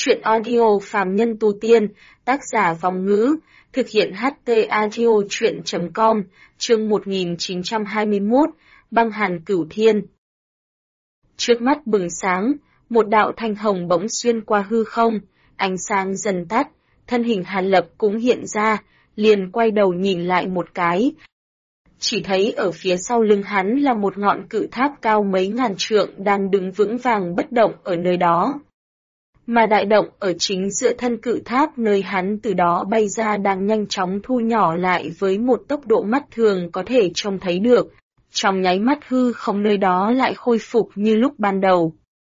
Chuyện audio phàm nhân tu tiên, tác giả Vong Ngữ, thực hiện HT audio chuyện.com, chương 1921, băng hàn cửu thiên. Trước mắt bừng sáng, một đạo thanh hồng bỗng xuyên qua hư không, ánh sáng dần tắt, thân hình Hàn Lập cũng hiện ra, liền quay đầu nhìn lại một cái. Chỉ thấy ở phía sau lưng hắn là một ngọn cự tháp cao mấy ngàn trượng đang đứng vững vàng bất động ở nơi đó. Mà đại động ở chính giữa thân cự tháp nơi hắn từ đó bay ra đang nhanh chóng thu nhỏ lại với một tốc độ mắt thường có thể trông thấy được. Trong nháy mắt hư không nơi đó lại khôi phục như lúc ban đầu.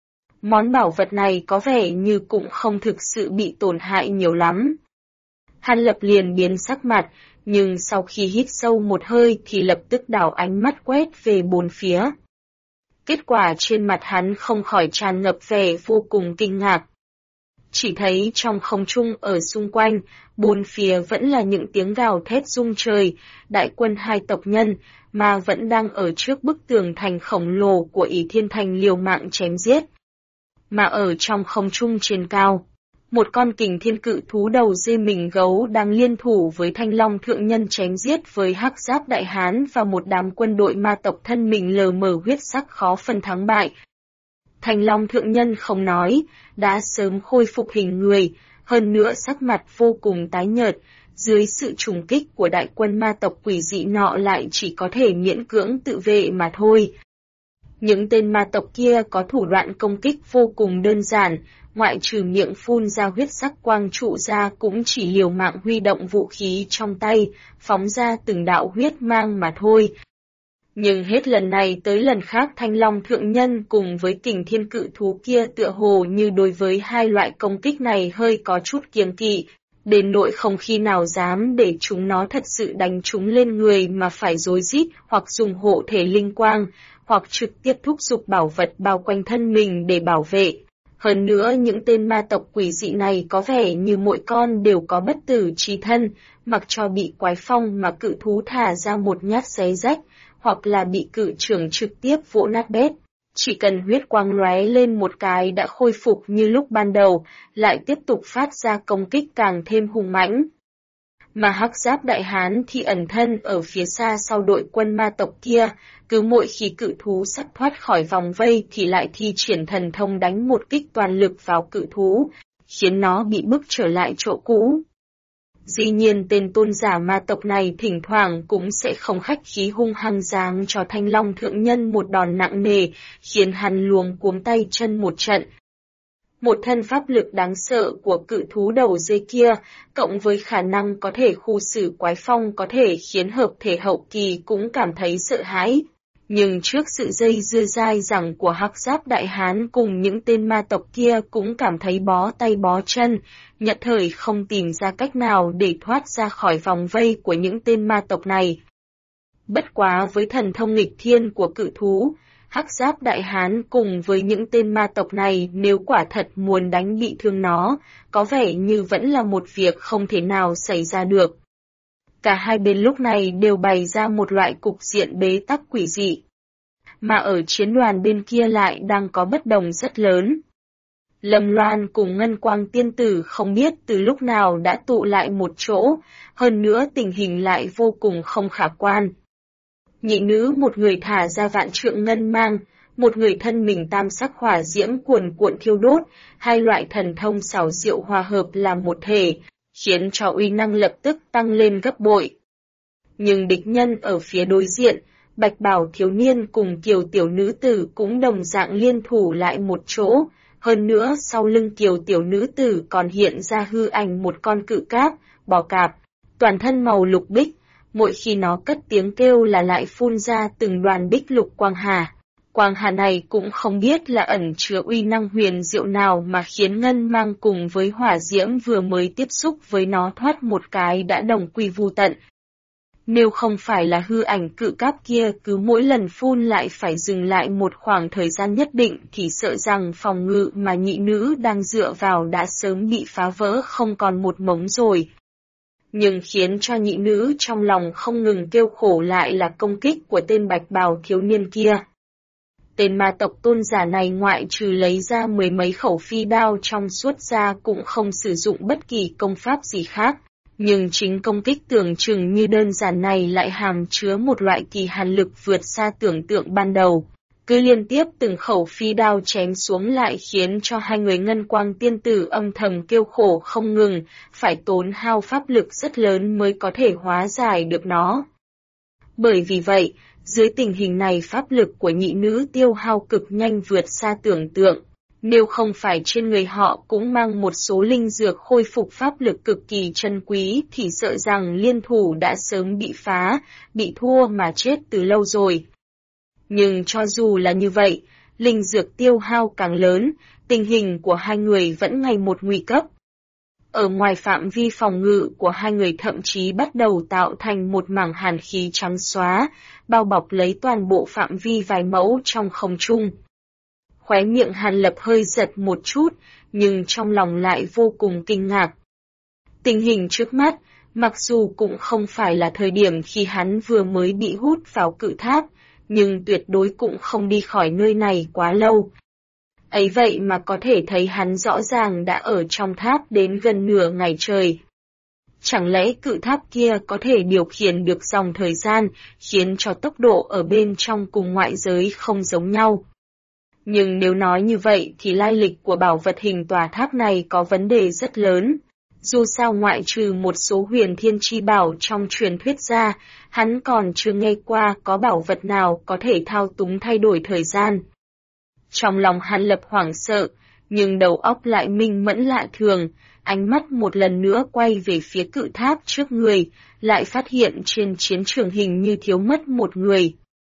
Món bảo vật này có vẻ như cũng không thực sự bị tổn hại nhiều lắm. Hàn Lập liền biến sắc mặt, nhưng sau khi hít sâu một hơi thì lập tức đảo ánh mắt quét về bốn phía. Kết quả trên mặt hắn không khỏi tràn ngập vẻ vô cùng kinh ngạc. Chỉ thấy trong không trung ở xung quanh, bốn phía vẫn là những tiếng gào thét rung trời, đại quân hai tộc nhân, mà vẫn đang ở trước bức tường thành khổng lồ của Ỷ Thiên Thành liều mạng chém giết. Mà ở trong không trung trên cao, một con kình thiên cự thú đầu dê mình gấu đang liên thủ với Thanh Long thượng nhân chém giết với Hắc Giáp Đại Hán và một đám quân đội ma tộc thân mình lờ mờ huyết sắc khó phân thắng bại. Thanh Long thượng nhân không nói, đã sớm khôi phục hình người, hơn nữa sắc mặt vô cùng tái nhợt, dưới sự trùng kích của đại quân ma tộc quỷ dị nọ lại chỉ có thể miễn cưỡng tự vệ mà thôi. Những tên ma tộc kia có thủ đoạn công kích vô cùng đơn giản, ngoại trừ miệng phun ra huyết sắc quang trụ ra cũng chỉ liều mạng huy động vũ khí trong tay, phóng ra từng đạo huyết mang mà thôi. Nhưng hết lần này tới lần khác Thanh Long thượng nhân cùng với kình thiên cự thú kia tựa hồ như đối với hai loại công kích này hơi có chút kiêng kỵ, đến nỗi không khi nào dám để chúng nó thật sự đánh chúng lên người mà phải rối rít hoặc dùng hộ thể linh quang, hoặc trực tiếp thúc giục bảo vật bao quanh thân mình để bảo vệ. Hơn nữa những tên ma tộc quỷ dị này có vẻ như mỗi con đều có bất tử chí thân, mặc cho bị quái phong mà cự thú thả ra một nhát xé rách, hoặc là bị cự trưởng trực tiếp vỗ nát bét. Chỉ cần huyết quang lóe lên một cái đã khôi phục như lúc ban đầu, lại tiếp tục phát ra công kích càng thêm hung mãnh. Mà Hắc Giáp Đại Hán thì ẩn thân ở phía xa sau đội quân ma tộc kia, cứ mỗi khi cự thú sắp thoát khỏi vòng vây thì lại thi triển thần thông đánh một kích toàn lực vào cự thú, khiến nó bị bức trở lại chỗ cũ. Dĩ nhiên tên tôn giả ma tộc này thỉnh thoảng cũng sẽ không khách khí hung hăng giáng cho Thanh Long thượng nhân một đòn nặng nề, khiến hắn luống cuống tay chân một trận. Một thân pháp lực đáng sợ của cự thú đầu dê kia, cộng với khả năng có thể khu xử quái phong có thể khiến hợp thể hậu kỳ cũng cảm thấy sợ hãi. Nhưng trước sự dây dưa dai dẳng của Hắc Giáp Đại Hán cùng những tên ma tộc kia cũng cảm thấy bó tay bó chân, nhất thời không tìm ra cách nào để thoát ra khỏi vòng vây của những tên ma tộc này. Bất quá với thần thông nghịch thiên của cự thú, Hắc Giáp Đại Hán cùng với những tên ma tộc này nếu quả thật muốn đánh bị thương nó, có vẻ như vẫn là một việc không thể nào xảy ra được. Cả hai bên lúc này đều bày ra một loại cục diện bế tắc quỷ dị. Mà ở chiến đoàn bên kia lại đang có bất đồng rất lớn. Lâm Loan cùng Ngân Quang Tiên Tử không biết từ lúc nào đã tụ lại một chỗ, hơn nữa tình hình lại vô cùng không khả quan. Nhị nữ một người thả ra vạn trượng ngân mang, một người thân mình tam sắc hỏa diễm cuồn cuộn thiêu đốt, hai loại thần thông xảo diệu hòa hợp làm một thể, khiến cho uy năng lập tức tăng lên gấp bội. Nhưng địch nhân ở phía đối diện, Bạch Bào thiếu niên cùng Kiều tiểu nữ tử cũng đồng dạng liên thủ lại một chỗ, hơn nữa sau lưng Kiều tiểu nữ tử còn hiện ra hư ảnh một con cự cáp, bò cạp, toàn thân màu lục bích, mỗi khi nó cất tiếng kêu là lại phun ra từng đoàn bích lục quang hà. Quang hà này cũng không biết là ẩn chứa uy năng huyền diệu nào mà khiến ngân mang cùng với hỏa diễm vừa mới tiếp xúc với nó thoát một cái đã đồng quy vu tận. Nếu không phải là hư ảnh cự cáp kia cứ mỗi lần phun lại phải dừng lại một khoảng thời gian nhất định thì sợ rằng phòng ngự mà nhị nữ đang dựa vào đã sớm bị phá vỡ không còn một mống rồi. Nhưng khiến cho nhị nữ trong lòng không ngừng kêu khổ lại là công kích của tên Bạch Bào thiếu niên kia. Tên ma tộc tôn giả này ngoại trừ lấy ra mười mấy khẩu phi đao trong suốt ra cũng không sử dụng bất kỳ công pháp gì khác, nhưng chính công kích tưởng chừng như đơn giản này lại hàm chứa một loại kỳ hàn lực vượt xa tưởng tượng ban đầu. Cứ liên tiếp từng khẩu phi đao chém xuống lại khiến cho hai người ngân quang tiên tử âm thầm kêu khổ không ngừng, phải tốn hao pháp lực rất lớn mới có thể hóa giải được nó. Bởi vì vậy, dưới tình hình này pháp lực của nhị nữ tiêu hao cực nhanh vượt xa tưởng tượng. Nếu không phải trên người họ cũng mang một số linh dược khôi phục pháp lực cực kỳ chân quý thì sợ rằng liên thủ đã sớm bị phá, bị thua mà chết từ lâu rồi. Nhưng cho dù là như vậy, linh dược tiêu hao càng lớn, tình hình của hai người vẫn ngày một nguy cấp. Ở ngoài phạm vi phòng ngự của hai người thậm chí bắt đầu tạo thành một mảng hàn khí trắng xóa, bao bọc lấy toàn bộ phạm vi vài mẫu trong không trung. Khóe miệng Hàn Lập hơi giật một chút, nhưng trong lòng lại vô cùng kinh ngạc. Tình hình trước mắt, mặc dù cũng không phải là thời điểm khi hắn vừa mới bị hút vào cự tháp, nhưng tuyệt đối cũng không đi khỏi nơi này quá lâu. Ấy vậy mà có thể thấy hắn rõ ràng đã ở trong tháp đến gần nửa ngày trời. Chẳng lẽ cự tháp kia có thể điều khiển được dòng thời gian, khiến cho tốc độ ở bên trong cùng ngoại giới không giống nhau? Nhưng nếu nói như vậy thì lai lịch của bảo vật hình tòa tháp này có vấn đề rất lớn. Dù sao ngoại trừ một số huyền thiên chi bảo trong truyền thuyết ra, hắn còn chưa nghe qua có bảo vật nào có thể thao túng thay đổi thời gian. Trong lòng Hàn Lập hoảng sợ, nhưng đầu óc lại minh mẫn lạ thường, ánh mắt một lần nữa quay về phía cự tháp trước người, lại phát hiện trên chiến trường hình như thiếu mất một người.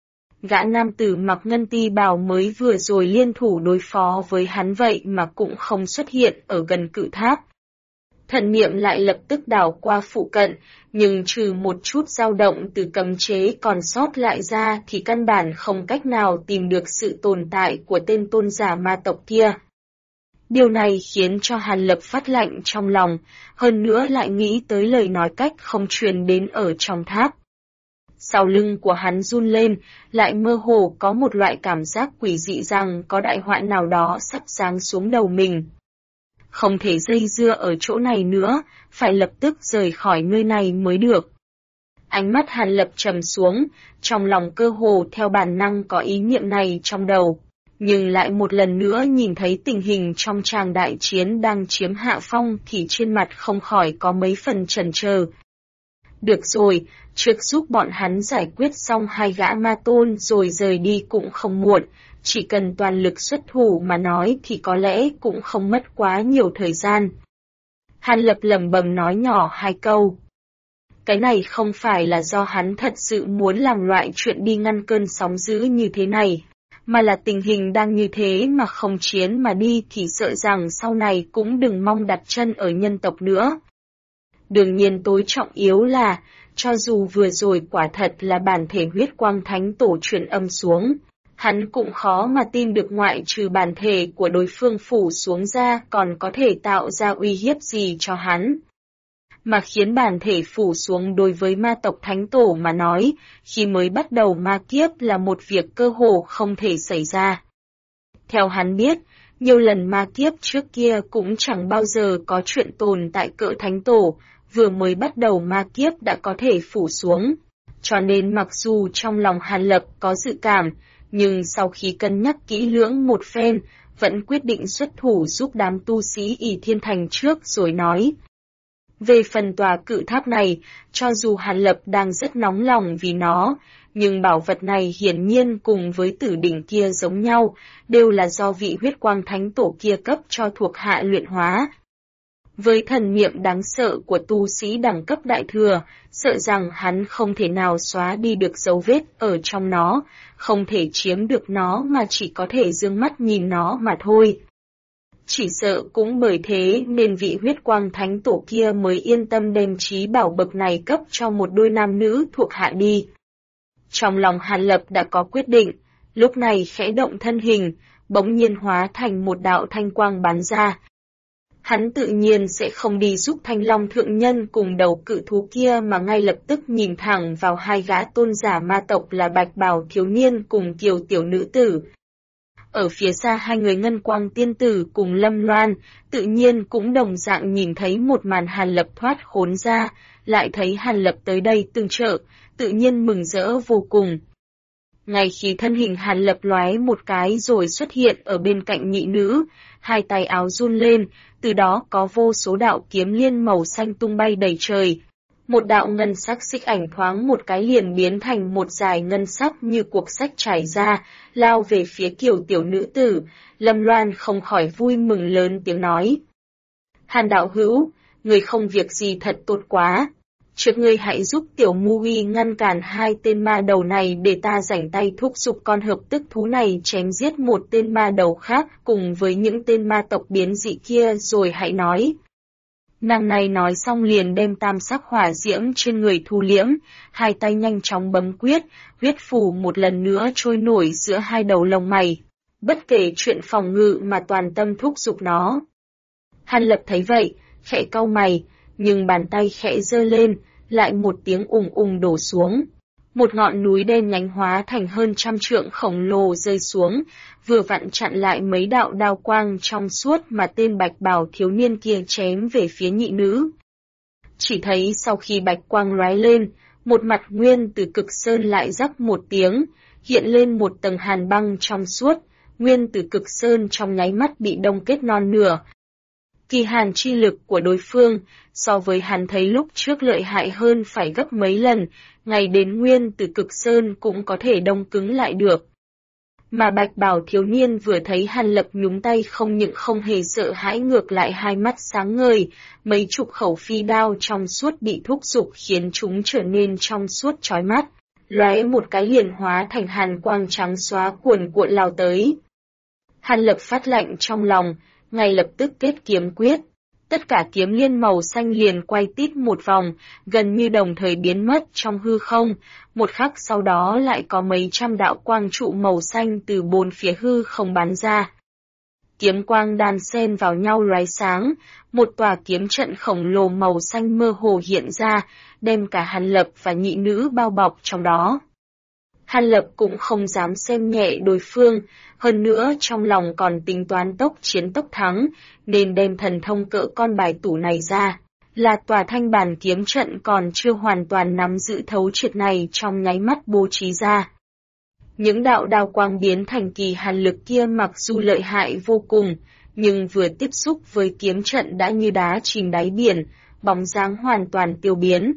Gã nam tử mặc ngân ti bào mới vừa rồi liên thủ đối phó với hắn vậy mà cũng không xuất hiện ở gần cự tháp. Thần niệm lại lập tức đảo qua phụ cận, nhưng trừ một chút dao động từ cấm chế còn sót lại ra thì căn bản không cách nào tìm được sự tồn tại của tên tôn giả ma tộc kia. Điều này khiến cho Hàn Lập phát lạnh trong lòng, hơn nữa lại nghĩ tới lời nói cách không truyền đến ở trong tháp. Sau lưng của hắn run lên, lại mơ hồ có một loại cảm giác quỷ dị rằng có đại họa nào đó sắp giáng xuống đầu mình. Không thể dây dưa ở chỗ này nữa, phải lập tức rời khỏi nơi này mới được. Ánh mắt Hàn Lập trầm xuống, trong lòng cơ hồ theo bản năng có ý niệm này trong đầu, nhưng lại một lần nữa nhìn thấy tình hình trong tràng đại chiến đang chiếm hạ phong thì trên mặt không khỏi có mấy phần chần chờ. Được rồi, trước giúp bọn hắn giải quyết xong hai gã ma tôn rồi rời đi cũng không muộn, chỉ cần toàn lực xuất thủ mà nói thì có lẽ cũng không mất quá nhiều thời gian. Hàn Lập lẩm bẩm nói nhỏ hai câu. Cái này không phải là do hắn thật sự muốn làm loại chuyện đi ngăn cơn sóng dữ như thế này, mà là tình hình đang như thế mà không chiến mà đi thì sợ rằng sau này cũng đừng mong đặt chân ở nhân tộc nữa. Đương nhiên tối trọng yếu là, cho dù vừa rồi quả thật là bản thể huyết quang thánh tổ truyền âm xuống, hắn cũng khó mà tin được ngoại trừ bản thể của đối phương phủ xuống ra còn có thể tạo ra uy hiếp gì cho hắn. Mà khiến bản thể phủ xuống đối với ma tộc thánh tổ mà nói, khi mới bắt đầu ma kiếp là một việc cơ hồ không thể xảy ra. Theo hắn biết, nhiều lần ma kiếp trước kia cũng chẳng bao giờ có chuyện tồn tại cỡ thánh tổ, vừa mới bắt đầu ma kiếp đã có thể phủ xuống. Cho nên mặc dù trong lòng Hàn Lập có dự cảm, nhưng sau khi cân nhắc kỹ lưỡng một phen, vẫn quyết định xuất thủ giúp đám tu sĩ ỷ thiên thành trước rồi nói. Về phần tòa cự tháp này, cho dù Hàn Lập đang rất nóng lòng vì nó, nhưng bảo vật này hiển nhiên cùng với tử đỉnh kia giống nhau, đều là do vị huyết quang thánh tổ kia cấp cho thuộc hạ luyện hóa. Với thần niệm đáng sợ của tu sĩ đẳng cấp đại thừa, sợ rằng hắn không thể nào xóa đi được dấu vết ở trong nó, không thể chiếm được nó mà chỉ có thể dương mắt nhìn nó mà thôi. Chỉ sợ cũng bởi thế nên vị huyết quang thánh tổ kia mới yên tâm đem trí bảo bậc này cấp cho một đôi nam nữ thuộc hạ đi. Trong lòng Hàn Lập đã có quyết định, lúc này khẽ động thân hình, bỗng nhiên hóa thành một đạo thanh quang bắn ra. Hắn tự nhiên sẽ không đi giúp Thanh Long thượng nhân cùng đầu cự thú kia mà ngay lập tức nhìn thẳng vào hai gã tôn giả ma tộc là bạch bào thiếu niên cùng kiều tiểu nữ tử, Ở phía xa hai người Ngân Quang tiên tử cùng Lâm Loan, tự nhiên cũng đồng dạng nhìn thấy một màn Hàn Lập thoát khốn ra, lại thấy Hàn Lập tới đây tương trợ, tự nhiên mừng rỡ vô cùng. Ngay khi thân hình Hàn Lập lóe một cái rồi xuất hiện ở bên cạnh nhị nữ, hai tay áo run lên, từ đó có vô số đạo kiếm liên màu xanh tung bay đầy trời. Một đạo ngân sắc xích ảnh thoáng một cái liền biến thành một dải ngân sắc như cuộc sách trải ra, lao về phía Kiều tiểu nữ tử. Lâm Loan không khỏi vui mừng lớn tiếng nói. Hàn đạo hữu, người không việc gì thật tốt quá. Trước ngươi hãy giúp tiểu Mu Uy ngăn cản hai tên ma đầu này để ta rảnh tay thúc giục con hợp tức thú này chém giết một tên ma đầu khác cùng với những tên ma tộc biến dị kia rồi hãy nói. Nàng này nói xong liền đem tam sắc hỏa diễm trên người thu liễm, hai tay nhanh chóng bấm quyết, huyết phù một lần nữa trôi nổi giữa hai đầu lông mày. Bất kể chuyện phòng ngự mà toàn tâm thúc giục nó. Hàn Lập thấy vậy, khẽ cau mày, nhưng bàn tay khẽ giơ lên, lại một tiếng ùng ùng đổ xuống. Một ngọn núi đen nhánh hóa thành hơn 100 trượng khổng lồ rơi xuống, vừa vặn chặn lại mấy đạo đao quang trong suốt mà tên bạch bào thiếu niên kia chém về phía nhị nữ. Chỉ thấy sau khi bạch quang lóe lên, một mặt nguyên từ cực sơn lại rắc một tiếng, hiện lên một tầng hàn băng trong suốt, nguyên từ cực sơn trong nháy mắt bị đông kết non nửa. Kỳ hàn chi lực của đối phương, so với hắn thấy lúc trước lợi hại hơn phải gấp mấy lần, ngay đến nguyên từ cực sơn cũng có thể đông cứng lại được. Mà bạch bào thiếu niên vừa thấy Hàn Lập nhúng tay không những không hề sợ hãi ngược lại hai mắt sáng ngời, mấy chục khẩu phi đao trong suốt bị thúc giục khiến chúng trở nên trong suốt chói mắt, lóe một cái liền hóa thành hàn quang trắng xóa cuồn cuộn lao tới. Hàn Lập phát lạnh trong lòng, ngay lập tức kết kiếm quyết. Tất cả kiếm liên màu xanh liền quay tít một vòng, gần như đồng thời biến mất trong hư không, một khắc sau đó lại có mấy trăm đạo quang trụ màu xanh từ bốn phía hư không bắn ra. Kiếm quang đan xen vào nhau lóe sáng, một tòa kiếm trận khổng lồ màu xanh mơ hồ hiện ra, đem cả Hàn Lập và nhị nữ bao bọc trong đó. Hàn Lập cũng không dám xem nhẹ đối phương, hơn nữa trong lòng còn tính toán tốc chiến tốc thắng, nên đem thần thông cỡ con bài tủ này ra. Là tòa thanh bàn kiếm trận còn chưa hoàn toàn nắm giữ thấu triệt này trong nháy mắt bố trí ra. Những đạo đao quang biến thành kỳ hàn lực kia mặc dù lợi hại vô cùng, nhưng vừa tiếp xúc với kiếm trận đã như đá chìm đáy biển, bóng dáng hoàn toàn tiêu biến.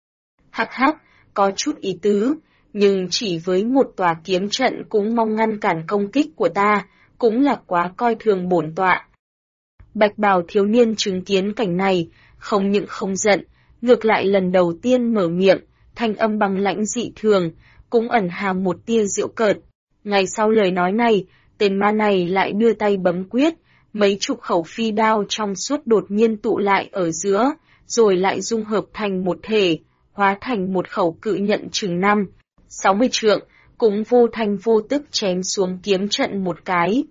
Hắc hắc, có chút ý tứ. Nhưng chỉ với một tòa kiếm trận cũng mong ngăn cản công kích của ta, cũng là quá coi thường bổn tọa. Bạch bào thiếu niên chứng kiến cảnh này, không những không giận, ngược lại lần đầu tiên mở miệng, thanh âm băng lãnh dị thường, cũng ẩn hàm một tia giễu cợt. Ngay sau lời nói này, tên ma này lại đưa tay bấm quyết, mấy chục khẩu phi đao trong suốt đột nhiên tụ lại ở giữa, rồi lại dung hợp thành một thể, hóa thành một khẩu cự nhận chừng 60 trượng, cũng vô thanh vô tức chém xuống kiếm trận một cái.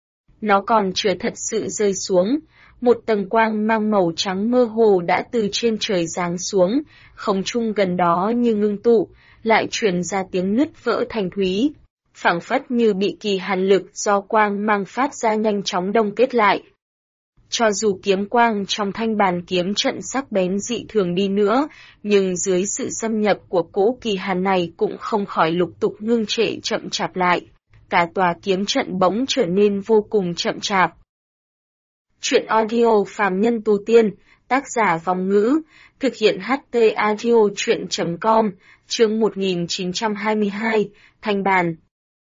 Nó còn chưa thật sự rơi xuống, một tầng quang mang màu trắng mơ hồ đã từ trên trời giáng xuống, không trung gần đó như ngưng tụ, lại truyền ra tiếng nứt vỡ thành thúy, phảng phất như bị kỳ hàn lực do quang mang phát ra nhanh chóng đông kết lại. Cho dù kiếm quang trong thanh bàn kiếm trận sắc bén dị thường đi nữa, nhưng dưới sự xâm nhập của cỗ kỳ hàn này cũng không khỏi lục tục ngưng trệ chậm chạp lại. Cả tòa kiếm trận bỗng trở nên vô cùng chậm chạp. Chuyện audio phàm nhân tu tiên, tác giả Vong Ngữ, thực hiện HT audio chuyện.com, chương 1922, thanh bàn.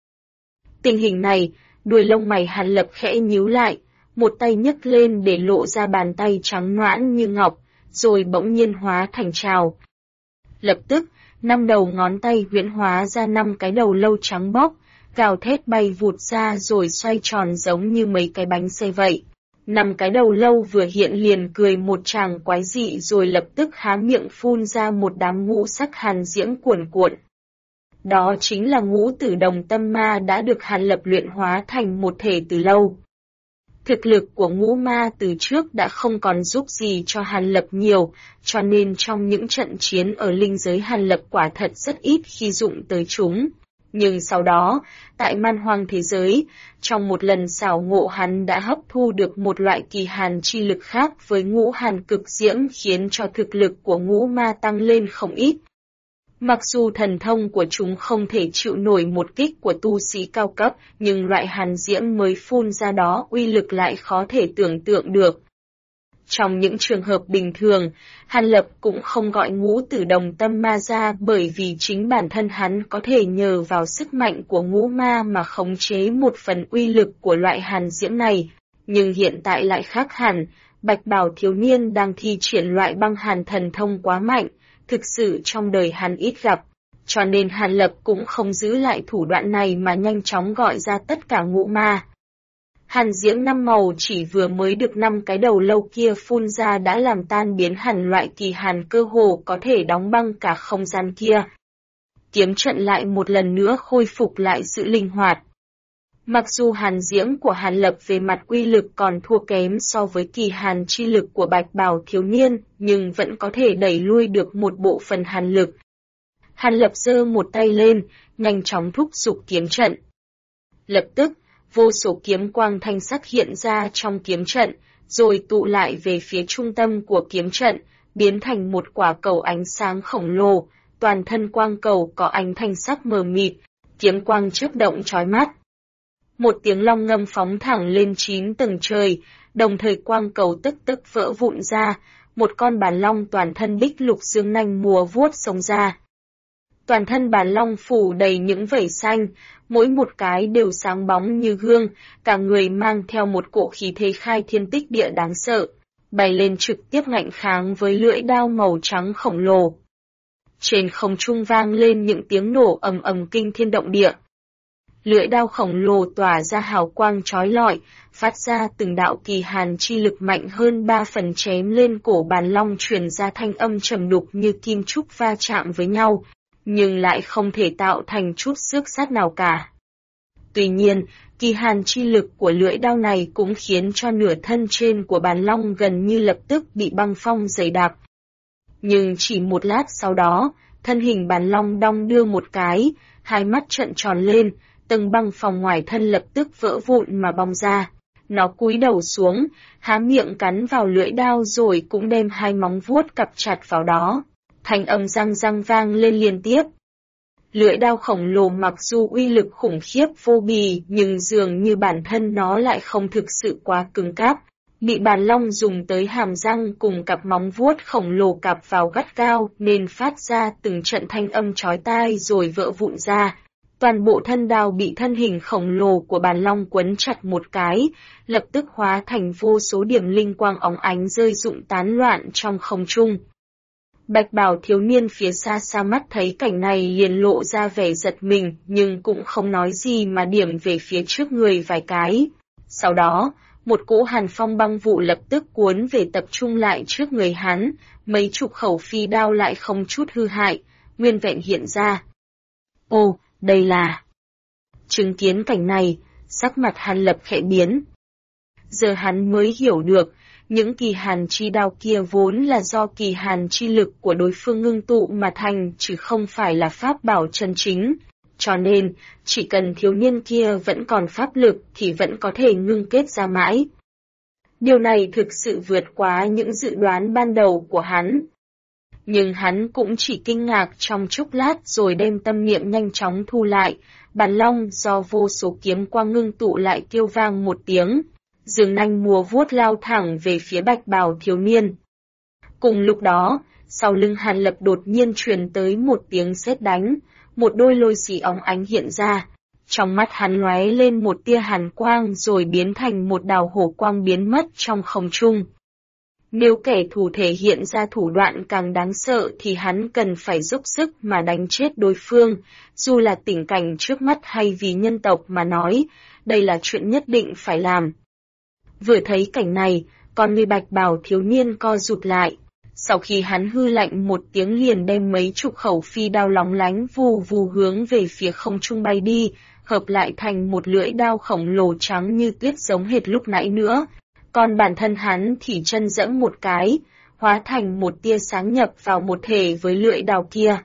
Tình hình này, đuôi lông mày Hàn Lập khẽ nhíu lại, một tay nhấc lên để lộ ra bàn tay trắng nõn như ngọc, rồi bỗng nhiên hóa thành trào. Lập tức, 5 đầu ngón tay huyễn hóa ra 5 cái đầu lâu trắng bóc, gào thét bay vụt ra rồi xoay tròn giống như mấy cái bánh xe vậy. 5 cái đầu lâu vừa hiện liền cười một tràng quái dị rồi lập tức há miệng phun ra một đám ngũ sắc hàn diễm cuồn cuộn. Đó chính là ngũ tử đồng tâm ma đã được Hàn Lập luyện hóa thành một thể từ lâu. Thực lực của ngũ ma từ trước đã không còn giúp gì cho Hàn Lập nhiều, cho nên trong những trận chiến ở linh giới Hàn Lập quả thật rất ít khi dụng tới chúng. Nhưng sau đó, tại man hoang thế giới, trong một lần xảo ngộ hắn đã hấp thu được một loại kỳ hàn chi lực khác với ngũ hàn cực diễm khiến cho thực lực của ngũ ma tăng lên không ít. Mặc dù thần thông của chúng không thể chịu nổi một kích của tu sĩ cao cấp, nhưng loại hàn diễm mới phun ra đó uy lực lại khó thể tưởng tượng được. Trong những trường hợp bình thường, Hàn Lập cũng không gọi ngũ tử đồng tâm ma ra bởi vì chính bản thân hắn có thể nhờ vào sức mạnh của ngũ ma mà khống chế một phần uy lực của loại hàn diễm này. Nhưng hiện tại lại khác hẳn, Bạch Bào thiếu niên đang thi triển loại băng hàn thần thông quá mạnh, thực sự trong đời hắn ít gặp. Cho nên Hàn Lập cũng không giữ lại thủ đoạn này mà nhanh chóng gọi ra tất cả ngũ ma. Hàn diễm 5 màu chỉ vừa mới được 5 cái đầu lâu kia phun ra đã làm tan biến hẳn loại kỳ hàn cơ hồ có thể đóng băng cả không gian kia. Kiếm trận lại một lần nữa khôi phục lại sự linh hoạt. Mặc dù hàn diễm của Hàn Lập về mặt uy lực còn thua kém so với kỳ hàn chi lực của Bạch Bào thiếu niên, nhưng vẫn có thể đẩy lui được một bộ phận hàn lực. Hàn Lập giơ một tay lên, nhanh chóng thúc giục kiếm trận. Lập tức, vô số kiếm quang thanh sắc hiện ra trong kiếm trận, rồi tụ lại về phía trung tâm của kiếm trận, biến thành một quả cầu ánh sáng khổng lồ, toàn thân quang cầu có ánh thanh sắc mờ mịt, kiếm quang chớp động chói mắt. Một tiếng long ngâm phóng thẳng lên 9 tầng trời, đồng thời quang cầu tức tức vỡ vụn ra, một con bản long toàn thân bích lục dương nanh múa vuốt xông ra. Toàn thân bản long phủ đầy những vảy xanh, mỗi một cái đều sáng bóng như gương, cả người mang theo một cỗ khí thế khai thiên tích địa đáng sợ, bay lên trực tiếp ngạnh kháng với lưỡi đao màu trắng khổng lồ. Trên không trung vang lên những tiếng nổ ầm ầm kinh thiên động địa. Lưỡi đao khổng lồ tỏa ra hào quang chói lọi, phát ra từng đạo kỳ hàn chi lực mạnh hơn 3 phần chém lên cổ bản long truyền ra thanh âm trầm đục như kim trúc va chạm với nhau, nhưng lại không thể tạo thành chút xước sát nào cả. Tuy nhiên, kỳ hàn chi lực của lưỡi đao này cũng khiến cho nửa thân trên của bản long gần như lập tức bị băng phong dày đặc. Nhưng chỉ một lát sau đó, thân hình bản long đong đưa một cái, hai mắt trợn tròn lên, tầng băng phòng ngoài thân lập tức vỡ vụn mà bong ra. Nó cúi đầu xuống, há miệng cắn vào lưỡi đao rồi cũng đem hai móng vuốt cặp chặt vào đó. Thanh âm răng răng vang lên liên tiếp. Lưỡi đao khổng lồ mặc dù uy lực khủng khiếp vô bì nhưng dường như bản thân nó lại không thực sự quá cứng cáp. Bị bản long dùng tới hàm răng cùng cặp móng vuốt khổng lồ cặp vào gắt gao nên phát ra từng trận thanh âm chói tai rồi vỡ vụn ra. Toàn bộ thân đao bị thân hình khổng lồ của bản long quấn chặt một cái, lập tức hóa thành vô số điểm linh quang óng ánh rơi rụng tán loạn trong không trung. Bạch Bào thiếu niên phía xa xa mắt thấy cảnh này liền lộ ra vẻ giật mình nhưng cũng không nói gì mà điểm về phía trước người vài cái. Sau đó, một cỗ hàn phong băng vụ lập tức cuốn về tập trung lại trước người hắn, mấy chục khẩu phi đao lại không chút hư hại, nguyên vẹn hiện ra. Ồ, đây là... Chứng kiến cảnh này, sắc mặt Hàn Lập khẽ biến. Giờ hắn mới hiểu được, những kỳ hàn chi đao kia vốn là do kỳ hàn chi lực của đối phương ngưng tụ mà thành chứ không phải là pháp bảo chân chính. Cho nên, chỉ cần thiếu niên kia vẫn còn pháp lực thì vẫn có thể ngưng kết ra mãi. Điều này thực sự vượt quá những dự đoán ban đầu của hắn. Nhưng hắn cũng chỉ kinh ngạc trong chốc lát rồi đem tâm niệm nhanh chóng thu lại, bản long do vô số kiếm quang ngưng tụ lại kêu vang một tiếng. Dương nanh múa vuốt lao thẳng về phía Bạch Bào thiếu niên. Cùng lúc đó, sau lưng Hàn Lập đột nhiên truyền tới một tiếng sét đánh, một đôi lôi xì óng ánh hiện ra. Trong mắt hắn lóe lên một tia hàn quang rồi biến thành một đào hổ quang biến mất trong không trung. Nếu kẻ thù thể hiện ra thủ đoạn càng đáng sợ thì hắn cần phải dốc sức mà đánh chết đối phương, dù là tình cảnh trước mắt hay vì nhân tộc mà nói, đây là chuyện nhất định phải làm. Vừa thấy cảnh này, con người Bạch Bào thiếu niên co rụt lại. Sau khi hắn hư lạnh một tiếng liền đem mấy chục khẩu phi đao lóng lánh vù vù hướng về phía không trung bay đi, hợp lại thành một lưỡi đao khổng lồ trắng như tuyết giống hệt lúc nãy nữa. Còn bản thân hắn thì chân giẫm một cái, hóa thành một tia sáng nhập vào một thể với lưỡi đao kia.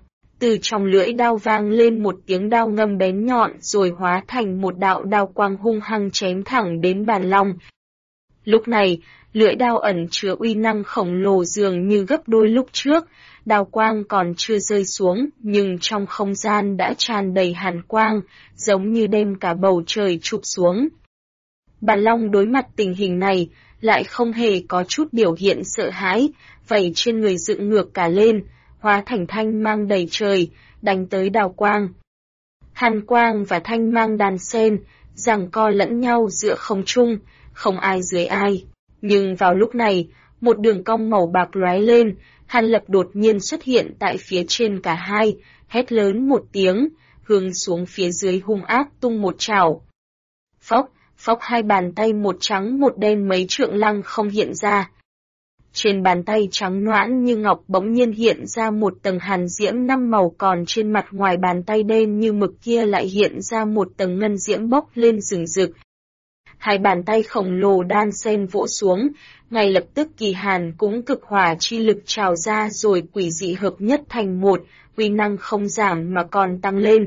từ trong lưỡi đao vang lên một tiếng đao ngâm bén nhọn rồi hóa thành một đạo đao quang hung hăng chém thẳng đến bàn long. Lúc này, lưỡi đao ẩn chứa uy năng khổng lồ dường như gấp đôi lúc trước, đao quang còn chưa rơi xuống, nhưng trong không gian đã tràn đầy hàn quang, giống như đem cả bầu trời chụp xuống. Bàn long đối mặt tình hình này, lại không hề có chút biểu hiện sợ hãi, vảy trên người dựng ngược cả lên, hóa thành thanh mang đầy trời, đánh tới đao quang. Hàn quang và thanh mang đan xen, giằng co lẫn nhau giữa không trung, không ai dưới ai. Nhưng vào lúc này, một đường cong màu bạc lóe lên, Hàn Lập đột nhiên xuất hiện tại phía trên cả hai, hét lớn một tiếng, hướng xuống phía dưới hung ác tung một chảo. Phốc, phốc, hai bàn tay một trắng một đen mấy trượng lăng không hiện ra. Trên bàn tay trắng nõn như ngọc bỗng nhiên hiện ra một tầng hàn diễm 5 màu, còn trên mặt ngoài bàn tay đen như mực kia lại hiện ra một tầng ngân diễm bốc lên rừng rực. Hai bàn tay khổng lồ đan xen vỗ xuống, ngay lập tức kỳ hàn cũng cực hỏa chi lực trào ra rồi quỷ dị hợp nhất thành một, uy năng không giảm mà còn tăng lên.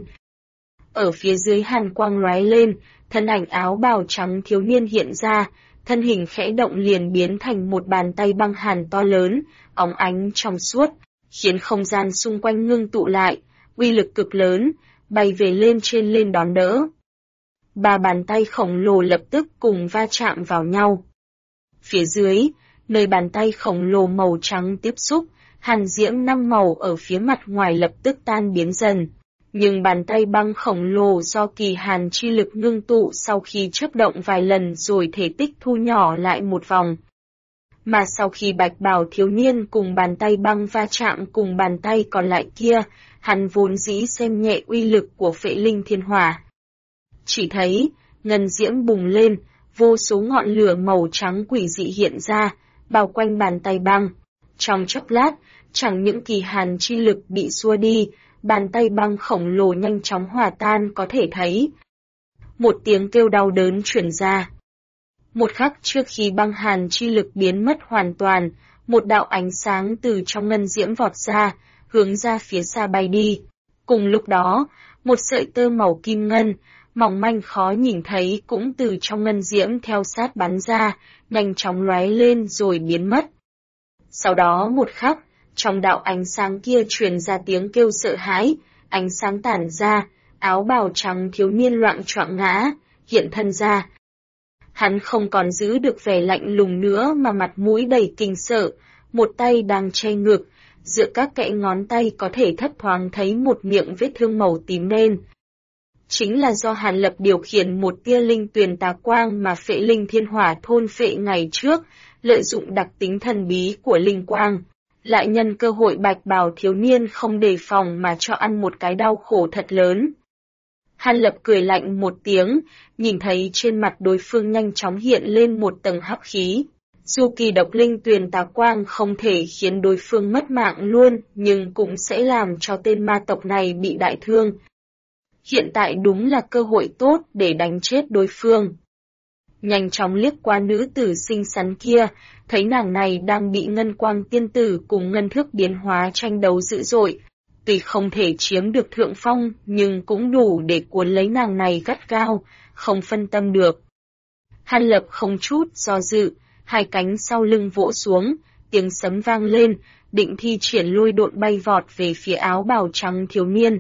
Ở phía dưới hàn quang lóe lên, thân ảnh áo bào trắng thiếu niên hiện ra, thân hình khẽ động liền biến thành một bàn tay băng hàn to lớn, óng ánh trong suốt, khiến không gian xung quanh ngưng tụ lại, uy lực cực lớn, bay về lên trên lên đón đỡ. Ba bàn tay khổng lồ lập tức cùng va chạm vào nhau. Phía dưới, nơi bàn tay khổng lồ màu trắng tiếp xúc, hàn diễm 5 màu ở phía mặt ngoài lập tức tan biến dần. Nhưng bàn tay băng khổng lồ do kỳ hàn chi lực ngưng tụ sau khi chớp động vài lần rồi thể tích thu nhỏ lại một vòng. Mà sau khi bạch bào thiếu niên cùng bàn tay băng va chạm cùng bàn tay còn lại kia, hắn vốn dĩ xem nhẹ uy lực của Phệ Linh Thiên Hỏa. Chỉ thấy, ngân diễm bùng lên, vô số ngọn lửa màu trắng quỷ dị hiện ra, bao quanh bàn tay băng. Trong chốc lát, chẳng những kỳ hàn chi lực bị xua đi, bàn tay băng khổng lồ nhanh chóng hòa tan có thể thấy. Một tiếng kêu đau đớn truyền ra. Một khắc trước khi băng hàn chi lực biến mất hoàn toàn, một đạo ánh sáng từ trong ngân diễm vọt ra, hướng ra phía xa bay đi. Cùng lúc đó, một sợi tơ màu kim ngân, mỏng manh khó nhìn thấy cũng từ trong ngân diễm theo sát bắn ra, nhanh chóng lóe lên rồi biến mất. Sau đó một khắc, trong đạo ánh sáng kia truyền ra tiếng kêu sợ hãi, ánh sáng tản ra, áo bào trắng thiếu niên loạng choạng ngã, hiện thân ra. Hắn không còn giữ được vẻ lạnh lùng nữa mà mặt mũi đầy kinh sợ, một tay đang che ngực, giữa các kẽ ngón tay có thể thấp thoáng thấy một miệng vết thương màu tím đen. Chính là do Hàn Lập điều khiển một tia linh tuyền tà quang mà Phệ Linh Thiên Hỏa thôn phệ ngày trước, lợi dụng đặc tính thần bí của linh quang. Lại nhân cơ hội bạch bào thiếu niên không đề phòng mà cho ăn một cái đau khổ thật lớn. Hàn Lập cười lạnh một tiếng, nhìn thấy trên mặt đối phương nhanh chóng hiện lên một tầng hắc khí. Dù kỳ độc linh tuyền tà quang không thể khiến đối phương mất mạng luôn, nhưng cũng sẽ làm cho tên ma tộc này bị đại thương. Hiện tại đúng là cơ hội tốt để đánh chết đối phương. Nhanh chóng liếc qua nữ tử xinh xắn kia, thấy nàng này đang bị ngân quang tiên tử cùng ngân thước biến hóa tranh đấu dữ dội. Tuy không thể chiếm được thượng phong, nhưng cũng đủ để cuốn lấy nàng này gắt gao, không phân tâm được. Hàn Lập không chút do dự, hai cánh sau lưng vỗ xuống, tiếng sấm vang lên, định thi triển lôi độn bay vọt về phía áo bào trắng thiếu niên.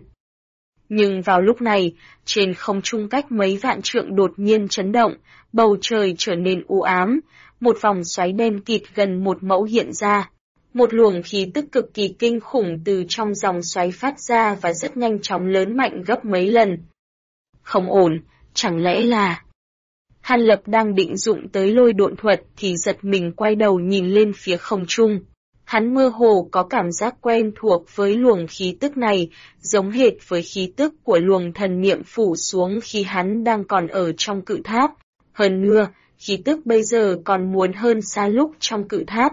Nhưng vào lúc này, trên không trung cách mấy vạn trượng đột nhiên chấn động, bầu trời trở nên u ám, một vòng xoáy đen kịt gần một mẫu hiện ra. Một luồng khí tức cực kỳ kinh khủng từ trong dòng xoáy phát ra và rất nhanh chóng lớn mạnh gấp mấy lần. Không ổn, chẳng lẽ là... Hàn Lập đang định dụng tới lôi độn thuật thì giật mình quay đầu nhìn lên phía không trung. Hắn mơ hồ có cảm giác quen thuộc với luồng khí tức này, giống hệt với khí tức của luồng thần niệm phủ xuống khi hắn đang còn ở trong cự tháp. Hơn nữa, khí tức bây giờ còn muốn hơn xa lúc trong cự tháp.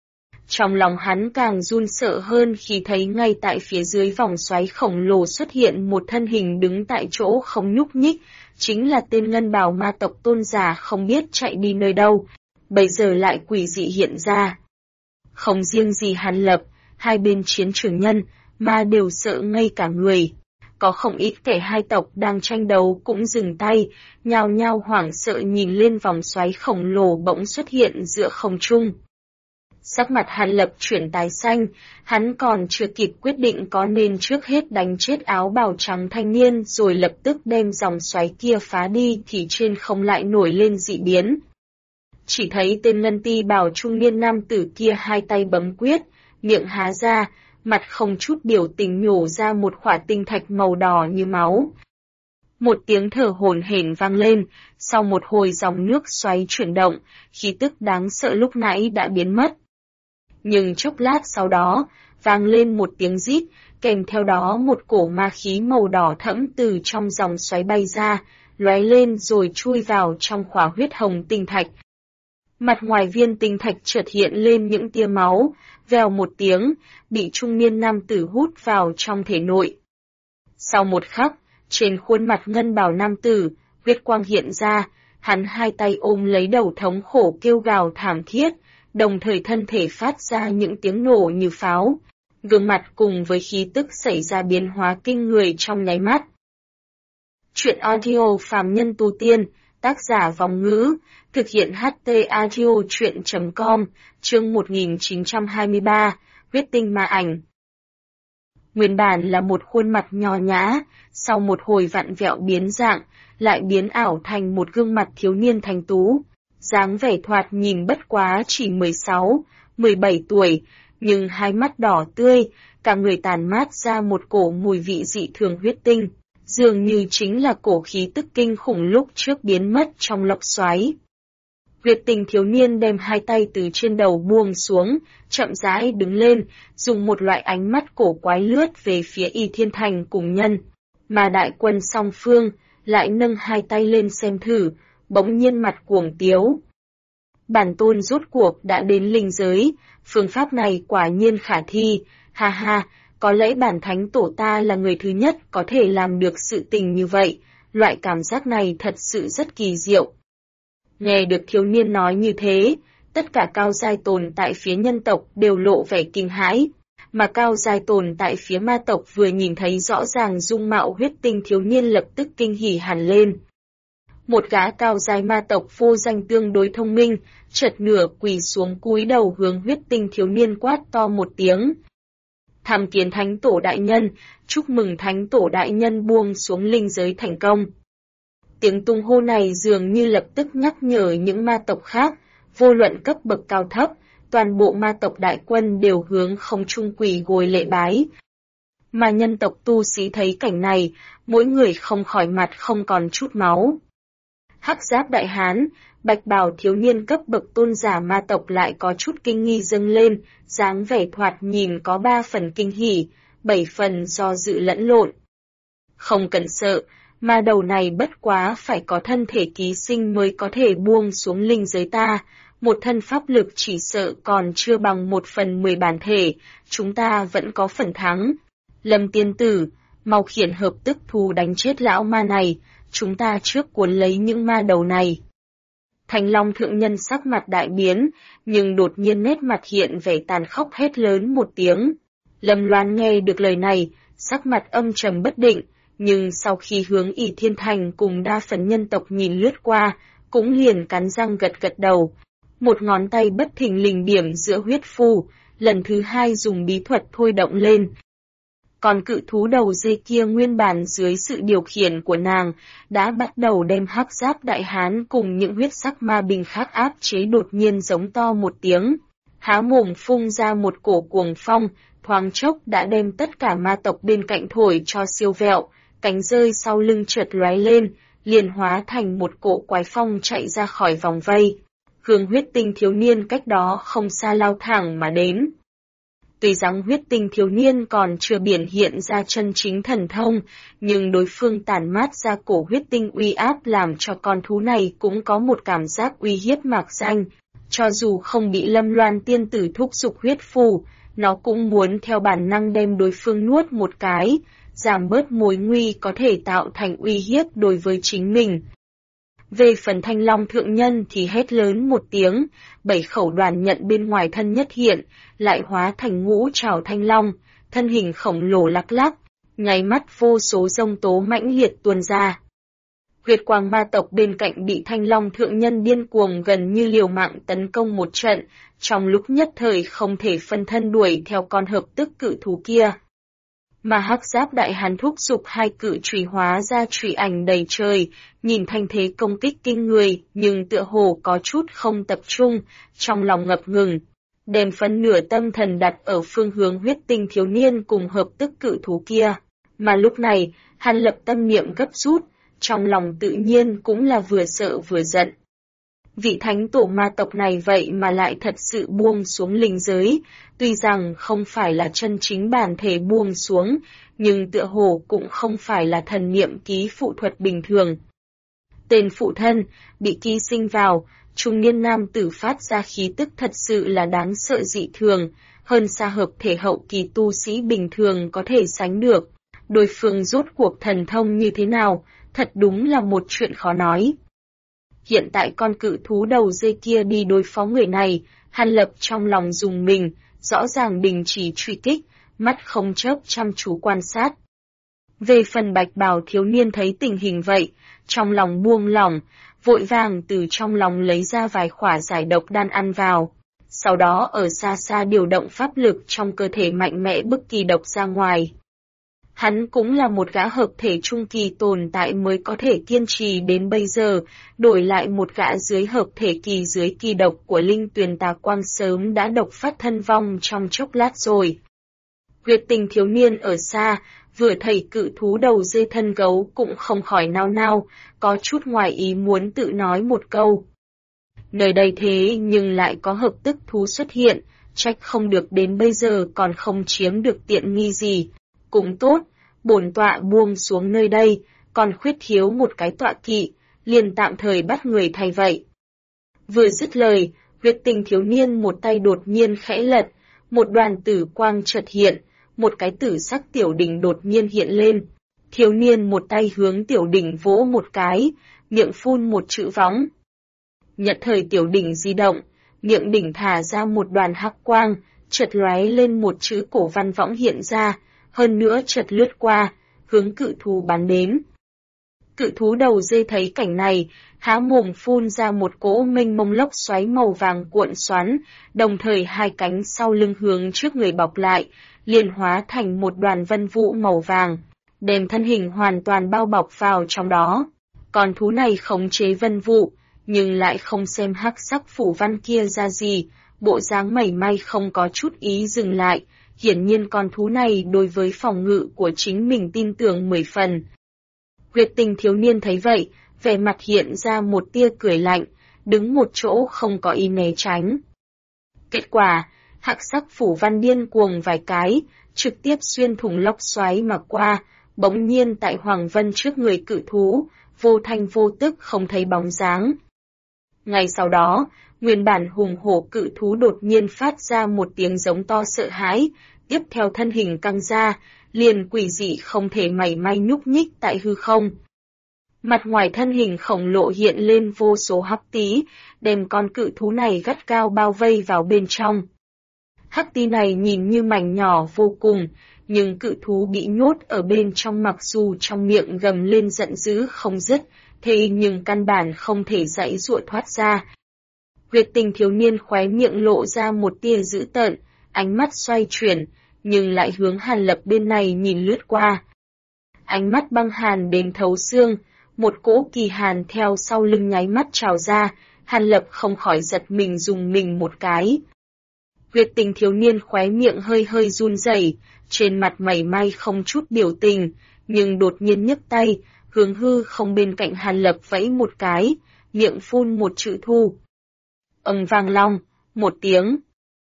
Trong lòng hắn càng run sợ hơn khi thấy ngay tại phía dưới vòng xoáy khổng lồ xuất hiện một thân hình đứng tại chỗ không nhúc nhích, chính là tên ngân bào ma tộc tôn giả không biết chạy đi nơi đâu, bây giờ lại quỷ dị hiện ra. Không riêng gì Hàn Lập, hai bên chiến trường nhân, mà đều sợ ngây cả người. Có không ít kẻ hai tộc đang tranh đấu cũng dừng tay, nhao nhao hoảng sợ nhìn lên vòng xoáy khổng lồ bỗng xuất hiện giữa không trung. Sắc mặt Hàn Lập chuyển tái xanh, hắn còn chưa kịp quyết định có nên trước hết đánh chết áo bào trắng thanh niên rồi lập tức đem dòng xoáy kia phá đi thì trên không lại nổi lên dị biến. Chỉ thấy tên ngân ti bào trung niên nam tử kia hai tay bấm quyết, miệng há ra, mặt không chút biểu tình nhổ ra một khỏa tinh thạch màu đỏ như máu. Một tiếng thở hổn hển vang lên, sau một hồi dòng nước xoáy chuyển động, khí tức đáng sợ lúc nãy đã biến mất. Nhưng chốc lát sau đó, vang lên một tiếng rít, kèm theo đó một cổ ma khí màu đỏ thẫm từ trong dòng xoáy bay ra, lóe lên rồi chui vào trong khỏa huyết hồng tinh thạch. Mặt ngoài viên tinh thạch chợt hiện lên những tia máu, vèo một tiếng, bị trung niên nam tử hút vào trong thể nội. Sau một khắc, trên khuôn mặt ngân bào nam tử, huyết quang hiện ra, hắn hai tay ôm lấy đầu thống khổ kêu gào thảm thiết, đồng thời thân thể phát ra những tiếng nổ như pháo. Gương mặt cùng với khí tức xảy ra biến hóa kinh người trong nháy mắt. Chuyện audio phàm nhân tu tiên, tác giả Vòng Ngữ, thực hiện HT audio chuyện.com, chương 1923, huyết tinh ma ảnh. Nguyên bản là một khuôn mặt nho nhã, sau một hồi vặn vẹo biến dạng, lại biến ảo thành một gương mặt thiếu niên thanh tú. Dáng vẻ thoạt nhìn bất quá chỉ 16, 17 tuổi, nhưng hai mắt đỏ tươi, cả người tàn mát ra một cổ mùi vị dị thường huyết tinh, dường như chính là cổ khí tức kinh khủng lúc trước biến mất trong lốc xoáy. Huyết tinh thiếu niên đem hai tay từ trên đầu buông xuống, chậm rãi đứng lên, dùng một loại ánh mắt cổ quái lướt về phía Y Thiên Thành cùng nhân, mà đại quân song phương lại nâng hai tay lên xem thử, bỗng nhiên mặt cuồng tiếu. Bản tôn rốt cuộc đã đến linh giới, phương pháp này quả nhiên khả thi, ha ha, có lẽ bản thánh tổ ta là người thứ nhất có thể làm được sự tình như vậy, loại cảm giác này thật sự rất kỳ diệu. Nghe được thiếu niên nói như thế, tất cả cao giai tồn tại phía nhân tộc đều lộ vẻ kinh hãi, mà cao giai tồn tại phía ma tộc vừa nhìn thấy rõ ràng dung mạo huyết tinh thiếu niên lập tức kinh hỉ hẳn lên. Một gã cao giai ma tộc vô danh tương đối thông minh, chợt nửa quỳ xuống cúi đầu hướng huyết tinh thiếu niên quát to một tiếng. Tham kiến thánh tổ đại nhân, chúc mừng thánh tổ đại nhân buông xuống linh giới thành công. Tiếng tung hô này dường như lập tức nhắc nhở những ma tộc khác, vô luận cấp bậc cao thấp, toàn bộ ma tộc đại quân đều hướng không trung quỳ gối lễ bái. Mà nhân tộc tu sĩ thấy cảnh này, mỗi người không khỏi mặt không còn chút máu. Hắc giáp đại hán, bạch bào thiếu niên cấp bậc tôn giả ma tộc lại có chút kinh nghi dâng lên, dáng vẻ thoạt nhìn có 3 phần kinh hỉ, 7 phần do dự lẫn lộn. Không cần sợ, ma đầu này bất quá phải có thân thể ký sinh mới có thể buông xuống linh giới ta, một thân pháp lực chỉ sợ còn chưa bằng 1/10 bản thể, chúng ta vẫn có phần thắng. Lâm tiên tử, mau khiển hợp tức thù đánh chết lão ma này, chúng ta trước cuốn lấy những ma đầu này. Thanh Long thượng nhân sắc mặt đại biến, nhưng đột nhiên nét mặt hiện vẻ tàn khốc hét lớn một tiếng. Lâm Loan nghe được lời này, sắc mặt âm trầm bất định, nhưng sau khi hướng Y Thiên Thành cùng đa phần nhân tộc nhìn lướt qua, cũng liền cắn răng gật gật đầu. Một ngón tay bất thình lình điểm giữa huyết phù, lần thứ hai dùng bí thuật thôi động lên. Còn cự thú đầu dê kia nguyên bản dưới sự điều khiển của nàng, đã bắt đầu đem hắc giáp đại hán cùng những huyết sắc ma binh khác áp chế, đột nhiên giống to một tiếng. Há mồm phun ra một cổ cuồng phong, thoáng chốc đã đem tất cả ma tộc bên cạnh thổi cho siêu vẹo, cánh rơi sau lưng chợt lóe lên, liền hóa thành một cổ quái phong chạy ra khỏi vòng vây. Hướng huyết tinh thiếu niên cách đó không xa lao thẳng mà đến. Tuy rằng huyết tinh thiếu niên còn chưa biểu hiện ra chân chính thần thông, nhưng đối phương tản mát ra cổ huyết tinh uy áp làm cho con thú này cũng có một cảm giác uy hiếp mạc danh. Cho dù không bị Lâm Loan tiên tử thúc giục huyết phù, nó cũng muốn theo bản năng đem đối phương nuốt một cái, giảm bớt mối nguy có thể tạo thành uy hiếp đối với chính mình. Về phần Thanh Long thượng nhân thì hét lớn một tiếng, 7 khẩu đoàn nhận bên ngoài thân nhất hiện, lại hóa thành ngũ trảo thanh long, thân hình khổng lồ lắc lắc, nháy mắt vô số giông tố mãnh liệt tuôn ra. Huyết quang ma tộc bên cạnh bị Thanh Long thượng nhân điên cuồng gần như liều mạng tấn công một trận, trong lúc nhất thời không thể phân thân đuổi theo con hợp tức cự thú kia. Mà Hắc Giáp Đại Hán thúc giục hai cự chùy hóa ra chùy ảnh đầy trời, nhìn thanh thế công kích kinh người, nhưng tựa hồ có chút không tập trung, trong lòng ngập ngừng, đem phân nửa tâm thần đặt ở phương hướng huyết tinh thiếu niên cùng hợp tức cự thú kia. Mà lúc này, Hàn Lập tâm niệm gấp rút, trong lòng tự nhiên cũng là vừa sợ vừa giận. Vị thánh tổ ma tộc này vậy mà lại thật sự buông xuống linh giới, tuy rằng không phải là chân chính bản thể buông xuống, nhưng tựa hồ cũng không phải là thần niệm ký phụ thuật bình thường. Tên phụ thân, bị ký sinh vào, trung niên nam tử phát ra khí tức thật sự là đáng sợ dị thường, hơn xa hợp thể hậu kỳ tu sĩ bình thường có thể sánh được. Đối phương rốt cuộc thần thông như thế nào, thật đúng là một chuyện khó nói. Hiện tại con cự thú đầu dây kia đi đối phó người này, Hàn Lập trong lòng dùng mình, rõ ràng đình chỉ truy kích, mắt không chớp chăm chú quan sát. Về phần bạch bào thiếu niên thấy tình hình vậy, trong lòng buông lỏng, vội vàng từ trong lòng lấy ra vài khỏa giải độc đan ăn vào. Sau đó ở xa xa điều động pháp lực trong cơ thể mạnh mẽ bức kỳ độc ra ngoài. Hắn cũng là một gã hợp thể trung kỳ tồn tại mới có thể kiên trì đến bây giờ, đổi lại một gã dưới hợp thể kỳ dưới kỳ độc của linh tuyền tà quang sớm đã độc phát thân vong trong chốc lát rồi. Huyết tình thiếu niên ở xa, vừa thấy cự thú đầu dê thân gấu cũng không khỏi nao nao, có chút ngoài ý muốn tự nói một câu. Nơi đây thế nhưng lại có hợp tức thú xuất hiện, trách không được đến bây giờ còn không chiếm được tiện nghi gì. Cũng tốt, bổn tọa buông xuống nơi đây, còn khuyết thiếu một cái tọa kỵ, liền tạm thời bắt người thay vậy. Vừa dứt lời, huyết tình thiếu niên một tay đột nhiên khẽ lật, một đoàn tử quang chợt hiện, một cái tử sắc tiểu đỉnh đột nhiên hiện lên. Thiếu niên một tay hướng tiểu đỉnh vỗ một cái, miệng phun một chữ võng. Nhận thời tiểu đỉnh di động, miệng đỉnh thả ra một đoàn hắc quang, chợt lóe lên một chữ cổ văn võng hiện ra, hơn nữa chợt lướt qua, hướng cự thú bắn đến. Cự thú đầu dê thấy cảnh này, há mồm phun ra một cỗ mênh mông lốc xoáy màu vàng cuộn xoắn, đồng thời hai cánh sau lưng hướng trước người bọc lại, liền hóa thành một đoàn vân vụ màu vàng, đem thân hình hoàn toàn bao bọc vào trong đó. Con thú này khống chế vân vụ, nhưng lại không xem hắc sắc phủ văn kia ra gì, bộ dáng mảy may không có chút ý dừng lại. Hiển nhiên con thú này đối với phòng ngự của chính mình tin tưởng 10 phần. Huyết tình thiếu niên thấy vậy, vẻ mặt hiện ra một tia cười lạnh, đứng một chỗ không có ý né tránh. Kết quả, hắc sắc phủ văn điên cuồng vài cái, trực tiếp xuyên thủng lốc xoáy mà qua, bỗng nhiên tại Hoàng Vân trước người cự thú, vô thanh vô tức không thấy bóng dáng. Ngay sau đó, nguyên bản hùng hổ cự thú đột nhiên phát ra một tiếng giống to sợ hãi, tiếp theo thân hình căng ra, liền quỷ dị không thể mảy may nhúc nhích tại hư không. Mặt ngoài thân hình khổng lồ hiện lên vô số hắc tí, đem con cự thú này gắt gao bao vây vào bên trong. Hắc tí này nhìn như mảnh nhỏ vô cùng, nhưng cự thú bị nhốt ở bên trong mặc dù trong miệng gầm lên giận dữ không dứt, thế nhưng căn bản không thể giãy giụa thoát ra. Huyết tình thiếu niên khóe miệng lộ ra một tia dữ tợn, ánh mắt xoay chuyển, nhưng lại hướng Hàn Lập bên này nhìn lướt qua. Ánh mắt băng hàn đến thấu xương, một cỗ kỳ hàn theo sau lưng nháy mắt trào ra, Hàn Lập không khỏi giật mình dùng mình một cái. Huyết tình thiếu niên khóe miệng hơi hơi run rẩy, trên mặt mảy may không chút biểu tình, nhưng đột nhiên nhấc tay, hướng hư không bên cạnh Hàn Lập vẫy một cái, miệng phun một chữ thu. Âm vang long, một tiếng.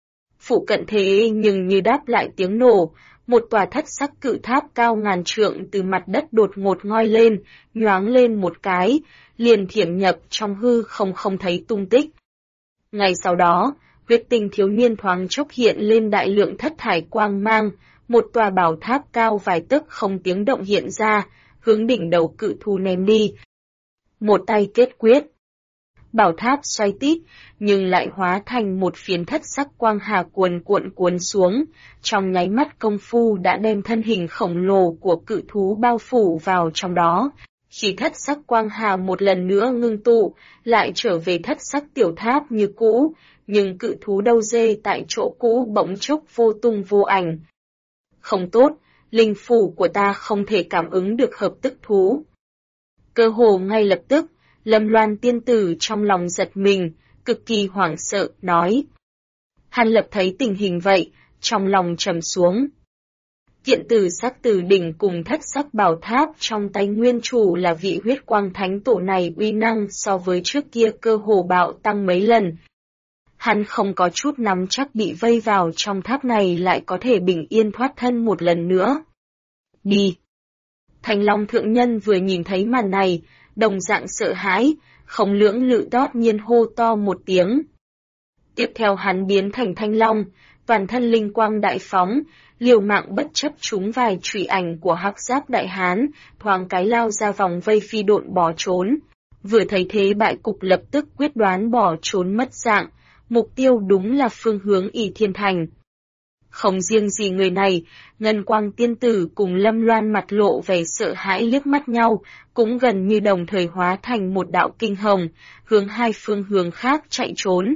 Phụ cận thế nhưng như đáp lại tiếng nổ, một tòa thất sắc cự tháp cao ngàn trượng từ mặt đất đột ngột ngoi lên, nhoáng lên một cái, liền thiểm nhập trong hư không thấy tung tích. Ngay sau đó, huyết tình thiếu niên thoáng chốc hiện lên đại lượng thất thải quang mang, một tòa bảo tháp cao vài tấc không tiếng động hiện ra, hướng đỉnh đầu cự thú ném đi. Một tay kết quyết. Bảo tháp xoay tít, nhưng lại hóa thành một phiến thất sắc quang hà cuồn cuộn cuốn xuống, trong nháy mắt công phu đã đem thân hình khổng lồ của cự thú bao phủ vào trong đó. Khi thất sắc quang hà một lần nữa ngưng tụ, lại trở về thất sắc tiểu tháp như cũ, nhưng cự thú đâu dê tại chỗ cũ bỗng chốc vô tung vô ảnh. Không tốt, linh phủ của ta không thể cảm ứng được hợp tức thú. Cơ hồ ngay lập tức, Lâm Loan tiên tử trong lòng giật mình, cực kỳ hoảng sợ, nói. Hàn Lập thấy tình hình vậy, trong lòng trầm xuống. Kiện tử sắc từ đỉnh cùng thất sắc bảo tháp trong tay nguyên chủ là vị huyết quang thánh tổ này uy năng so với trước kia cơ hồ bạo tăng mấy lần. Hắn không có chút nắm chắc bị vây vào trong tháp này lại có thể bình yên thoát thân một lần nữa. Đi! Thanh Long Thượng Nhân vừa nhìn thấy màn này, đồng dạng sợ hãi, không lưỡng lự đót nhiên hô to một tiếng. Tiếp theo hắn biến thành Thanh Long, toàn thân linh quang đại phóng, liều mạng bất chấp trúng vài chùy ảnh của Hắc Giáp Đại Hán, thoáng cái lao ra vòng vây phi độn bỏ trốn. Vừa thấy thế bại cục lập tức quyết đoán bỏ trốn mất dạng, mục tiêu đúng là phương hướng ỷ Thiên Thành. Không riêng gì người này, Ngân Quang tiên tử cùng Lâm Loan mặt lộ vẻ sợ hãi liếc mắt nhau, cũng gần như đồng thời hóa thành một đạo kinh hồng, hướng hai phương hướng khác chạy trốn.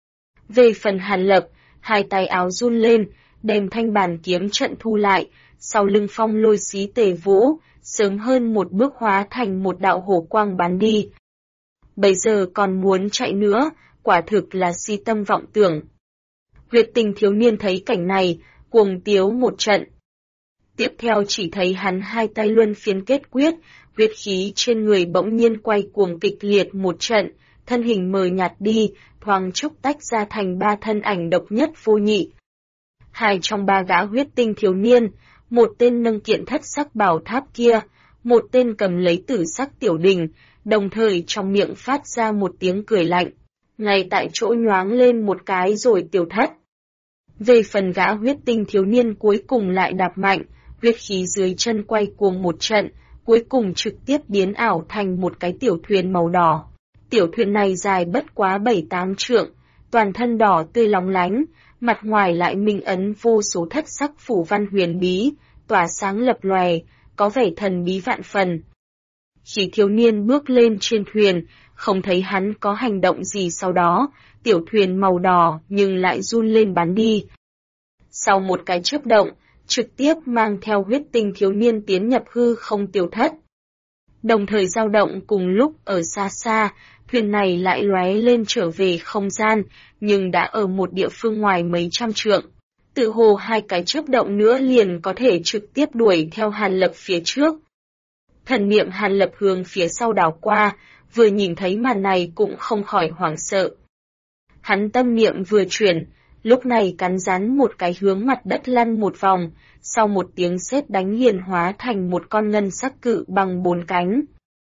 Về phần Hàn Lập, hai tay áo run lên, đem thanh bàn kiếm trận thu lại, sau lưng phong lôi xí tề vũ, sớm hơn một bước hóa thành một đạo hổ quang bắn đi. Bây giờ còn muốn chạy nữa, quả thực là si tâm vọng tưởng. Huyệt Tình thiếu niên thấy cảnh này, cuồng tiếu một trận. Tiếp theo chỉ thấy hắn hai tay luân phiến kết quyết, huyết khí trên người bỗng nhiên quay cuồng kịch liệt một trận, thân hình mờ nhạt đi, thoáng chốc tách ra thành ba thân ảnh độc nhất vô nhị. Hai trong ba gã huyết tinh thiếu niên, một tên nâng kiện thất sắc bảo tháp kia, một tên cầm lấy tử sắc tiểu đình, đồng thời trong miệng phát ra một tiếng cười lạnh, ngay tại chỗ nhoáng lên một cái rồi tiêu thất. Về phần gã huyết tinh thiếu niên cuối cùng lại đạp mạnh, huyết khí dưới chân quay cuồng một trận, cuối cùng trực tiếp biến ảo thành một cái tiểu thuyền màu đỏ. Tiểu thuyền này dài bất quá 7-8 trượng, toàn thân đỏ tươi lóng lánh, mặt ngoài lại minh ấn vô số thất sắc phủ văn huyền bí, tỏa sáng lập lòe, có vẻ thần bí vạn phần. Khi thiếu niên bước lên trên thuyền, không thấy hắn có hành động gì sau đó, tiểu thuyền màu đỏ nhưng lại run lên bắn đi. Sau một cái chớp động, trực tiếp mang theo huyết tinh thiếu niên tiến nhập hư không tiêu thất. Đồng thời dao động cùng lúc ở xa xa, thuyền này lại lóe lên trở về không gian, nhưng đã ở một địa phương ngoài mấy trăm trượng. Tự hồ hai cái chớp động nữa liền có thể trực tiếp đuổi theo Hàn Lập phía trước. Thần niệm Hàn Lập hướng phía sau đảo qua, vừa nhìn thấy màn này cũng không khỏi hoảng sợ. Hắn tâm niệm vừa chuyển, lúc này cắn rắn một cái hướng mặt đất lăn một vòng, sau một tiếng sét đánh liền hóa thành một con ngân sắc cự bằng 4 cánh.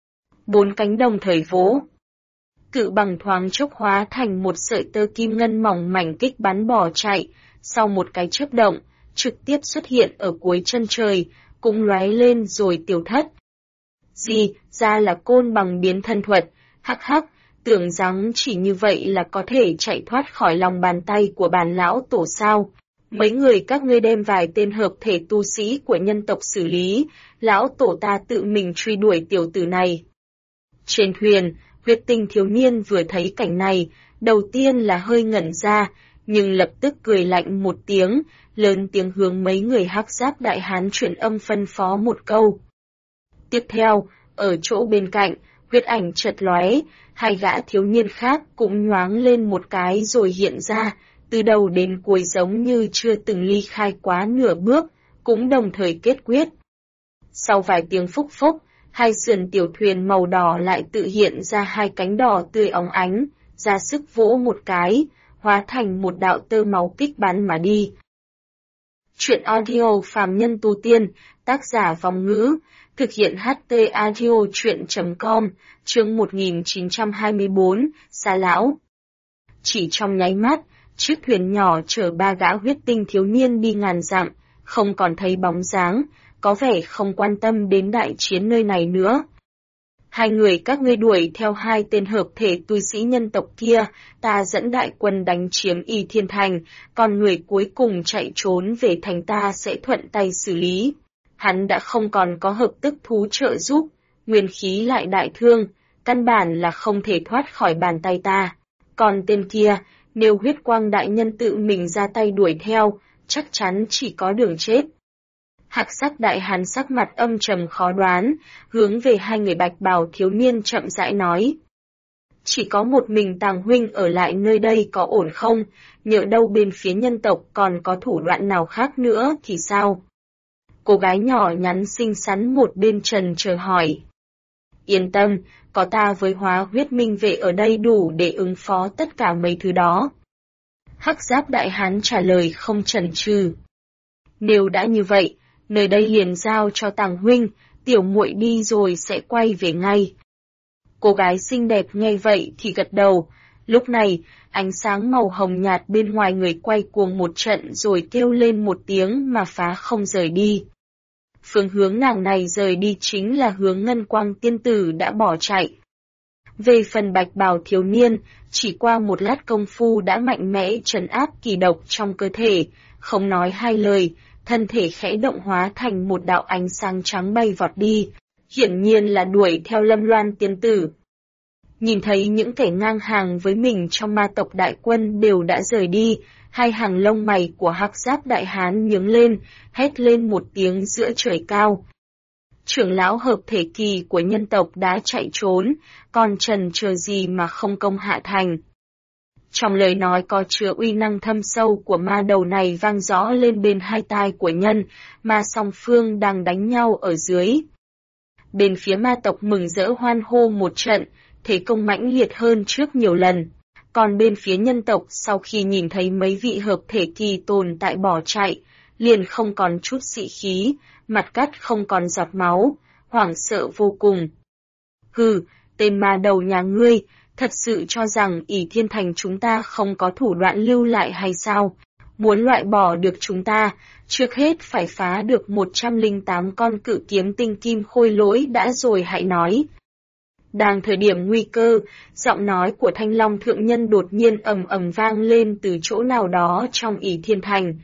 4 cánh đồng thời vỗ. Cự bằng thoáng chốc hóa thành một sợi tơ kim ngân mỏng mảnh kích bắn bỏ chạy, sau một cái chớp động, trực tiếp xuất hiện ở cuối chân trời, cũng lóe lên rồi tiêu thất. Gì, ra là côn bằng biến thân thuật, hắc hắc, tưởng rằng chỉ như vậy là có thể chạy thoát khỏi lòng bàn tay của bản lão tổ sao. Mấy người các ngươi đem vài tên hợp thể tu sĩ của nhân tộc xử lý, lão tổ ta tự mình truy đuổi tiểu tử này. Trên thuyền, huyết tinh thiếu niên vừa thấy cảnh này, đầu tiên là hơi ngẩn ra, nhưng lập tức cười lạnh một tiếng, lớn tiếng hướng mấy người Hắc Giáp Đại Hán truyền âm phân phó một câu. Tiếp theo, ở chỗ bên cạnh, huyết ảnh chợt lóe, hai gã thiếu niên khác cũng nhoáng lên một cái rồi hiện ra, từ đầu đến cuối giống như chưa từng ly khai quá nửa bước, cũng đồng thời kết quyết. Sau vài tiếng phúc phúc, hai sườn tiểu thuyền màu đỏ lại tự hiện ra hai cánh đỏ tươi óng ánh, ra sức vỗ một cái, hóa thành một đạo tơ máu kích bắn mà đi. Chuyện audio phàm nhân tu tiên, tác giả Vong Ngữ, thực hiện HT audio chuyện.com, chương 1924, Xa Lão. Chỉ trong nháy mắt, chiếc thuyền nhỏ chở ba gã huyết tinh thiếu niên đi ngàn dặm, không còn thấy bóng dáng, có vẻ không quan tâm đến đại chiến nơi này nữa. Hai người các ngươi đuổi theo hai tên hợp thể tu sĩ nhân tộc kia, ta dẫn đại quân đánh chiếm Y Thiên Thành, còn người cuối cùng chạy trốn về thành ta sẽ thuận tay xử lý. Hắn đã không còn có hợp tức thú trợ giúp, nguyên khí lại đại thương, căn bản là không thể thoát khỏi bàn tay ta. Còn tên kia, nếu huyết quang đại nhân tự mình ra tay đuổi theo, chắc chắn chỉ có đường chết. Hạc sắc đại hán sắc mặt âm trầm khó đoán, hướng về hai người bạch bào thiếu niên chậm rãi nói. Chỉ có một mình Tàng huynh ở lại nơi đây có ổn không, nhỡ đâu bên phía nhân tộc còn có thủ đoạn nào khác nữa thì sao? Cô gái nhỏ nhắn xinh xắn một bên trần chờ hỏi. Yên tâm, có ta với Hóa Huyết Minh Vệ ở đây đủ để ứng phó tất cả mấy thứ đó. Hắc giáp đại hán trả lời không chần chừ. Nếu đã như vậy, nơi đây liền giao cho Tàng huynh, tiểu muội đi rồi sẽ quay về ngay. Cô gái xinh đẹp nghe vậy thì gật đầu. Lúc này, ánh sáng màu hồng nhạt bên ngoài người quay cuồng một trận rồi kêu lên một tiếng mà phá không rời đi. Phương hướng nàng này rời đi chính là hướng Ngân Quang tiên tử đã bỏ chạy. Về phần bạch bào thiếu niên, chỉ qua một lát công phu đã mạnh mẽ trấn áp kỳ độc trong cơ thể, không nói hai lời, thân thể khẽ động hóa thành một đạo ánh sáng trắng bay vọt đi, hiển nhiên là đuổi theo Lâm Loan tiên tử. Nhìn thấy những kẻ ngang hàng với mình trong ma tộc đại quân đều đã rời đi, hai hàng lông mày của hắc giáp đại hán nhướng lên, hét lên một tiếng giữa trời cao. Trưởng lão hợp thể kỳ của nhân tộc đã chạy trốn, còn trần chờ gì mà không công hạ thành. Trong lời nói có chứa uy năng thâm sâu của ma đầu này vang rõ lên bên hai tai của nhân, mà song phương đang đánh nhau ở dưới. Bên phía ma tộc mừng rỡ hoan hô một trận, thế công mãnh liệt hơn trước nhiều lần. Còn bên phía nhân tộc sau khi nhìn thấy mấy vị hợp thể kỳ tồn tại bỏ chạy, liền không còn chút sĩ khí, mặt cắt không còn giọt máu, hoảng sợ vô cùng. Hừ, tên ma đầu nhà ngươi, thật sự cho rằng ỷ Thiên Thành chúng ta không có thủ đoạn lưu lại hay sao? Muốn loại bỏ được chúng ta, trước hết phải phá được 108 con cự kiếm tinh kim khôi lỗi đã rồi hãy nói. Đang thời điểm nguy cơ, giọng nói của Thanh Long Thượng Nhân đột nhiên ầm ầm vang lên từ chỗ nào đó trong ỷ Thiên Thành.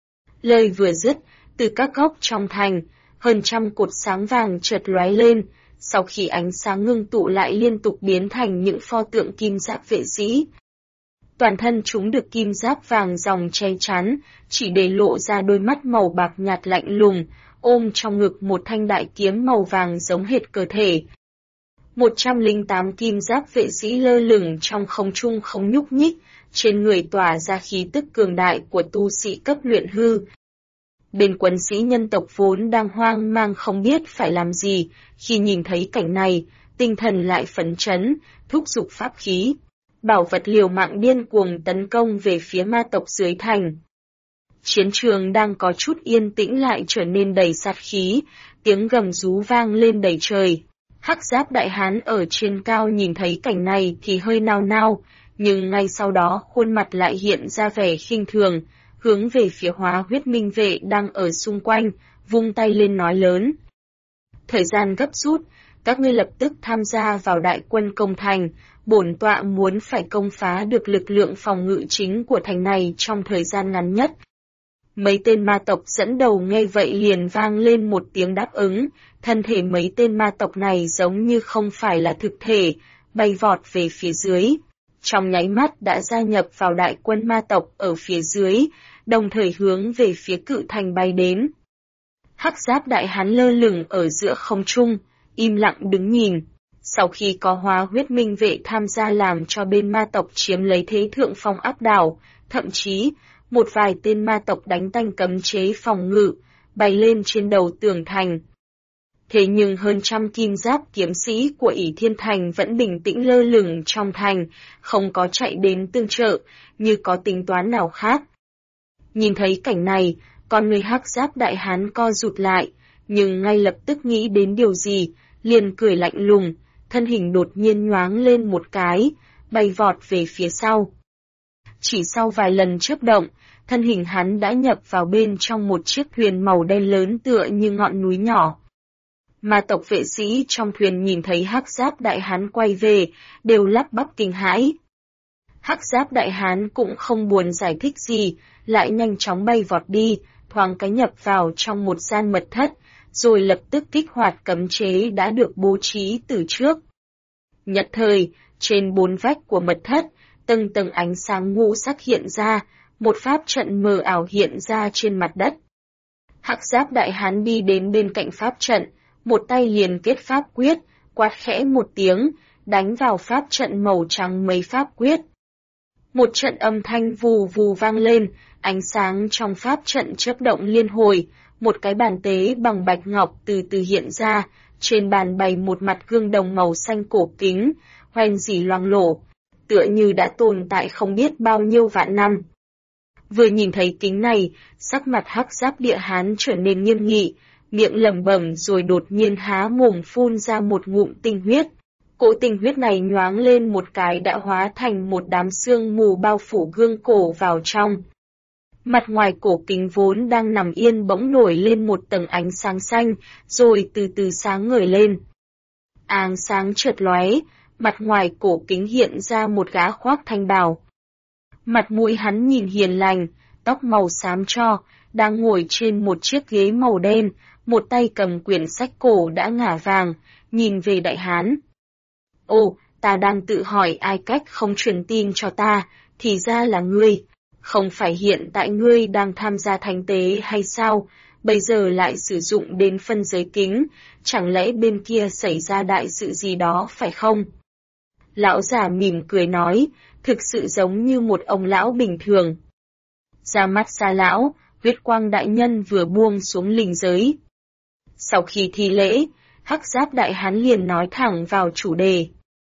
Lời vừa dứt, từ các góc trong thành, hơn trăm cột sáng vàng chợt lóe lên, sau khi ánh sáng ngưng tụ lại liên tục biến thành những pho tượng kim giáp vệ sĩ. Toàn thân chúng được kim giáp vàng ròng che chắn, chỉ để lộ ra đôi mắt màu bạc nhạt lạnh lùng, ôm trong ngực một thanh đại kiếm màu vàng giống hệt cơ thể. 108 kim giáp vệ sĩ lơ lửng trong không trung không nhúc nhích, trên người tỏa ra khí tức cường đại của tu sĩ cấp luyện hư. Bên quân sĩ nhân tộc vốn đang hoang mang không biết phải làm gì, khi nhìn thấy cảnh này, tinh thần lại phấn chấn, thúc giục pháp khí. Bảo vật liều mạng điên cuồng tấn công về phía ma tộc dưới thành. Chiến trường đang có chút yên tĩnh lại trở nên đầy sát khí, tiếng gầm rú vang lên đầy trời. Hắc giáp đại hán ở trên cao nhìn thấy cảnh này thì hơi nao nao, nhưng ngay sau đó khuôn mặt lại hiện ra vẻ khinh thường, hướng về phía Hóa Huyết Minh Vệ đang ở xung quanh, vung tay lên nói lớn. Thời gian gấp rút, các ngươi lập tức tham gia vào đại quân công thành, bổn tọa muốn phải công phá được lực lượng phòng ngự chính của thành này trong thời gian ngắn nhất. Mấy tên ma tộc dẫn đầu nghe vậy liền vang lên một tiếng đáp ứng, thân thể mấy tên ma tộc này giống như không phải là thực thể, bay vọt về phía dưới. Trong nháy mắt đã gia nhập vào đại quân ma tộc ở phía dưới, đồng thời hướng về phía cự thành bay đến. Hắc giáp đại hán lơ lửng ở giữa không trung, im lặng đứng nhìn. Sau khi có Hóa Huyết Minh Vệ tham gia làm cho bên ma tộc chiếm lấy thế thượng phong áp đảo, thậm chí, một vài tên ma tộc đánh tanh cấm chế phòng ngự, bay lên trên đầu tường thành. Thế nhưng hơn trăm kim giáp kiếm sĩ của ỷ Thiên Thành vẫn bình tĩnh lơ lửng trong thành, không có chạy đến tương trợ, như có tính toán nào khác. Nhìn thấy cảnh này, con người hắc giáp đại hán co rụt lại, nhưng ngay lập tức nghĩ đến điều gì, liền cười lạnh lùng, thân hình đột nhiên nhoáng lên một cái, bay vọt về phía sau. Chỉ sau vài lần chớp động, thân hình hắn đã nhập vào bên trong một chiếc thuyền màu đen lớn tựa như ngọn núi nhỏ. Mà tộc vệ sĩ trong thuyền nhìn thấy Hắc Giáp Đại Hán quay về, đều lắp bắp kinh hãi. Hắc Giáp Đại Hán cũng không buồn giải thích gì, lại nhanh chóng bay vọt đi, thoáng cái nhập vào trong một gian mật thất, rồi lập tức kích hoạt cấm chế đã được bố trí từ trước. Nhất thời, trên 4 vách của mật thất, tầng tầng ánh sáng ngũ sắc hiện ra, một pháp trận mờ ảo hiện ra trên mặt đất. Hắc Giáp Đại Hán đi đến bên cạnh pháp trận, một tay liền kết pháp quyết, quát khẽ một tiếng, đánh vào pháp trận màu trắng mấy pháp quyết. Một trận âm thanh vù vù vang lên, ánh sáng trong pháp trận chớp động liên hồi, một cái bàn tế bằng bạch ngọc từ từ hiện ra, trên bàn bày một mặt gương đồng màu xanh cổ kính, hoen dỉ loang lổ, tựa như đã tồn tại không biết bao nhiêu vạn năm. Vừa nhìn thấy kính này, sắc mặt Hắc Giáp Địa Hán trở nên nghiêm nghị, miệng lẩm bẩm rồi đột nhiên há mồm phun ra một ngụm tinh huyết. Cỗ tinh huyết này nhoáng lên một cái đã hóa thành một đám sương mù bao phủ gương cổ vào trong. Mặt ngoài cổ kính vốn đang nằm yên bỗng nổi lên một tầng ánh sáng xanh, rồi từ từ sáng ngời lên. Ánh sáng chợt lóe, mặt ngoài cổ kính hiện ra một gã khoác thanh bào. Mặt mũi hắn nhìn hiền lành, tóc màu xám tro, đang ngồi trên một chiếc ghế màu đen, một tay cầm quyển sách cổ đã ngả vàng, nhìn về đại hán. Ồ, ta đang tự hỏi ai cách không truyền tin cho ta, thì ra là ngươi. Không phải hiện tại ngươi đang tham gia thánh tế hay sao, bây giờ lại sử dụng đến phân giới kính, chẳng lẽ bên kia xảy ra đại sự gì đó phải không? Lão già mỉm cười nói, thực sự giống như một ông lão bình thường. Ra mắt xa lão, huyết quang đại nhân vừa buông xuống linh giới. Sau khi thi lễ, Hắc Giáp Đại Hán liền nói thẳng vào chủ đề.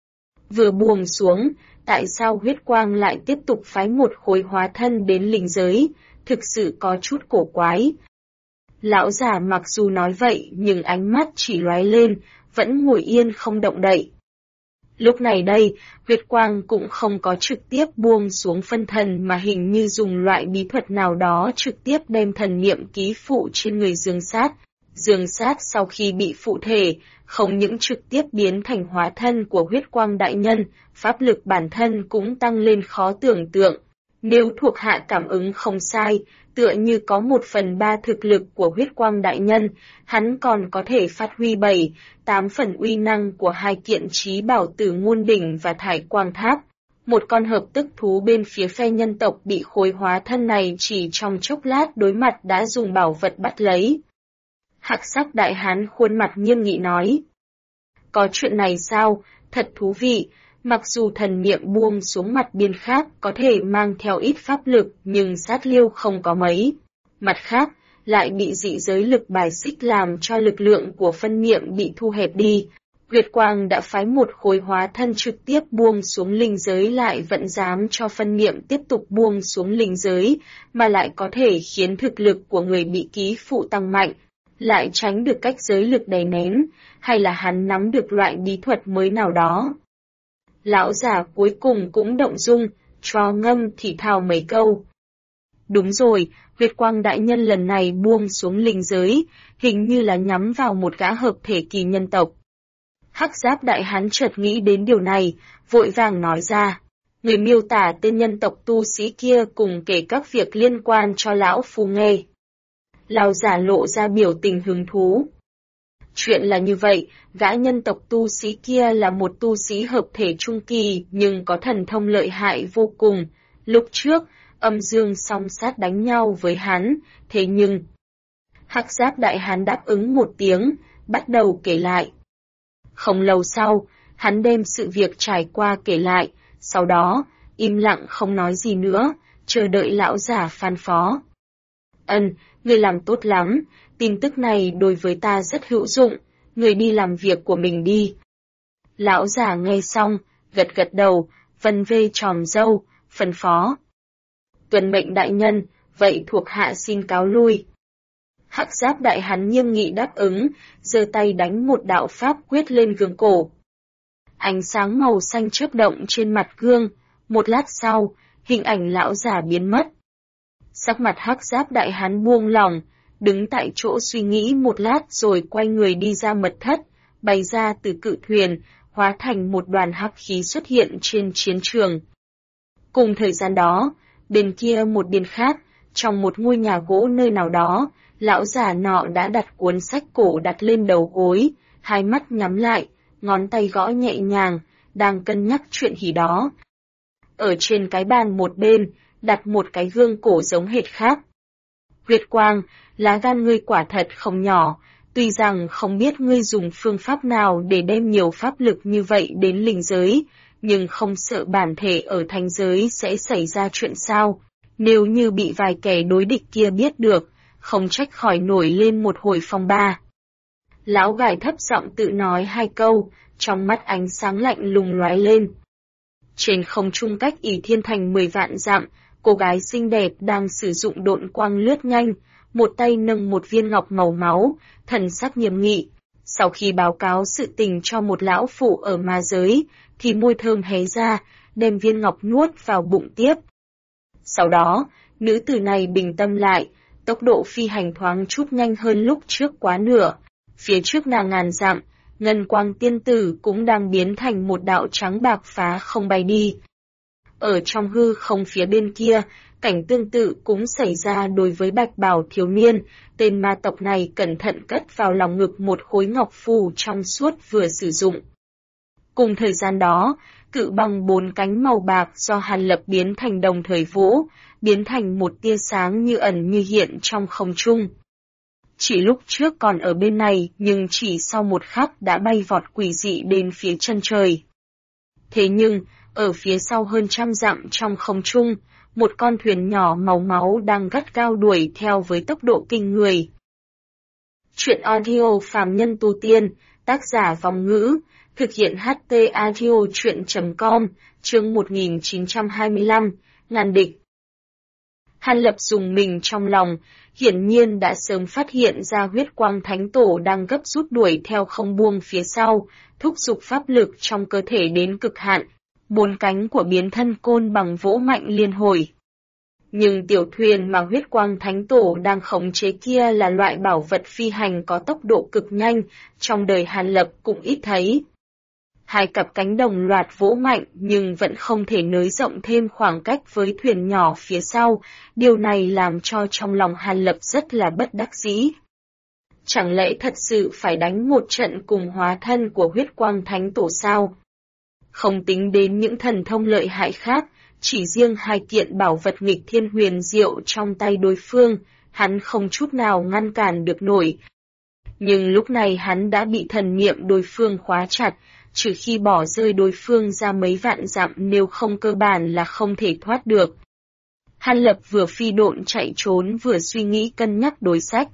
Vừa buông xuống, tại sao huyết quang lại tiếp tục phái một khối hóa thân đến linh giới, thực sự có chút cổ quái. Lão già mặc dù nói vậy nhưng ánh mắt chỉ lóe lên, vẫn ngồi yên không động đậy. Lúc này đây, huyết quang cũng không có trực tiếp buông xuống phân thần mà hình như dùng loại bí thuật nào đó trực tiếp đem thần niệm ký phụ trên người Dương Sát. Dương Sát sau khi bị phụ thể, không những trực tiếp biến thành hóa thân của huyết quang đại nhân, pháp lực bản thân cũng tăng lên khó tưởng tượng. Nếu thuộc hạ cảm ứng không sai, tựa như có 1/3 thực lực của huyết quang đại nhân, hắn còn có thể phát huy 7-8 phần uy năng của hai kiện trí bảo Tử Ngôn Đỉnh và Thải Quang Tháp. Một con hợp tức thú bên phía phe nhân tộc bị khối hóa thân này chỉ trong chốc lát đối mặt đã dùng bảo vật bắt lấy. Hắc Sắc Đại Hán khuôn mặt nghiêm nghị nói. Có chuyện này sao, thật thú vị, mặc dù thần niệm buông xuống mặt biên khác có thể mang theo ít pháp lực nhưng sát liêu không có mấy. Mặt khác, lại bị dị giới lực bài xích làm cho lực lượng của phân niệm bị thu hẹp đi. Huyết Quang đã phái một khối hóa thân trực tiếp buông xuống linh giới lại vẫn dám cho phân niệm tiếp tục buông xuống linh giới, mà lại có thể khiến thực lực của người bị ký phụ tăng mạnh, lại tránh được cách giới lực đè nén, hay là hắn nắm được loại bí thuật mới nào đó. Lão già cuối cùng cũng động dung, cho ngâm thì thào mấy câu. Đúng rồi, huyết quang đại nhân lần này buông xuống linh giới, hình như là nhắm vào một gã hợp thể kỳ nhân tộc. Hắc Giáp Đại Hán chợt nghĩ đến điều này, vội vàng nói ra. Người miêu tả tên nhân tộc tu sĩ kia cùng kể các việc liên quan cho lão phu nghe. Lão giả lộ ra biểu tình hứng thú. Chuyện là như vậy, gã nhân tộc tu sĩ kia là một tu sĩ hợp thể trung kỳ nhưng có thần thông lợi hại vô cùng. Lúc trước, âm dương song sát đánh nhau với hắn, thế nhưng... Hắc Giáp Đại Hán đáp ứng một tiếng, bắt đầu kể lại. Không lâu sau, hắn đem sự việc trải qua kể lại, sau đó, im lặng không nói gì nữa, chờ đợi lão giả phân phó. Người làm tốt lắm, tin tức này đối với ta rất hữu dụng, người đi làm việc của mình đi. Lão giả nghe xong, gật gật đầu, vân vê tròm râu, phân phó. Tuân mệnh đại nhân, vậy thuộc hạ xin cáo lui. Hắc Giáp Đại Hán nghiêm nghị đáp ứng, giơ tay đánh một đạo pháp quyết lên gương cổ. Ánh sáng màu xanh chớp động trên mặt gương, một lát sau, hình ảnh lão giả biến mất. Sắc mặt Hắc Giáp Đại Hán buông lỏng, đứng tại chỗ suy nghĩ một lát rồi quay người đi ra mật thất, bay ra từ cự thuyền, hóa thành một đoàn hắc khí xuất hiện trên chiến trường. Cùng thời gian đó, bên kia một bên khác, trong một ngôi nhà gỗ nơi nào đó, lão già nọ đã đặt cuốn sách cổ đặt lên đầu gối, hai mắt nhắm lại, ngón tay gõ nhẹ nhàng, đang cân nhắc chuyện gì đó. Ở trên cái bàn một bên, đặt một cái gương cổ giống hệt khác. Huyết Quang, lá gan ngươi quả thật không nhỏ, tuy rằng không biết ngươi dùng phương pháp nào để đem nhiều pháp lực như vậy đến linh giới, nhưng không sợ bản thể ở thánh giới sẽ xảy ra chuyện sao. Nếu như bị vài kẻ đối địch kia biết được, không trách khỏi nổi lên một hồi phong ba. Lão gài thấp giọng tự nói hai câu, trong mắt ánh sáng lạnh lùng lóe lên. Trên không trung cách Ỷ Thiên Thành 10 vạn dặm, cô gái xinh đẹp đang sử dụng độn quang lướt nhanh, một tay nâng một viên ngọc màu máu, thần sắc nghiêm nghị. Sau khi báo cáo sự tình cho một lão phụ ở ma giới, thì môi thơm hé ra, đem viên ngọc nuốt vào bụng tiếp. Sau đó, nữ tử này bình tâm lại, tốc độ phi hành thoáng chút nhanh hơn lúc trước quá nửa. Phía trước nàng ngàn dặm, ngân quang tiên tử cũng đang biến thành một đạo trắng bạc phá không bay đi. Ở trong hư không phía bên kia, cảnh tương tự cũng xảy ra đối với bạch bào thiếu niên, tên ma tộc này cẩn thận cất vào lòng ngực một khối ngọc phù trong suốt vừa sử dụng. Cùng thời gian đó, cự bằng 4 cánh màu bạc do Hàn Lập biến thành đồng thời vỗ, biến thành một tia sáng như ẩn như hiện trong không trung. Chỉ lúc trước còn ở bên này nhưng chỉ sau một khắc đã bay vọt quỷ dị đến phía chân trời. Thế nhưng, ở phía sau hơn 100 dặm trong không trung, một con thuyền nhỏ màu máu đang gắt gao đuổi theo với tốc độ kinh người. Chuyện audio phàm nhân tu tiên, tác giả Vong Ngữ, thực hiện HT audio chuyện.com, chương 1925, ngàn địch. Hàn Lập dùng mình trong lòng, hiển nhiên đã sớm phát hiện ra huyết quang thánh tổ đang gấp rút đuổi theo không buông phía sau, thúc giục pháp lực trong cơ thể đến cực hạn, 4 cánh của biến thân côn bằng vỗ mạnh liên hồi. Nhưng tiểu thuyền mà huyết quang thánh tổ đang khống chế kia là loại bảo vật phi hành có tốc độ cực nhanh, trong đời Hàn Lập cũng ít thấy. Hai cặp cánh đồng loạt vỗ mạnh nhưng vẫn không thể nới rộng thêm khoảng cách với thuyền nhỏ phía sau, điều này làm cho trong lòng Hàn Lập rất là bất đắc dĩ. Chẳng lẽ thật sự phải đánh một trận cùng hóa thân của huyết quang thánh tổ sao? Không tính đến những thần thông lợi hại khác, chỉ riêng hai kiện bảo vật nghịch thiên huyền diệu trong tay đối phương, hắn không chút nào ngăn cản được nổi. Nhưng lúc này hắn đã bị thần niệm đối phương khóa chặt, trừ khi bỏ rơi đối phương ra mấy vạn dặm nếu không cơ bản là không thể thoát được. Hàn Lập vừa phi độn chạy trốn vừa suy nghĩ cân nhắc đối sách.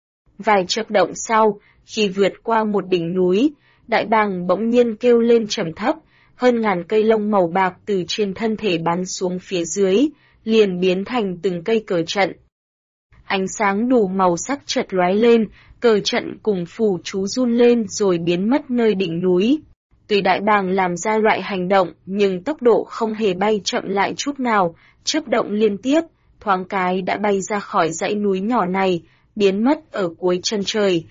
Vài chớp động sau, khi vượt qua một đỉnh núi, đại bàng bỗng nhiên kêu lên trầm thấp, hơn ngàn cây lông màu bạc từ trên thân thể bắn xuống phía dưới, liền biến thành từng cây cờ trận. Ánh sáng đủ màu sắc chợt lóe lên, cờ trận cùng phù chú run lên rồi biến mất nơi đỉnh núi. Tuy đại bàng làm ra loại hành động, nhưng tốc độ không hề bay chậm lại chút nào, chớp động liên tiếp, thoáng cái đã bay ra khỏi dãy núi nhỏ này, biến mất ở cuối chân trời.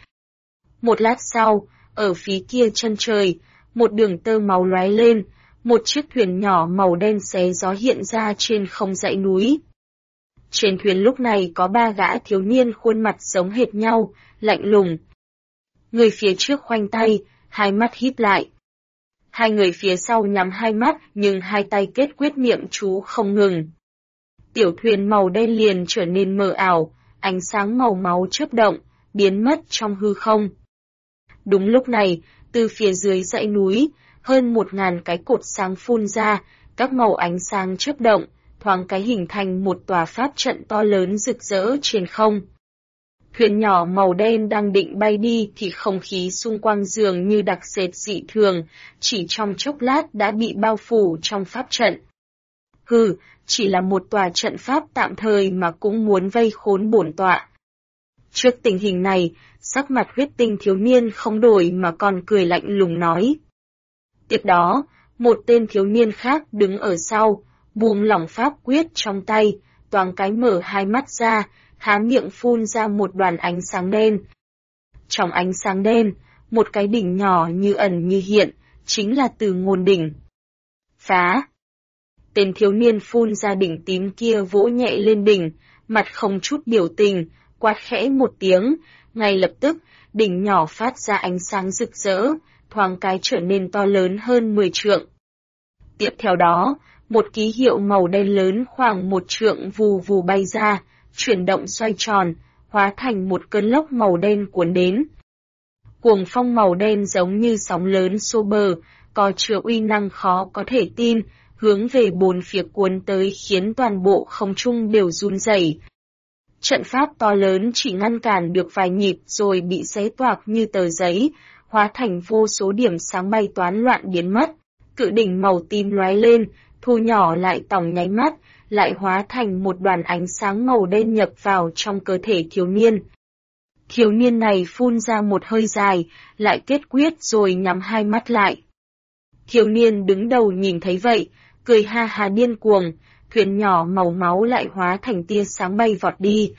Một lát sau, ở phía kia chân trời, một đường tơ máu lóe lên, một chiếc thuyền nhỏ màu đen xé gió hiện ra trên không dãy núi. Trên thuyền lúc này có 3 gã thiếu niên khuôn mặt giống hệt nhau, lạnh lùng. Người phía trước khoanh tay, hai mắt híp lại. Hai người phía sau nhắm hai mắt nhưng hai tay kết quyết niệm chú không ngừng. Tiểu thuyền màu đen liền trở nên mờ ảo, ánh sáng màu máu chớp động, biến mất trong hư không. Đúng lúc này, từ phía dưới dãy núi, hơn 1000 cái cột sáng phun ra, các màu ánh sáng chớp động, thoáng cái hình thành một tòa pháp trận to lớn rực rỡ trên không. Thuyền nhỏ màu đen đang định bay đi thì không khí xung quanh dường như đặc sệt dị thường, chỉ trong chốc lát đã bị bao phủ trong pháp trận. Hừ, chỉ là một tòa trận pháp tạm thời mà cũng muốn vây khốn bổn tọa. Trước tình hình này, sắc mặt huyết tinh thiếu niên không đổi mà còn cười lạnh lùng nói. Tiếp đó, một tên thiếu niên khác đứng ở sau, buông lỏng pháp quyết trong tay, toáng cái mở hai mắt ra, há miệng phun ra một đoàn ánh sáng đen. Trong ánh sáng đen, một cái đỉnh nhỏ như ẩn như hiện, chính là Từ Ngôn đỉnh. Phá! Tên thiếu niên phun ra đỉnh tím kia vỗ nhẹ lên đỉnh, mặt không chút biểu tình, quát khẽ một tiếng, ngay lập tức, đỉnh nhỏ phát ra ánh sáng rực rỡ, thoáng cái trở nên to lớn hơn 10 trượng. Tiếp theo đó, một ký hiệu màu đen lớn khoảng 1 trượng vù vù bay ra, chuyển động xoay tròn, hóa thành một cơn lốc màu đen cuốn đến. Cuồng phong màu đen giống như sóng lớn xô bờ, có chứa uy năng khó có thể tin, hướng về bốn phía cuốn tới khiến toàn bộ không trung đều run rẩy. Trận pháp to lớn chỉ ngăn cản được vài nhịp rồi bị xé toạc như tờ giấy, hóa thành vô số điểm sáng bay toán loạn biến mất. Cự đỉnh màu tím lóe lên, thu nhỏ lại tòng nháy mắt, lại hóa thành một đoàn ánh sáng màu đen nhập vào trong cơ thể thiếu niên. Thiếu niên này phun ra một hơi dài, lại kết quyết rồi nhắm hai mắt lại. Thiếu niên đứng đầu nhìn thấy vậy, cười ha ha điên cuồng, thuyền nhỏ màu máu lại hóa thành tia sáng bay vọt đi.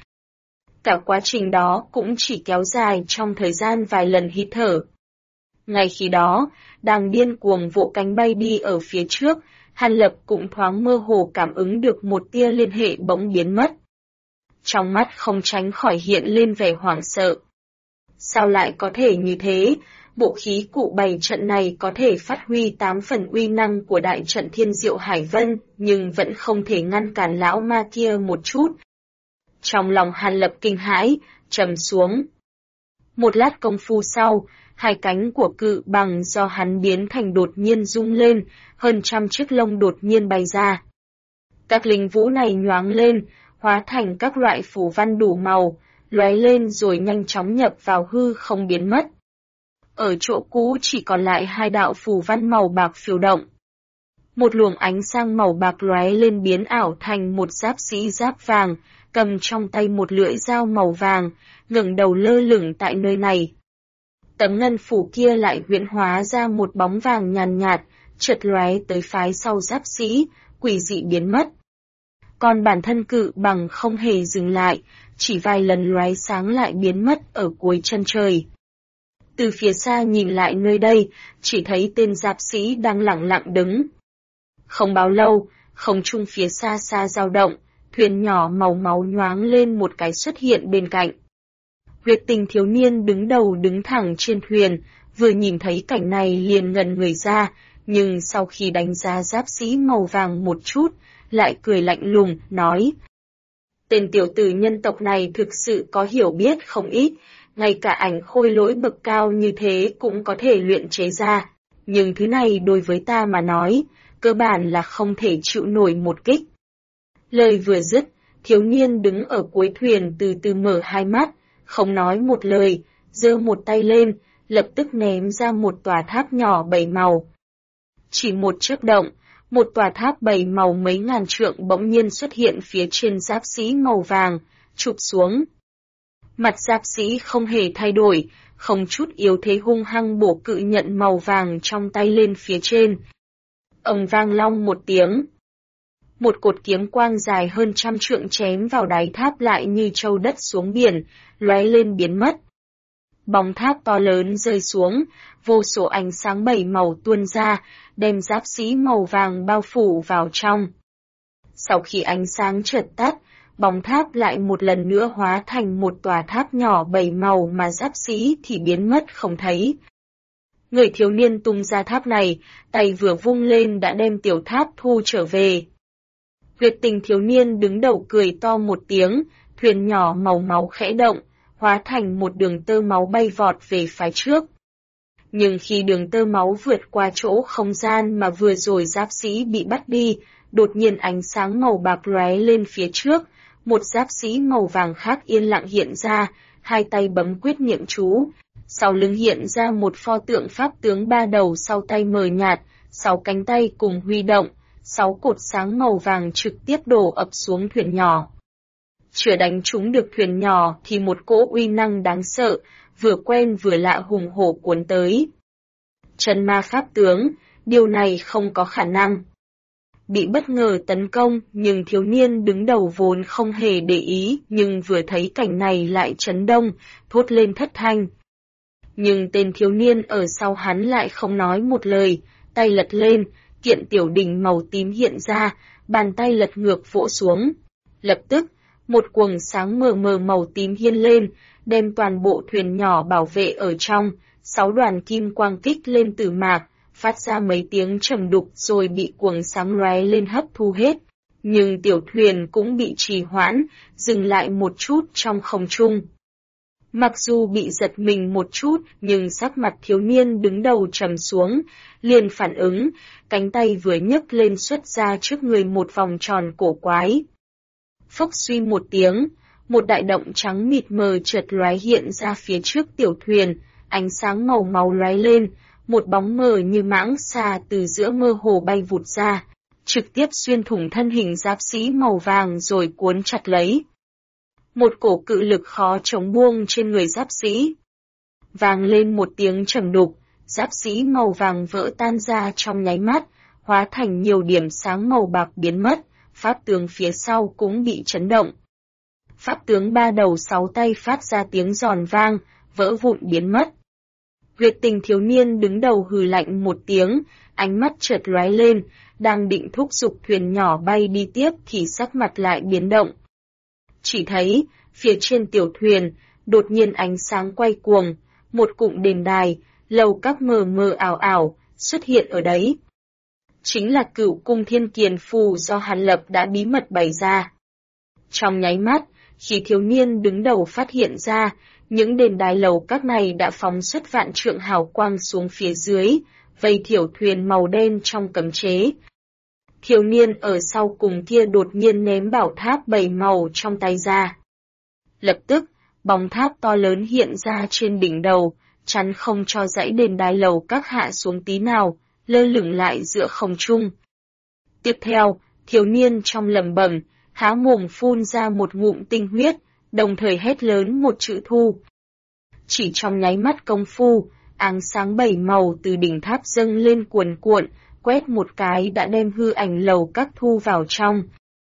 Cả quá trình đó cũng chỉ kéo dài trong thời gian vài lần hít thở. Ngay khi đó, đang điên cuồng vỗ cánh bay đi ở phía trước, Hàn Lập cũng thoáng mơ hồ cảm ứng được một tia liên hệ bỗng biến mất. Trong mắt không tránh khỏi hiện lên vẻ hoảng sợ. Sao lại có thể như thế? Bộ khí cụ bày trận này có thể phát huy 8 phần uy năng của đại trận Thiên Diệu Hải Vân, nhưng vẫn không thể ngăn cản lão ma kia một chút. Trong lòng Hàn Lập kinh hãi, trầm xuống. Một lát công phu sau, hai cánh của cự bằng do hắn biến thành đột nhiên rung lên, hơn trăm chiếc lông đột nhiên bay ra. Các linh vũ này nhoáng lên, hóa thành các loại phù văn đủ màu, lóe lên rồi nhanh chóng nhập vào hư không biến mất. Ở chỗ cũ chỉ còn lại hai đạo phù văn màu bạc phiêu động. Một luồng ánh sáng màu bạc lóe lên biến ảo thành một giáp sĩ giáp vàng, cầm trong tay một lưỡi dao màu vàng, ngẩng đầu lơ lửng tại nơi này. Tấm ngân phủ kia lại huyễn hóa ra một bóng vàng nhàn nhạt, chợt lóe tới phái sau giáp sĩ, quỷ dị biến mất. Còn bản thân cự bằng không hề dừng lại, chỉ vài lần lóe sáng lại biến mất ở cuối chân trời. Từ phía xa nhìn lại nơi đây, chỉ thấy tên giáp sĩ đang lẳng lặng đứng. Không bao lâu, không trung phía xa xa dao động, thuyền nhỏ màu máu nhoáng lên một cái xuất hiện bên cạnh. Huyết Tình thiếu niên đứng đầu đứng thẳng trên thuyền, vừa nhìn thấy cảnh này liền ngẩn người ra, nhưng sau khi đánh giá giáp sĩ màu vàng một chút, lại cười lạnh lùng, nói. Tên tiểu tử nhân tộc này thực sự có hiểu biết không ít, ngay cả ảnh khôi lỗi bậc cao như thế cũng có thể luyện chế ra, nhưng thứ này đối với ta mà nói, cơ bản là không thể chịu nổi một kích. Lời vừa dứt, thiếu niên đứng ở cuối thuyền từ từ mở hai mắt, không nói một lời, giơ một tay lên, lập tức ném ra một tòa tháp nhỏ 7 màu. Chỉ một chớp động, một tòa tháp 7 màu mấy ngàn trượng bỗng nhiên xuất hiện phía trên giáp sĩ màu vàng, chụp xuống. Mặt giáp sĩ không hề thay đổi, không chút yếu thế hung hăng bổ cự nhận màu vàng trong tay lên phía trên. Ầm vang long một tiếng. Một cột kiếm quang dài hơn trăm trượng chém vào đáy tháp lại như châu đất xuống biển, lóe lên biến mất. Bóng tháp to lớn rơi xuống, vô số ánh sáng 7 màu tuôn ra, đem giáp sĩ màu vàng bao phủ vào trong. Sau khi ánh sáng chợt tắt, bóng tháp lại một lần nữa hóa thành một tòa tháp nhỏ 7 màu mà giáp sĩ thì biến mất không thấy. Người thiếu niên tung ra tháp này, tay vừa vung lên đã đem tiểu tháp thu trở về. Huyết Tình thiếu niên đứng đầu cười to một tiếng, thuyền nhỏ màu máu khẽ động, hóa thành một đường tơ máu bay vọt về phía trước. Nhưng khi đường tơ máu vượt qua chỗ không gian mà vừa rồi giáp sĩ bị bắt đi, đột nhiên ánh sáng màu bạc lóe lên phía trước, một giáp sĩ màu vàng khác yên lặng hiện ra, hai tay bấm quyết niệm chú. Sau lưng hiện ra một pho tượng pháp tướng ba đầu sau tay mờ nhạt, 6 cánh tay cùng huy động, 6 cột sáng màu vàng trực tiếp đổ ập xuống thuyền nhỏ. Chưa đánh trúng được thuyền nhỏ thì một cỗ uy năng đáng sợ, vừa quen vừa lạ hùng hổ cuốn tới. Chân ma pháp tướng, điều này không có khả năng. bị bất ngờ tấn công, nhưng thiếu niên đứng đầu vốn không hề để ý, nhưng vừa thấy cảnh này lại chấn động, thốt lên thất thanh. Nhưng tên thiếu niên ở sau hắn lại không nói một lời, tay lật lên, kiện tiểu đỉnh màu tím hiện ra, bàn tay lật ngược vỗ xuống. Lập tức, một quầng sáng mờ mờ màu tím hiên lên, đem toàn bộ thuyền nhỏ bảo vệ ở trong, 6 đoàn kim quang kích lên từ mạc, phát ra mấy tiếng trầm đục rồi bị quầng sáng lóe lên hấp thu hết. Nhưng tiểu thuyền cũng bị trì hoãn, dừng lại một chút trong không trung. Mặc dù bị giật mình một chút, nhưng sắc mặt thiếu niên đứng đầu trầm xuống, liền phản ứng, cánh tay vừa nhấc lên xuất ra trước người một vòng tròn cổ quái. Phốc suy một tiếng, một đại động trắng mịt mờ chợt lóe hiện ra phía trước tiểu thuyền, ánh sáng màu máu lóe lên, một bóng mờ như mãng xà từ giữa mơ hồ bay vụt ra, trực tiếp xuyên thủng thân hình giáp sĩ màu vàng rồi cuốn chặt lấy. Một cổ cự lực khó chống buông trên người giáp sĩ. Vang lên một tiếng trầm đục, giáp sĩ màu vàng vỡ tan ra trong nháy mắt, hóa thành nhiều điểm sáng màu bạc biến mất, pháp tướng phía sau cũng bị chấn động. Pháp tướng 3 đầu 6 tay phát ra tiếng giòn vang, vỡ vụn biến mất. Nguyệt Tình thiếu niên đứng đầu hừ lạnh một tiếng, ánh mắt chợt lóe lên, đang định thúc giục thuyền nhỏ bay đi tiếp thì sắc mặt lại biến động. Chỉ thấy, phía trên tiểu thuyền, đột nhiên ánh sáng quay cuồng, một cụm đền đài, lầu các mờ mờ ảo ảo, xuất hiện ở đấy. Chính là Cửu Cung Thiên Kiền phù do Hàn Lập đã bí mật bày ra. Trong nháy mắt, khi thiếu niên đứng đầu phát hiện ra, những đền đài lầu các này đã phóng xuất vạn trượng hào quang xuống phía dưới, vây thiểu thuyền màu đen trong cấm chế. Thiếu niên ở sau cùng kia đột nhiên ném bảo tháp 7 màu trong tay ra. Lập tức, bóng tháp to lớn hiện ra trên đỉnh đầu, chắn không cho dãy đền đài lầu các hạ xuống tí nào, lơ lửng lại giữa không trung. Tiếp theo, thiếu niên trong lẩm bẩm, há mồm phun ra một ngụm tinh huyết, đồng thời hét lớn một chữ thu. Chỉ trong nháy mắt công phu, ánh sáng 7 màu từ đỉnh tháp dâng lên cuồn cuộn, quét một cái đã đem hư ảnh lầu các thu vào trong.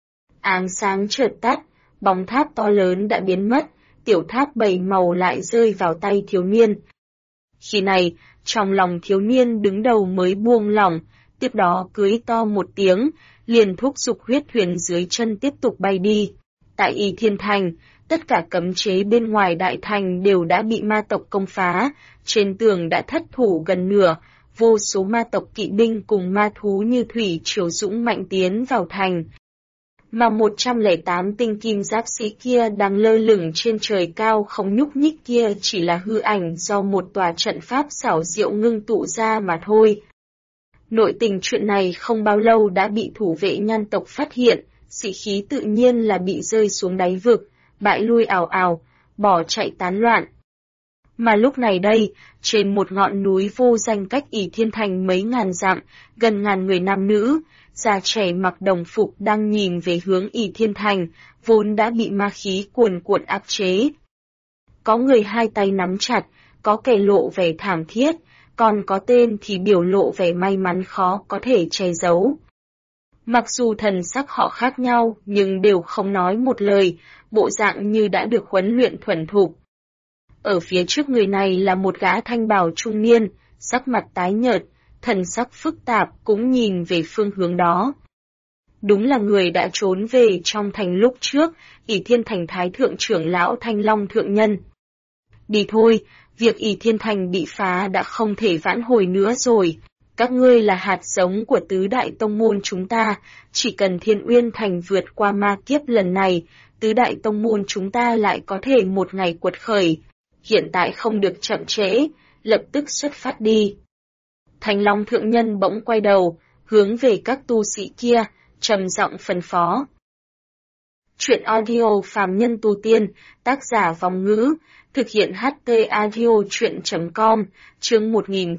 Ánh sáng chợt tắt, bóng tháp to lớn đã biến mất, tiểu tháp 7 màu lại rơi vào tay thiếu niên. Khi này, trong lòng thiếu niên đứng đầu mới buông lỏng, tiếp đó cưới to một tiếng, liền thúc giục huyết thuyền dưới chân tiếp tục bay đi. Tại Y Thiên Thành, tất cả cấm chế bên ngoài đại thành đều đã bị ma tộc công phá, trên tường đã thất thủ gần nửa, vô số ma tộc kỵ binh cùng ma thú như thủy triều dũng mạnh tiến vào thành. Mà 108 tinh kim giáp sĩ kia đang lơ lửng trên trời cao không nhúc nhích kia chỉ là hư ảnh do một tòa trận pháp xảo diệu ngưng tụ ra mà thôi. Nội tình chuyện này không bao lâu đã bị thủ vệ nhan tộc phát hiện, sĩ khí tự nhiên là bị rơi xuống đáy vực, bại lui ào ào, bỏ chạy tán loạn. Mà lúc này đây, trên một ngọn núi vô danh cách Y Thiên Thành mấy ngàn dặm, gần ngàn người nam nữ, già trẻ mặc đồng phục đang nhìn về hướng Y Thiên Thành, vốn đã bị ma khí cuồn cuộn áp chế. Có người hai tay nắm chặt, có kẻ lộ vẻ thảm thiết, còn có tên thì biểu lộ vẻ may mắn khó có thể che giấu. Mặc dù thần sắc họ khác nhau, nhưng đều không nói một lời, bộ dạng như đã được huấn luyện thuần thục. Ở phía trước người này là một gã thanh bào trung niên, sắc mặt tái nhợt, thần sắc phức tạp cũng nhìn về phương hướng đó. Đúng là người đã trốn về trong thành lúc trước, Y Thiên Thành Thái Thượng trưởng lão Thanh Long Thượng Nhân. Đi thôi, việc Y Thiên Thành bị phá đã không thể vãn hồi nữa rồi. Các ngươi là hạt giống của tứ đại tông môn chúng ta, chỉ cần Thiên Uyên Thành vượt qua ma kiếp lần này, tứ đại tông môn chúng ta lại có thể một ngày quật khởi. Hiện tại không được chậm trễ, lập tức xuất phát đi. Thanh Long Thượng Nhân bỗng quay đầu, hướng về các tu sĩ kia, trầm giọng phân phó. Chuyện audio phàm nhân tu tiên, tác giả Vong Ngữ, thực hiện HT audio chuyện.com, chương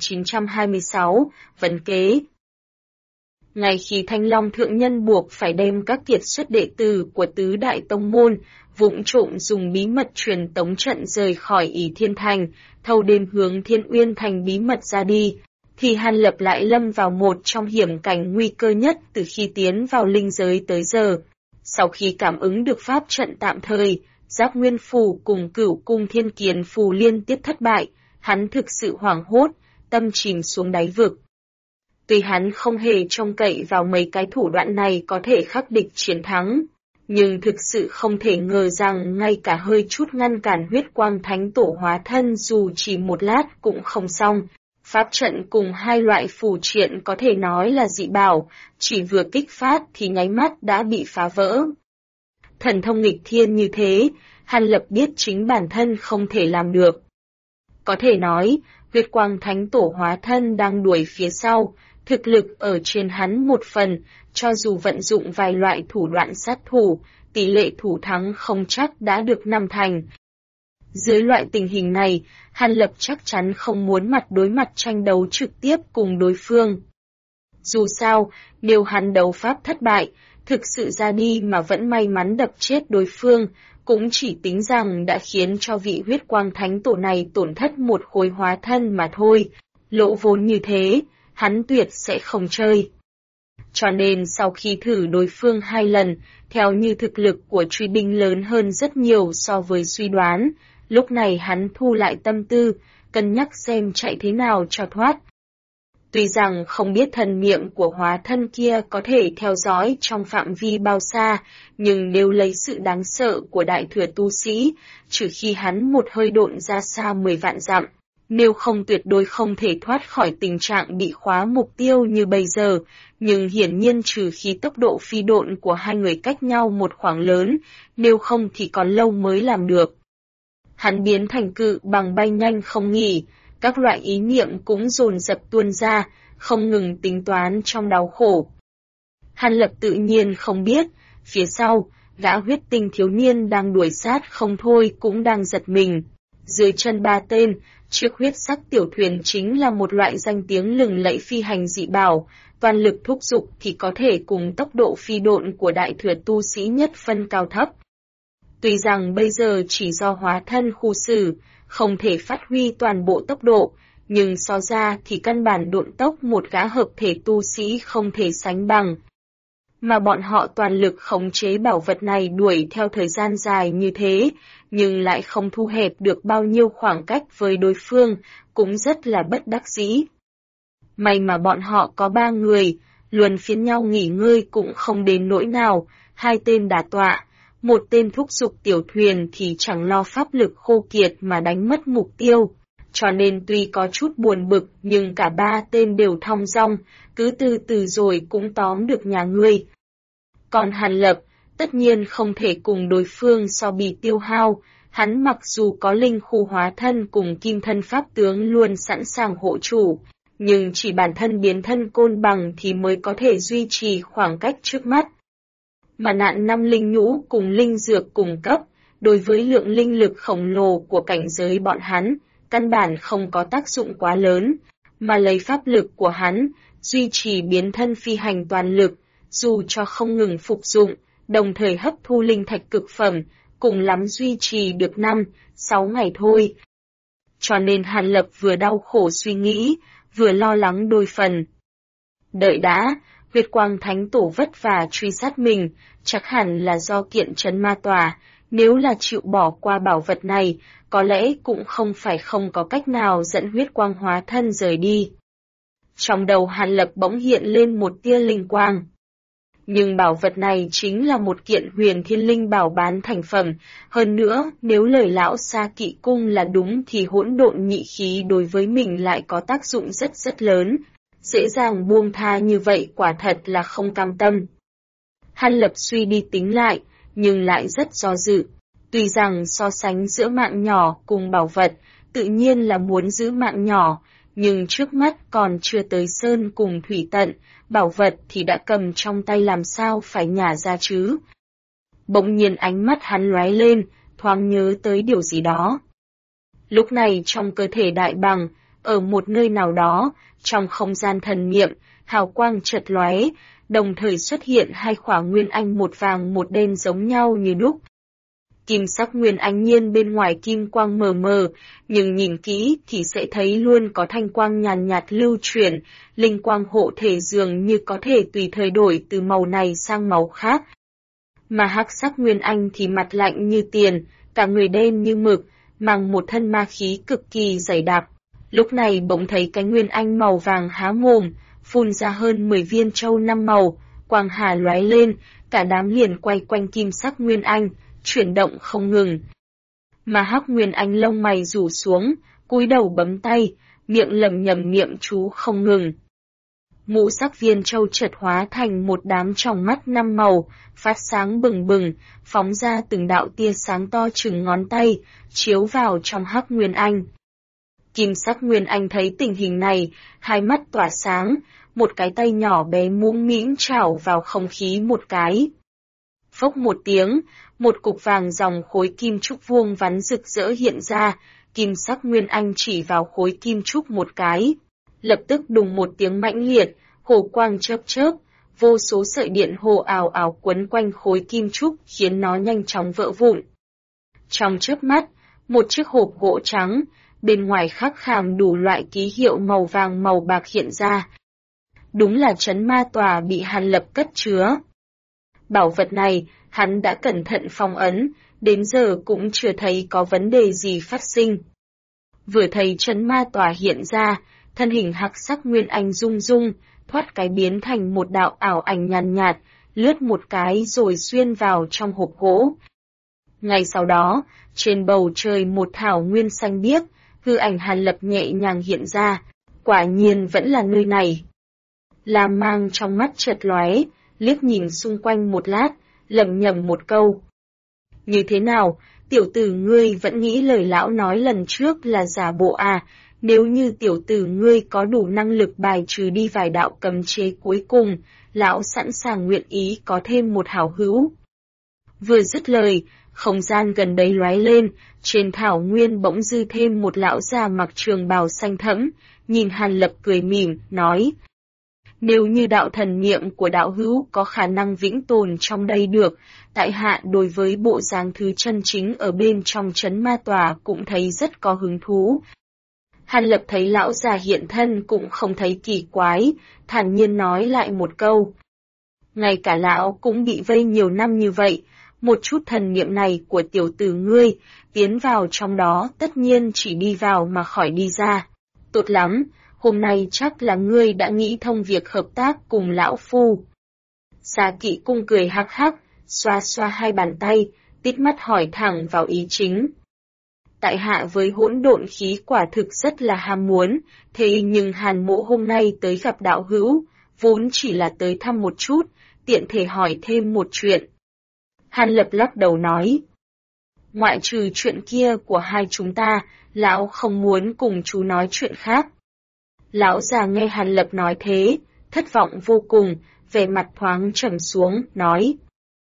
1926, vấn kế. Ngay khi Thanh Long Thượng Nhân buộc phải đem các kiệt xuất đệ tử của tứ đại tông môn, vụng trộm dùng bí mật truyền tống trận rời khỏi Y Thiên Thành, thâu đêm hướng Thiên Uyên Thành bí mật ra đi, thì Hàn Lập lại lâm vào một trong hiểm cảnh nguy cơ nhất từ khi tiến vào linh giới tới giờ. Sau khi cảm ứng được pháp trận tạm thời, Giác Nguyên Phù cùng Cửu Cung Thiên Kiền Phù liên tiếp thất bại, hắn thực sự hoảng hốt, tâm chìm xuống đáy vực. Tuy hắn không hề trông cậy vào mấy cái thủ đoạn này có thể khắc địch chiến thắng, nhưng thực sự không thể ngờ rằng ngay cả hơi chút ngăn cản huyết quang thánh tổ hóa thân dù chỉ một lát cũng không xong. Pháp trận cùng hai loại phù triện có thể nói là dị bảo, chỉ vừa kích phát thì nháy mắt đã bị phá vỡ. Thần thông nghịch thiên như thế, Hàn Lập biết chính bản thân không thể làm được. Có thể nói, huyết quang thánh tổ hóa thân đang đuổi phía sau, thực lực ở trên hắn một phần, cho dù vận dụng vài loại thủ đoạn sát thủ, tỷ lệ thủ thắng không chắc đã được 5 thành. Dưới loại tình hình này, Hàn Lập chắc chắn không muốn mặt đối mặt tranh đấu trực tiếp cùng đối phương. Dù sao, nếu hắn đấu pháp thất bại, thực sự ra đi mà vẫn may mắn đập chết đối phương, cũng chỉ tính rằng đã khiến cho vị huyết quang thánh tổ này tổn thất một khối hóa thân mà thôi. Lỗ vốn như thế, hắn tuyệt sẽ không chơi. Cho nên sau khi thử đối phương 2 lần, theo như thực lực của truy binh lớn hơn rất nhiều so với suy đoán, lúc này hắn thu lại tâm tư, cân nhắc xem chạy thế nào cho thoát. Tuy rằng không biết thần miệng của hóa thân kia có thể theo dõi trong phạm vi bao xa, nhưng nếu lấy sự đáng sợ của đại thừa tu sĩ, trừ khi hắn một hơi độn ra xa 10 vạn dặm, nếu không tuyệt đối không thể thoát khỏi tình trạng bị khóa mục tiêu như bây giờ, nhưng hiển nhiên trừ khi tốc độ phi độn của hai người cách nhau một khoảng lớn, nếu không thì còn lâu mới làm được. Hắn biến thành cự bằng bay nhanh không nghỉ, các loại ý niệm cũng dồn dập tuôn ra, không ngừng tính toán trong đau khổ. Hàn Lập tự nhiên không biết, phía sau, gã huyết tinh thiếu niên đang đuổi sát không thôi cũng đang giật mình. Dưới chân 3 tên, chiếc huyết sắc tiểu thuyền chính là một loại danh tiếng lừng lẫy phi hành dị bảo, toàn lực thúc giục thì có thể cùng tốc độ phi độn của đại thừa tu sĩ nhất phân cao thấp. Tuy rằng bây giờ chỉ do hóa thân khu xử, không thể phát huy toàn bộ tốc độ, nhưng so ra thì căn bản độn tốc một gã hợp thể tu sĩ không thể sánh bằng. Mà bọn họ toàn lực khống chế bảo vật này đuổi theo thời gian dài như thế, nhưng lại không thu hẹp được bao nhiêu khoảng cách với đối phương, cũng rất là bất đắc dĩ. May mà bọn họ có 3 người, luân phiên nhau nghỉ ngơi cũng không đến nỗi nào, 2 tên đả tọa, một tên thúc giục tiểu thuyền thì chẳng lo pháp lực khô kiệt mà đánh mất mục tiêu. Cho nên tuy có chút buồn bực nhưng cả 3 tên đều thong dong, cứ từ từ rồi cũng tóm được nhà ngươi. Còn Hàn Lập, tất nhiên không thể cùng đối phương so bì tiêu hao, hắn mặc dù có linh khu hóa thân cùng kim thân pháp tướng luôn sẵn sàng hộ chủ, nhưng chỉ bản thân biến thân côn bằng thì mới có thể duy trì khoảng cách trước mắt. Mà nạn 5 linh nhũ cùng linh dược cùng cấp, đối với lượng linh lực khổng lồ của cảnh giới bọn hắn, căn bản không có tác dụng quá lớn, mà lấy pháp lực của hắn, duy trì biến thân phi hành toàn lực, dù cho không ngừng phục dụng, đồng thời hấp thu linh thạch cực phẩm, cùng lắm duy trì được 5-6 ngày thôi. Cho nên Hàn Lập vừa đau khổ suy nghĩ, vừa lo lắng đôi phần. Đợi đã, huyết quang thánh tổ vất vả truy sát mình, chắc hẳn là do kiện trấn ma tòa, nếu là chịu bỏ qua bảo vật này, có lẽ cũng không phải không có cách nào dẫn huyết quang hóa thân rời đi. Trong đầu Hàn Lập bỗng hiện lên một tia linh quang. Nhưng bảo vật này chính là một kiện huyền thiên linh bảo bán thành phẩm, hơn nữa nếu lời lão Sa Kỵ Cung là đúng thì hỗn độn nhị khí đối với mình lại có tác dụng rất rất lớn, dễ dàng buông tha như vậy quả thật là không cam tâm. Hàn Lập suy đi tính lại, nhưng lại rất do dự. Tuy rằng so sánh giữa mạng nhỏ cùng bảo vật, tự nhiên là muốn giữ mạng nhỏ, nhưng trước mắt còn chưa tới sơn cùng thủy tận, bảo vật thì đã cầm trong tay làm sao phải nhả ra chứ. Bỗng nhiên ánh mắt hắn lóe lên, thoáng nhớ tới điều gì đó. Lúc này trong cơ thể đại bằng, ở một nơi nào đó, trong không gian thần niệm, hào quang chợt lóe, đồng thời xuất hiện 2 khỏa nguyên anh một vàng một đen giống nhau như đúc. Kim sắc nguyên anh nhiên bên ngoài kim quang mờ mờ, nhưng nhìn kỹ thì sẽ thấy luôn có thanh quang nhàn nhạt lưu chuyển, linh quang hộ thể dường như có thể tùy thời đổi từ màu này sang màu khác. Mà hắc sắc nguyên anh thì mặt lạnh như tiền, cả người đen như mực, mang một thân ma khí cực kỳ dày đặc. Lúc này bỗng thấy cái nguyên anh màu vàng há mồm, phun ra hơn 10 viên châu năm màu, quang hà lóe lên, cả đám liền quay quanh kim sắc nguyên anh, chuyển động không ngừng. Mà hắc nguyên anh lông mày rủ xuống, cúi đầu bấm tay, miệng lẩm nhẩm niệm chú không ngừng. Ngũ sắc viên châu chợt hóa thành một đám tròng mắt năm màu, phát sáng bừng bừng, phóng ra từng đạo tia sáng to chừng ngón tay, chiếu vào trong hắc nguyên anh. Kim sắc nguyên anh thấy tình hình này, hai mắt tỏa sáng, một cái tay nhỏ bé mũm mĩm chảo vào không khí một cái. Phốc một tiếng, một cục vàng dòng khối kim trúc vuông vắn rực rỡ hiện ra, kim sắc nguyên anh chỉ vào khối kim trúc một cái. Lập tức đùng một tiếng mãnh liệt, hồ quang chớp chớp, vô số sợi điện hồ ào ào quấn quanh khối kim trúc khiến nó nhanh chóng vỡ vụn. Trong chớp mắt, một chiếc hộp gỗ trắng, bên ngoài khắc khảm đủ loại ký hiệu màu vàng màu bạc hiện ra. Đúng là trấn ma tòa bị Hàn Lập cất chứa. Bảo vật này, hắn đã cẩn thận phong ấn, đến giờ cũng chưa thấy có vấn đề gì phát sinh. Vừa thấy trấn ma tòa hiện ra, thân hình hắc sắc nguyên anh rung rung, thoát cái biến thành một đạo ảo ảnh nhàn nhạt, lướt một cái rồi xuyên vào trong hộp gỗ. Ngay sau đó, trên bầu trời một thảo nguyên xanh biếc, hư ảnh Hàn Lập nhẹ nhàng hiện ra, quả nhiên vẫn là nơi này. Lam mang trong mắt chợt lóe, liếc nhìn xung quanh một lát, lẩm nhẩm một câu. Như thế nào, tiểu tử ngươi vẫn nghĩ lời lão nói lần trước là giả bộ à, nếu như tiểu tử ngươi có đủ năng lực bài trừ đi vài đạo cấm chế cuối cùng, lão sẵn sàng nguyện ý có thêm một hảo hữu. Vừa dứt lời, không gian gần đấy lóe lên, trên thảo nguyên bỗng dư thêm một lão già mặc trường bào xanh thẫm, nhìn Hàn Lập cười mỉm, nói. Nếu như đạo thần niệm của đạo hữu có khả năng vĩnh tồn trong đây được, tại hạ đối với bộ dáng thứ chân chính ở bên trong trấn ma tòa cũng thấy rất có hứng thú. Hàn Lập thấy lão già hiện thân cũng không thấy kỳ quái, thản nhiên nói lại một câu. Ngay cả lão cũng bị vây nhiều năm như vậy, một chút thần niệm này của tiểu tử ngươi, tiến vào trong đó tất nhiên chỉ đi vào mà khỏi đi ra. Tốt lắm, hôm nay chắc là ngươi đã nghĩ thông việc hợp tác cùng lão phu. Xà Kỵ Cung cười hắc hắc, xoa xoa hai bàn tay, tít mắt hỏi thẳng vào ý chính. Tại hạ với hỗn độn khí quả thực rất là ham muốn, thế nhưng Hàn Mỗ hôm nay tới gặp đạo hữu, vốn chỉ là tới thăm một chút, tiện thể hỏi thêm một chuyện. Hàn Lập lắc đầu nói. Ngoại trừ chuyện kia của hai chúng ta, lão không muốn cùng chú nói chuyện khác. Lão già nghe Hàn Lập nói thế, thất vọng vô cùng, vẻ mặt thoáng trầm xuống, nói.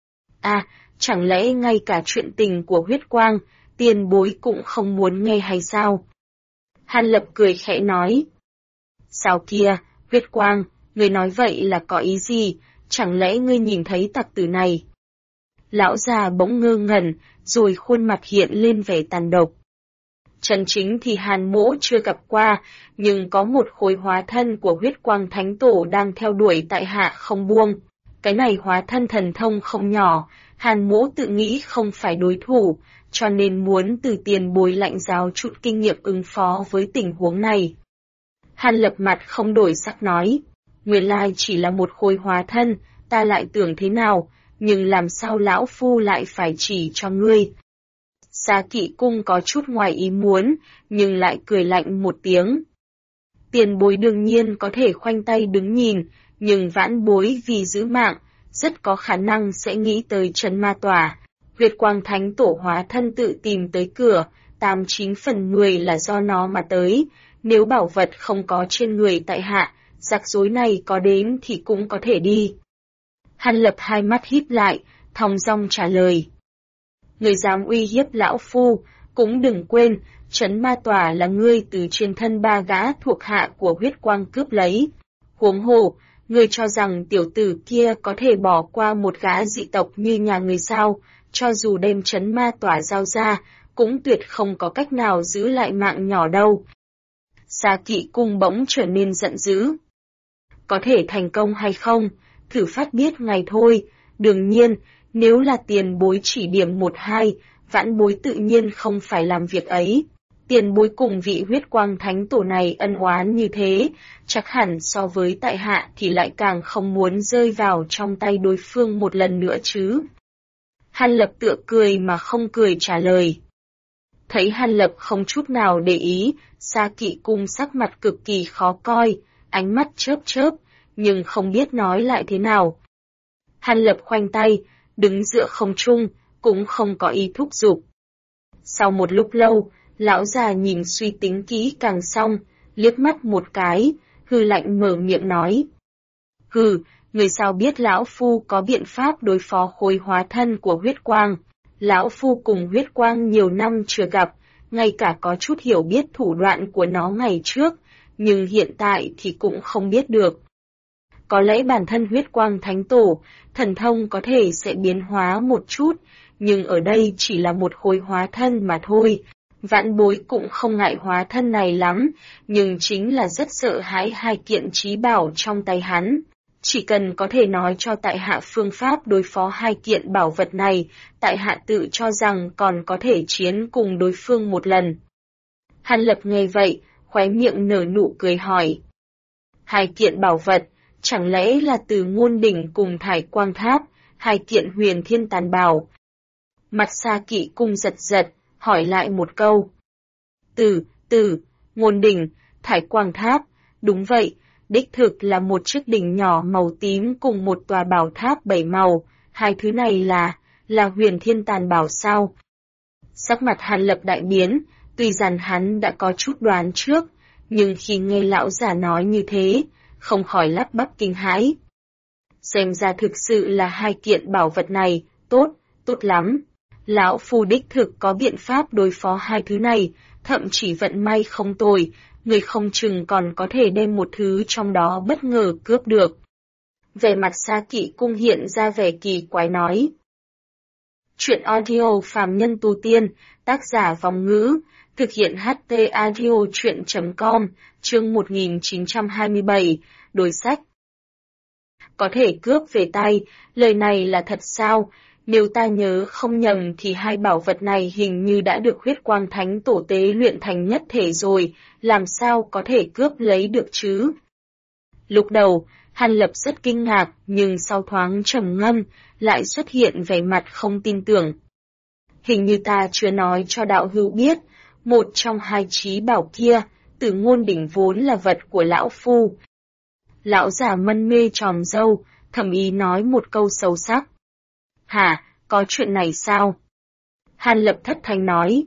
À, chẳng lẽ ngay cả chuyện tình của huyết quang, tiền bối cũng không muốn nghe hay sao? Hàn Lập cười khẽ nói. Sao kia, huyết quang, ngươi nói vậy là có ý gì, chẳng lẽ ngươi nhìn thấy tặc tử này? Lão già bỗng ngơ ngẩn, rồi khuôn mặt hiện lên vẻ tàn độc. Chân chính thì Hàn Mỗ chưa gặp qua, nhưng có một khối hóa thân của huyết quang thánh tổ đang theo đuổi tại hạ không buông. Cái này hóa thân thần thông không nhỏ, Hàn Mỗ tự nghĩ không phải đối thủ, cho nên muốn từ tiền bối lãnh giáo chút kinh nghiệm ứng phó với tình huống này. Hàn Lập mặt không đổi sắc nói, nguyên lai chỉ là một khối hóa thân, ta lại tưởng thế nào, nhưng làm sao lão phu lại phải chỉ cho ngươi. Xà Kỵ Cung có chút ngoài ý muốn, nhưng lại cười lạnh một tiếng. Tiền bối đương nhiên có thể khoanh tay đứng nhìn, nhưng vãn bối vì giữ mạng, rất có khả năng sẽ nghĩ tới trấn ma tòa. Huyết quang thánh tổ hóa thân tự tìm tới cửa, 89 phần 10 là do nó mà tới. Nếu bảo vật không có trên người tại hạ, rắc rối này có đến thì cũng có thể đi. Hàn Lập hai mắt híp lại, thong dong trả lời. Người dám uy hiếp lão phu, cũng đừng quên, trấn ma tòa là ngươi từ trên thân ba gã thuộc hạ của huyết quang cướp lấy. Huống hồ, ngươi cho rằng tiểu tử kia có thể bỏ qua một gã dị tộc như nhà người sao, cho dù đem trấn ma tỏa giao ra, cũng tuyệt không có cách nào giữ lại mạng nhỏ đâu. Xa Kỵ Cung bỗng trở nên giận dữ. Có thể thành công hay không, thử phát biết ngày thôi, đương nhiên, nếu là tiền bối chỉ điểm 1-2, vãn bối tự nhiên không phải làm việc ấy. Tiền bối cùng vị huyết quang thánh tổ này ân oán như thế, chắc hẳn so với tại hạ thì lại càng không muốn rơi vào trong tay đối phương một lần nữa chứ. Hàn Lập tựa cười mà không cười trả lời. Thấy Hàn Lập không chút nào để ý, Xa Kỵ Cung sắc mặt cực kỳ khó coi, ánh mắt chớp chớp, nhưng không biết nói lại thế nào. Hàn Lập khoanh tay, đứng giữa không trung, cũng không có ý thúc giục. Sau một lúc lâu, lão già nhìn suy tính kỹ càng xong, liếc mắt một cái, hư lạnh mở miệng nói. Hừ, người sao biết lão phu có biện pháp đối phó khối hóa thân của huyết quang. Lão phu cùng huyết quang nhiều năm chưa gặp, ngay cả có chút hiểu biết thủ đoạn của nó ngày trước, nhưng hiện tại thì cũng không biết được. Có lẽ bản thân huyết quang thánh tổ, thần thông có thể sẽ biến hóa một chút, nhưng ở đây chỉ là một khối hóa thân mà thôi. Vãn bối cũng không ngại hóa thân này lắm, nhưng chính là rất sợ hãi hai kiện trí bảo trong tay hắn. Chỉ cần có thể nói cho tại hạ phương pháp đối phó hai kiện bảo vật này, tại hạ tự cho rằng còn có thể chiến cùng đối phương một lần. Hàn Lập nghe vậy, khóe miệng nở nụ cười hỏi. Hai kiện bảo vật, chẳng lẽ là từ Ngôn Đỉnh cùng Thải Quang Tháp, hai kiện huyền thiên tàn bảo? Mặt Xa Kỵ Cung giật giật, hỏi lại một câu. Ngôn Đỉnh, Thải Quang Tháp, đúng vậy, đích thực là một chiếc đỉnh nhỏ màu tím cùng một tòa bảo tháp 7 màu, hai thứ này là huyền thiên tàn bảo sao? Sắc mặt Hàn Lập đại biến, tuy rằng hắn đã có chút đoán trước, nhưng khi nghe lão già nói như thế, không khỏi lắp bắp kinh hãi. Xem ra thực sự là hai kiện bảo vật này, tốt lắm. Lão phu đích thực có biện pháp đối phó hai thứ này, thậm chí vận may không tồi, người không chừng còn có thể đem một thứ trong đó bất ngờ cướp được. Vẻ mặt Xa Kỵ Cung hiện ra vẻ kỳ quái nói. Chuyện audio phàm nhân tu tiên, tác giả Vong Ngữ, thực hiện HT audio chuyện.com, chương 1927, đối sách. Có thể cướp về tay, lời này là thật sao? Nếu ta nhớ không nhầm thì hai bảo vật này hình như đã được huyết quang thánh tổ tế luyện thành nhất thể rồi, làm sao có thể cướp lấy được chứ? Lúc đầu, Hàn Lập rất kinh ngạc, nhưng sau thoáng trầm ngâm, lại xuất hiện vẻ mặt không tin tưởng. Hình như ta chưa nói cho đạo hữu biết, một trong hai trí bảo kia, Tử Ngôn Đỉnh vốn là vật của lão phu. Lão già mân mê tròm râu, thầm ý nói một câu sâu sắc. Hả, có chuyện này sao? Hàn Lập thất thanh nói.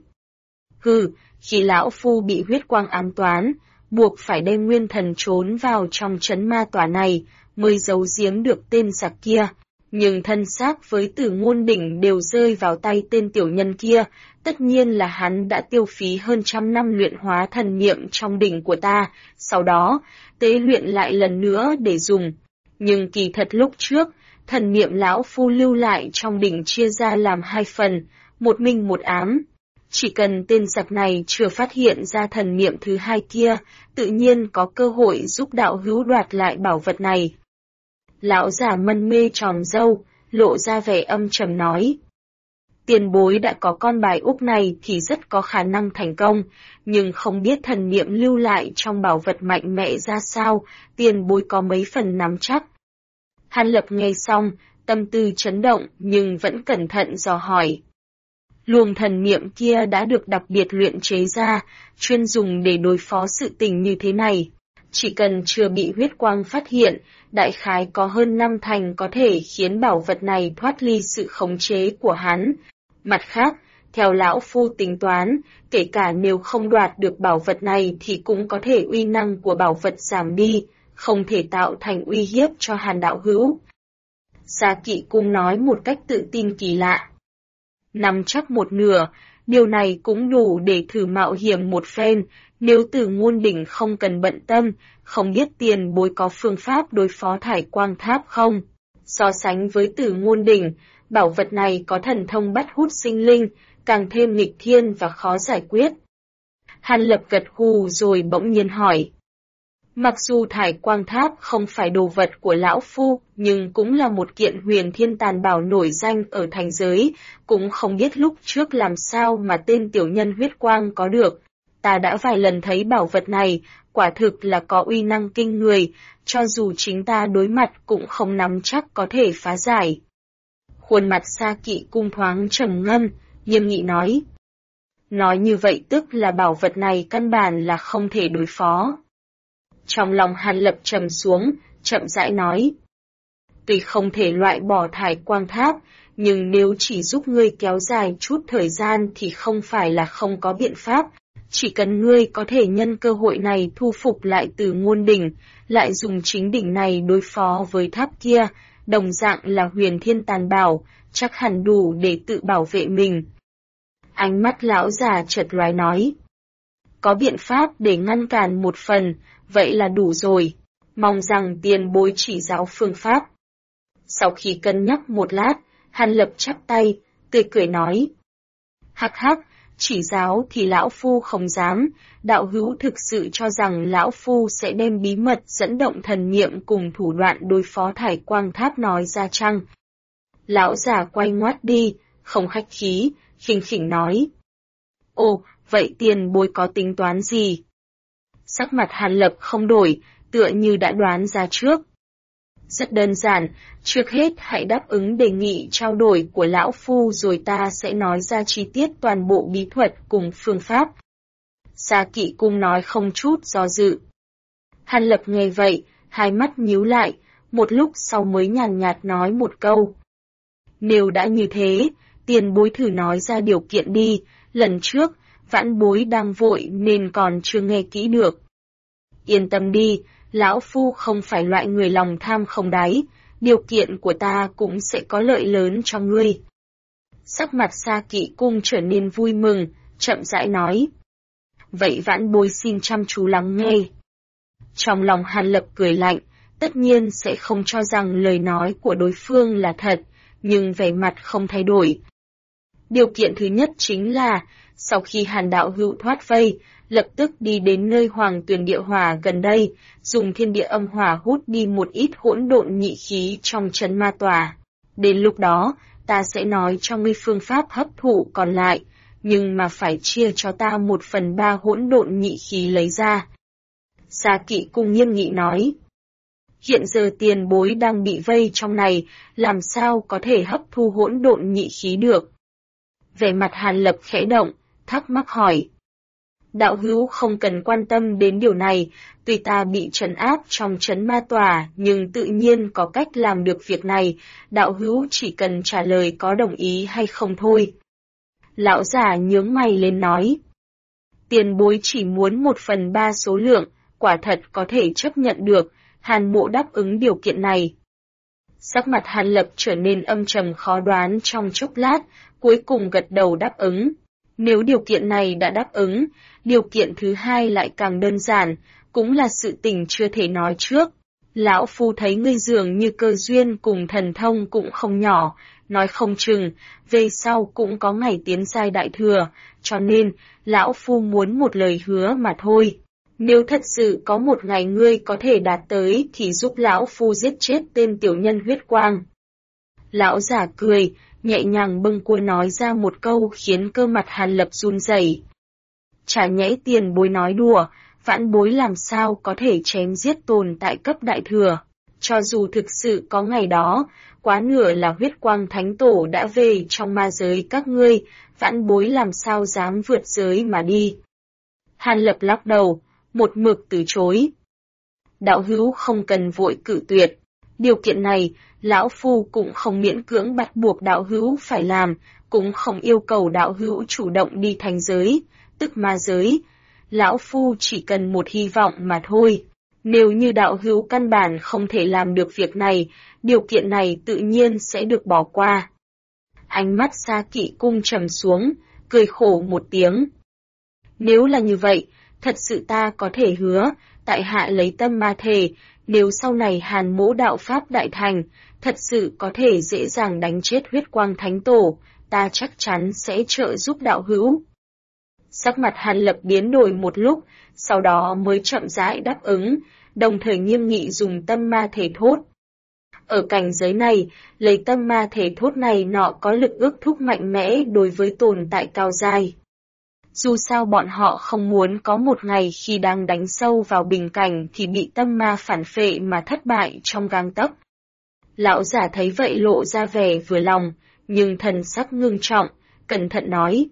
Khi lão phu bị huyết quang ám toán, buộc phải đem nguyên thần trốn vào trong trấn ma tỏa này, mới giấu giếm được tên giặc kia. Nhưng thân xác với Tử Ngôn Đỉnh đều rơi vào tay tên tiểu nhân kia, tất nhiên là hắn đã tiêu phí hơn 100 năm luyện hóa thần niệm trong đỉnh của ta, sau đó, tế luyện lại lần nữa để dùng. Nhưng kỳ thật lúc trước, thần niệm lão phu lưu lại trong đỉnh chia ra làm hai phần, một minh một ám. Chỉ cần tên giặc này chưa phát hiện ra thần niệm thứ hai kia, tự nhiên có cơ hội giúp đạo hữu đoạt lại bảo vật này. Lão già mân mê tròm râu, lộ ra vẻ âm trầm nói. Tiền bối đã có con bài úp này thì rất có khả năng thành công, nhưng không biết thần niệm lưu lại trong bảo vật mạnh mẽ ra sao, tiền bối có mấy phần nắm chắc. Hàn Lập nghe xong, tâm tư chấn động nhưng vẫn cẩn thận dò hỏi. Luồng thần niệm kia đã được đặc biệt luyện chế ra, chuyên dùng để đối phó sự tình như thế này. Chỉ cần chưa bị huyết quang phát hiện, đại khái có hơn 5 thành có thể khiến bảo vật này thoát ly sự khống chế của hắn. Mặt khác, theo lão phu tính toán, kể cả nếu không đoạt được bảo vật này thì cũng có thể uy năng của bảo vật giảm đi, không thể tạo thành uy hiếp cho Hàn đạo hữu. Xa Kỵ Cung nói một cách tự tin kỳ lạ. Nắm chắc một nửa, điều này cũng đủ để thử mạo hiểm một phen, nếu Tử Ngôn Đỉnh không cần bận tâm, không biết tiền bối có phương pháp đối phó Thải Quang Tháp không? So sánh với Tử Ngôn Đỉnh, bảo vật này có thần thông bắt hút sinh linh, càng thêm nghịch thiên và khó giải quyết. Hàn Lập gật gù rồi bỗng nhiên hỏi. Mặc dù Thải Quang Tháp không phải đồ vật của lão phu, nhưng cũng là một kiện huyền thiên tàn bảo nổi danh ở thành giới, cũng không biết lúc trước làm sao mà tên tiểu nhân huyết quang có được. Ta đã vài lần thấy bảo vật này, quả thực là có uy năng kinh người, cho dù chính ta đối mặt cũng không nắm chắc có thể phá giải. Khuôn mặt Sa Kỵ Cung thoáng trầm ngâm, nghiêm nghị nói. Nói như vậy tức là bảo vật này căn bản là không thể đối phó. Trong lòng Hàn Lập trầm xuống, chậm rãi nói. Tuy không thể loại bỏ Thải Quang Tháp, nhưng nếu chỉ giúp ngươi kéo dài chút thời gian thì không phải là không có biện pháp. Chỉ cần ngươi có thể nhân cơ hội này thu phục lại Từ Ngôn Đỉnh, lại dùng chính đỉnh này đối phó với tháp kia, đồng dạng là huyền thiên tàn bảo, chắc hẳn đủ để tự bảo vệ mình. Ánh mắt lão già chợt lóe nói. Có biện pháp để ngăn cản một phần, vậy là đủ rồi, mong rằng tiền bối chỉ giáo phương pháp. Sau khi cân nhắc một lát, Hàn Lập chắp tay, tươi cười nói. Hắc hắc, chỉ giáo thì lão phu không dám, đạo hữu thực sự cho rằng lão phu sẽ đem bí mật dẫn động thần niệm cùng thủ đoạn đối phó Thải Quang Tháp nói ra chăng? Lão già quay ngoắt đi, không khách khí, khinh khỉnh nói. Ồ, vậy tiền bối có tính toán gì? Sắc mặt Hàn Lập không đổi, tựa như đã đoán ra trước. Rất đơn giản, trước hết hãy đáp ứng đề nghị trao đổi của lão phu rồi ta sẽ nói ra chi tiết toàn bộ bí thuật cùng phương pháp. Sa Kỵ Cung nói không chút do dự. Hàn Lập nghe vậy, hai mắt nhíu lại, một lúc sau mới nhàn nhạt nói một câu. Nếu đã như thế, tiền bối thử nói ra điều kiện đi, lần trước, vãn bối đang vội nên còn chưa nghe kỹ được. Yên tâm đi, lão phu không phải loại người lòng tham không đáy, điều kiện của ta cũng sẽ có lợi lớn cho ngươi. Sắc mặt Sa Kỵ Cung trở nên vui mừng, chậm rãi nói. Vậy vãn bối xin chăm chú lắng nghe. Trong lòng Hàn Lập cười lạnh, tất nhiên sẽ không cho rằng lời nói của đối phương là thật, nhưng vẻ mặt không thay đổi. Điều kiện thứ nhất chính là, sau khi Hàn đạo hữu thoát vây, lập tức đi đến nơi Hoàng Tuyền Địa Hỏa gần đây, dùng thiên địa âm hỏa hút đi một ít hỗn độn nhị khí trong trấn ma tòa. Đến lúc đó, ta sẽ nói cho ngươi phương pháp hấp thụ còn lại, nhưng mà phải chia cho ta 1/3 hỗn độn nhị khí lấy ra. Sa Kỵ Cung nghiêm nghị nói. Hiện giờ tiền bối đang bị vây trong này, làm sao có thể hấp thu hỗn độn nhị khí được? Vẻ mặt Hàn Lập khẽ động, thắc mắc hỏi. Đạo hữu không cần quan tâm đến điều này, tuy ta bị trấn áp trong trấn ma tòa nhưng tự nhiên có cách làm được việc này, đạo hữu chỉ cần trả lời có đồng ý hay không thôi. Lão già nhướng mày lên nói. Tiền bối chỉ muốn 1/3 số lượng, quả thật có thể chấp nhận được, Hàn mộ đáp ứng điều kiện này. Sắc mặt Hàn Lập trở nên âm trầm khó đoán trong chốc lát, cuối cùng gật đầu đáp ứng. Nếu điều kiện này đã đáp ứng, điều kiện thứ hai lại càng đơn giản, cũng là sự tình chưa thể nói trước. Lão phu thấy ngươi dường như cơ duyên cùng thần thông cũng không nhỏ, nói không chừng, về sau cũng có ngày tiến giai đại thừa, cho nên, lão phu muốn một lời hứa mà thôi. Nếu thật sự có một ngày ngươi có thể đạt tới thì giúp lão phu giết chết tên tiểu nhân huyết quang. Lão giả cười, nhẹ nhàng bâng cua nói ra một câu khiến cơ mặt Hàn Lập run rẩy. Chả nhẽ tiền bối nói đùa, vãn bối làm sao có thể chém giết tồn tại cấp đại thừa. Cho dù thực sự có ngày đó, quá nửa là huyết quang thánh tổ đã về trong ma giới các ngươi, vãn bối làm sao dám vượt giới mà đi. Hàn Lập lắc đầu, một mực từ chối. Đạo hữu không cần vội cự tuyệt. Điều kiện này, lão phu cũng không miễn cưỡng bắt buộc đạo hữu phải làm, cũng không yêu cầu đạo hữu chủ động đi thành giới, tức ma giới. Lão phu chỉ cần một hy vọng mà thôi. Nếu như đạo hữu căn bản không thể làm được việc này, điều kiện này tự nhiên sẽ được bỏ qua. Ánh mắt Sa Kỵ Cung trầm xuống, cười khổ một tiếng. Nếu là như vậy, thật sự ta có thể hứa, tại hạ lấy tâm ma thề, nếu sau này Hàn mỗ đạo pháp đại thành, thật sự có thể dễ dàng đánh chết huyết quang thánh tổ, ta chắc chắn sẽ trợ giúp đạo hữu. Sắc mặt Hàn Lập biến đổi một lúc, sau đó mới chậm rãi đáp ứng, đồng thời nghiêm nghị dùng tâm ma thể thốt. Ở cảnh giới này, lấy tâm ma thể thốt này nọ có lực ước thúc mạnh mẽ đối với tồn tại cao giai. Dù sao bọn họ không muốn có một ngày khi đang đánh sâu vào bình cảnh thì bị tâm ma phản phệ mà thất bại trong gang tấc. Lão giả thấy vậy lộ ra vẻ vừa lòng, nhưng thần sắc ngưng trọng, cẩn thận nói.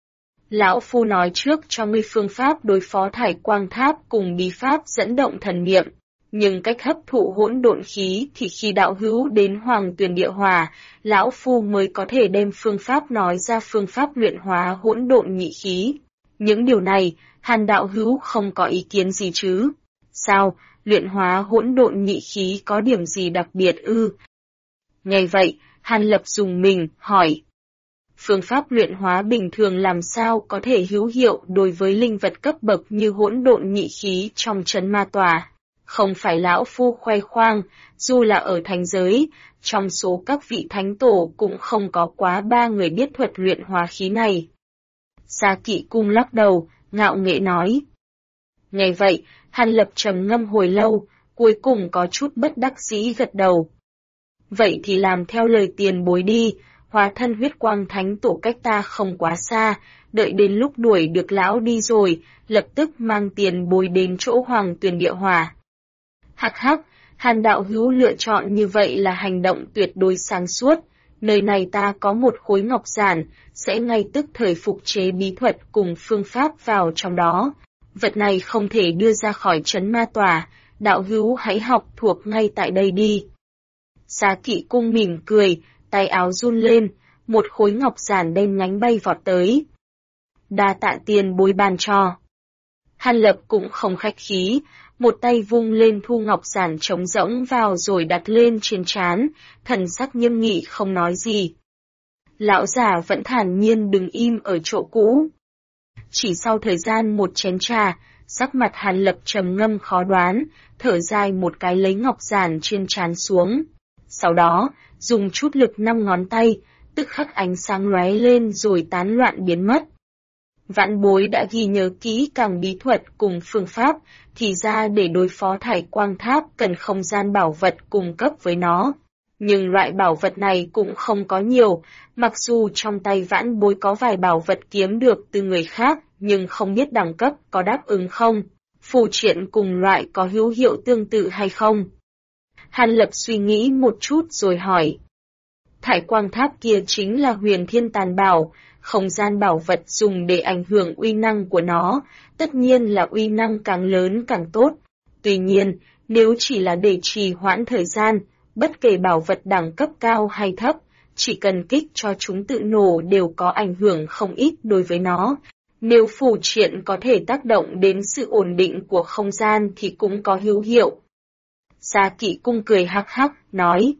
Lão Phu nói trước cho ngươi phương pháp đối phó thải quang tháp cùng bí pháp dẫn động thần niệm, nhưng cách hấp thụ hỗn độn khí thì khi đạo hữu đến Hoàng Tuyền Địa Hỏa, Lão Phu mới có thể đem phương pháp nói ra phương pháp luyện hóa hỗn độn nhị khí. Những điều này, Hàn đạo hữu không có ý kiến gì chứ? Sao, luyện hóa hỗn độn nhị khí có điểm gì đặc biệt ư? Nghe vậy, Hàn Lập dùng mình, hỏi. Phương pháp luyện hóa bình thường làm sao có thể hữu hiệu đối với linh vật cấp bậc như hỗn độn nhị khí trong trấn ma tòa? Không phải lão phu khoe khoang, dù là ở thánh giới, trong số các vị thánh tổ cũng không có quá 3 người biết thuật luyện hóa khí này. Sa Kỵ Cung lắc đầu, ngạo nghễ nói. Nghe vậy, Hàn Lập trầm ngâm hồi lâu, cuối cùng có chút bất đắc dĩ gật đầu. Vậy thì làm theo lời tiền bối đi, hóa thân huyết quang thánh tổ cách ta không quá xa, đợi đến lúc đuổi được lão đi rồi, lập tức mang tiền bối đến chỗ Hoàng Tuyền Địa Hỏa. Hắc hắc, Hàn đạo hữu lựa chọn như vậy là hành động tuyệt đối sáng suốt, nơi này ta có một khối ngọc giản, sẽ ngay tức thời phục chế bí thuật cùng phương pháp vào trong đó. Vật này không thể đưa ra khỏi trấn ma tòa, đạo hữu hãy học thuộc ngay tại đây đi. Sa Kỵ Cung mỉm cười, tay áo run lên, một khối ngọc giản đen nhánh bay vọt tới. Đa tạ tiền bối ban cho. Hàn Lập cũng không khách khí, một tay vung lên thu ngọc giản trống rỗng vào rồi đặt lên trên trán, thần sắc nghiêm nghị không nói gì. Lão giả vẫn thản nhiên đứng im ở chỗ cũ. Chỉ sau thời gian một chén trà, sắc mặt Hàn Lập trầm ngâm khó đoán, thở dài một cái lấy ngọc giản trên trán xuống. Sau đó, dùng chút lực 5 ngón tay, tức khắc ánh sáng lóe lên rồi tán loạn biến mất. Vãn bối đã ghi nhớ kỹ càng bí thuật cùng phương pháp, thì ra để đối phó thải quang tháp cần không gian bảo vật cung cấp với nó. Nhưng loại bảo vật này cũng không có nhiều, mặc dù trong tay vãn bối có vài bảo vật kiếm được từ người khác, nhưng không biết đẳng cấp có đáp ứng không, phù triện cùng loại có hữu hiệu tương tự hay không. Hàn Lập suy nghĩ một chút rồi hỏi. Thải quang tháp kia chính là huyền thiên tàn bảo, không gian bảo vật dùng để ảnh hưởng uy năng của nó, tất nhiên là uy năng càng lớn càng tốt. Tuy nhiên, nếu chỉ là để trì hoãn thời gian, bất kể bảo vật đẳng cấp cao hay thấp, chỉ cần kích cho chúng tự nổ đều có ảnh hưởng không ít đối với nó. Nếu phù triện có thể tác động đến sự ổn định của không gian thì cũng có hữu hiệu. Sa Kỵ Cung cười hắc hắc, nói.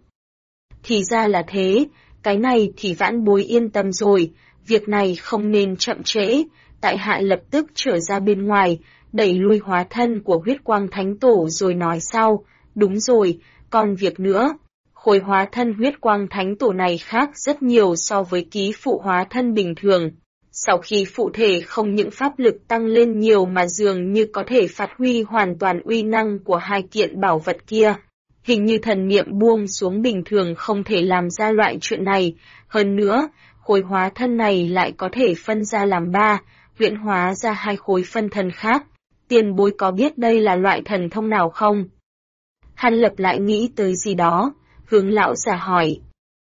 Thì ra là thế, cái này thì vãn bối yên tâm rồi, việc này không nên chậm trễ, tại hạ lập tức trở ra bên ngoài, đẩy lui hóa thân của huyết quang thánh tổ rồi nói sau, đúng rồi, còn việc nữa. Khối hóa thân huyết quang thánh tổ này khác rất nhiều so với ký phụ hóa thân bình thường. Sau khi phụ thể không những pháp lực tăng lên nhiều mà dường như có thể phát huy hoàn toàn uy năng của hai kiện bảo vật kia. Hình như thần niệm buông xuống bình thường không thể làm ra loại chuyện này. Hơn nữa, khối hóa thân này lại có thể phân ra làm 3, huyễn hóa ra 2 khối phân thân khác. Tiền bối có biết đây là loại thần thông nào không? Hàn Lập lại nghĩ tới gì đó, hướng lão giả hỏi.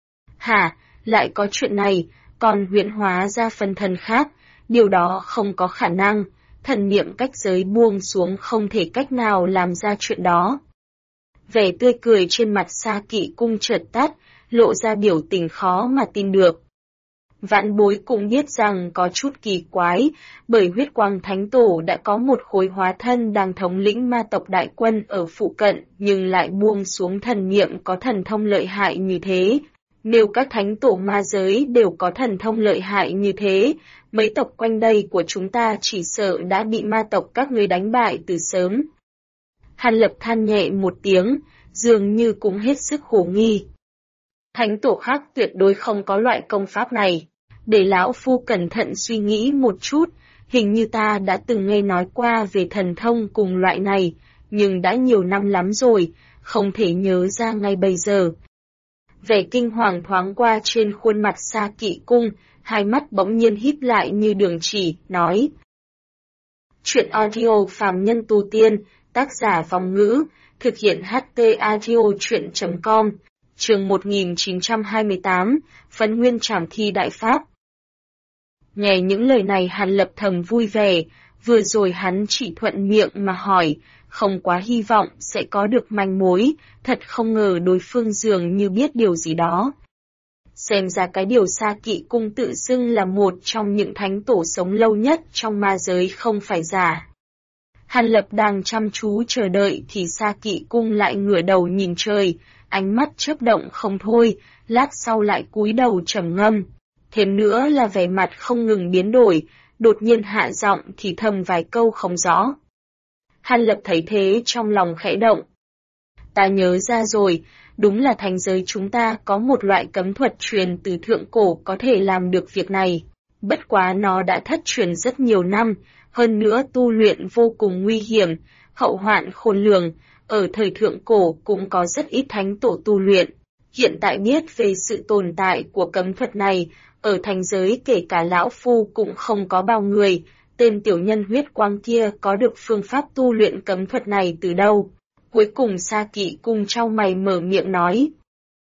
Hả, lại có chuyện này, còn huyễn hóa ra phân thân khác, điều đó không có khả năng, thần niệm cách giới buông xuống không thể cách nào làm ra chuyện đó. Vẻ tươi cười trên mặt Sa Kỵ Cung chợt tắt, lộ ra biểu tình khó mà tin được. Vãn bối cũng biết rằng có chút kỳ quái, bởi huyết quang thánh tổ đã có một khối hóa thân đang thống lĩnh ma tộc đại quân ở phụ cận, nhưng lại buông xuống thần niệm có thần thông lợi hại như thế. Nếu các thánh tổ ma giới đều có thần thông lợi hại như thế, mấy tộc quanh đây của chúng ta chỉ sợ đã bị ma tộc các ngươi đánh bại từ sớm. Hàn Lập than nhẹ một tiếng, dường như cũng hết sức hồ nghi. Thánh tổ khác tuyệt đối không có loại công pháp này. Để lão phu cẩn thận suy nghĩ một chút, hình như ta đã từng nghe nói qua về thần thông cùng loại này, nhưng đã nhiều năm lắm rồi, không thể nhớ ra ngay bây giờ. Vẻ kinh hoàng thoáng qua trên khuôn mặt Sa Kỵ Cung, hai mắt bỗng nhiên híp lại như đường chỉ, nói. Chuyện audio phàm nhân tu tiên, tác giả Vong Ngữ, thực hiện HT audio chuyện.com, chương 1928, Phấn Nguyên Trảm Thi Đại Pháp. Nghe những lời này Hàn Lập thầm vui vẻ, vừa rồi hắn chỉ thuận miệng mà hỏi, không quá hy vọng sẽ có được manh mối, thật không ngờ đối phương dường như biết điều gì đó. Xem ra cái điều Sa Kỵ Cung tự xưng là một trong những thánh tổ sống lâu nhất trong ma giới không phải giả. Hàn Lập đang chăm chú chờ đợi thì Sa Kỵ Cung lại ngửa đầu nhìn trời, ánh mắt chớp động không thôi, lát sau lại cúi đầu trầm ngâm. Thêm nữa là vẻ mặt không ngừng biến đổi, đột nhiên hạ giọng thì thầm vài câu không rõ. Hàn Lập thấy thế trong lòng khẽ động. Ta nhớ ra rồi, đúng là thành giới chúng ta có một loại cấm thuật truyền từ thượng cổ có thể làm được việc này. Bất quá nó đã thất truyền rất nhiều năm, hơn nữa tu luyện vô cùng nguy hiểm, hậu hoạn khôn lường, ở thời thượng cổ cũng có rất ít thánh tổ tu luyện. Hiện tại biết về sự tồn tại của cấm thuật này, ở thành giới kể cả lão phu cũng không có bao người, tên tiểu nhân huyết quang kia có được phương pháp tu luyện cấm thuật này từ đâu. Cuối cùng Sa Kỵ Cung trao mày mở miệng nói.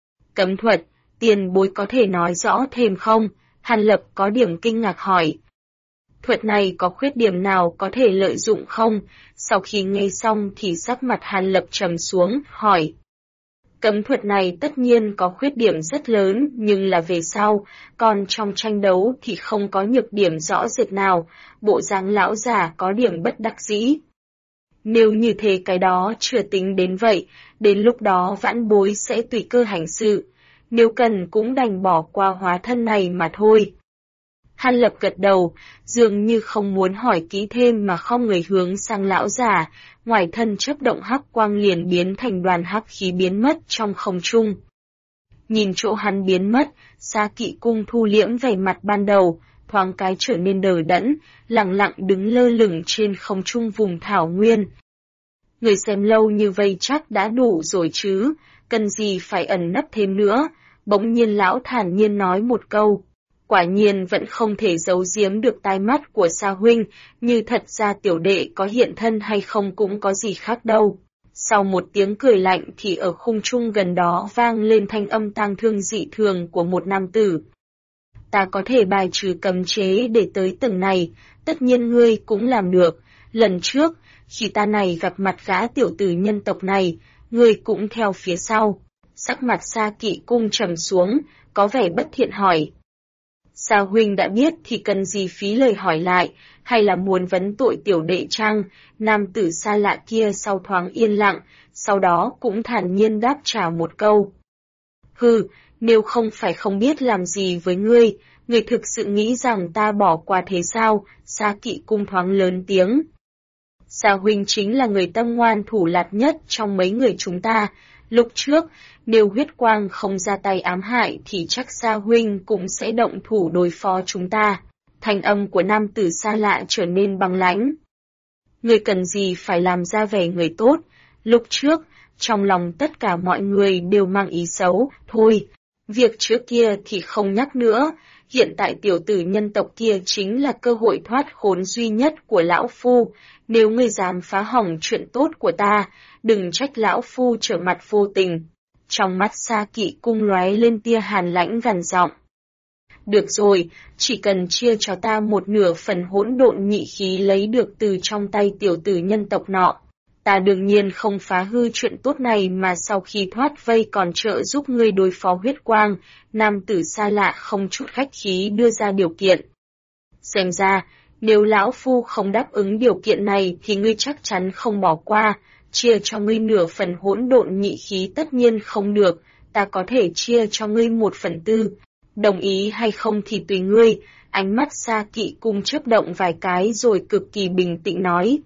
Cấm thuật, tiền bối có thể nói rõ thêm không? Hàn Lập có điểm kinh ngạc hỏi. Thuật này có khuyết điểm nào có thể lợi dụng không? Sau khi nghe xong thì sắc mặt Hàn Lập trầm xuống, hỏi. Cấm thuật này tất nhiên có khuyết điểm rất lớn, nhưng là về sau, còn trong tranh đấu thì không có nhược điểm rõ rệt nào, bộ dáng lão già có điểm bất đắc dĩ. Nếu như thế cái đó chưa tính đến vậy, đến lúc đó vãn bối sẽ tùy cơ hành sự, nếu cần cũng đành bỏ qua hóa thân này mà thôi. Hàn Lập gật đầu, dường như không muốn hỏi kỹ thêm mà không người hướng sang lão già, ngoài thân chớp động hắc quang liền biến thành đoàn hắc khí biến mất trong không trung. Nhìn chỗ hắn biến mất, Sa Kỵ Cung thu liễm vẻ mặt ban đầu, thoáng cái trở nên đờ đẫn, lặng lặng đứng lơ lửng trên không trung vùng thảo nguyên. Người xem lâu như vây chắc đã đủ rồi chứ, cần gì phải ẩn nấp thêm nữa, bỗng nhiên lão thản nhiên nói một câu. Quả nhiên vẫn không thể giấu giếm được tai mắt của Sa huynh, như thật ra tiểu đệ có hiện thân hay không cũng có gì khác đâu. Sau một tiếng cười lạnh thì ở khung trung gần đó vang lên thanh âm tang thương dị thường của một nam tử. Ta có thể bài trừ cấm chế để tới tầng này, tất nhiên ngươi cũng làm được. Lần trước, khi ta này gặp mặt gã tiểu tử nhân tộc này, ngươi cũng theo phía sau. Sắc mặt Sa Kỵ Cung trầm xuống, có vẻ bất thiện hỏi. Sa huynh đã biết thì cần gì phí lời hỏi lại, hay là muốn vấn tội tiểu đệ chăng? Nam tử xa lạ kia sau thoáng yên lặng, sau đó cũng thản nhiên đáp trả một câu. Hừ, nếu không phải không biết làm gì với ngươi thực sự nghĩ rằng ta bỏ qua thế sao? Sa Kỵ Cung thoáng lớn tiếng. Sa huynh chính là người tâm ngoan thủ lạt nhất trong mấy người chúng ta. Lúc trước, nếu huyết quang không ra tay ám hại thì chắc Sa huynh cũng sẽ động thủ đối phó chúng ta. Thanh âm của nam tử xa lạ trở nên băng lãnh. Người cần gì phải làm ra vẻ người tốt? Lúc trước, trong lòng tất cả mọi người đều mang ý xấu. Thôi, việc trước kia thì không nhắc nữa. Hiện tại tiểu tử nhân tộc kia chính là cơ hội thoát khốn duy nhất của lão phu. Nếu ngươi dám phá hỏng chuyện tốt của ta, đừng trách lão phu trở mặt vô tình. Trong mắt Sa Kỵ Cung lóe lên tia hàn lãnh gằn giọng. Được rồi, chỉ cần chia cho ta một nửa phần hỗn độn nhị khí lấy được từ trong tay tiểu tử nhân tộc nọ. Ta đương nhiên không phá hư chuyện tốt này mà sau khi thoát vây còn trợ giúp ngươi đối phó huyết quang, nam tử xa lạ không chút khách khí đưa ra điều kiện. Xem ra, nếu lão phu không đáp ứng điều kiện này thì ngươi chắc chắn không bỏ qua, chia cho ngươi nửa phần hỗn độn nhị khí tất nhiên không được, ta có thể chia cho ngươi 1/4, đồng ý hay không thì tùy ngươi. Ánh mắt Sa Kỵ Cung chớp động vài cái rồi cực kỳ bình tĩnh nói.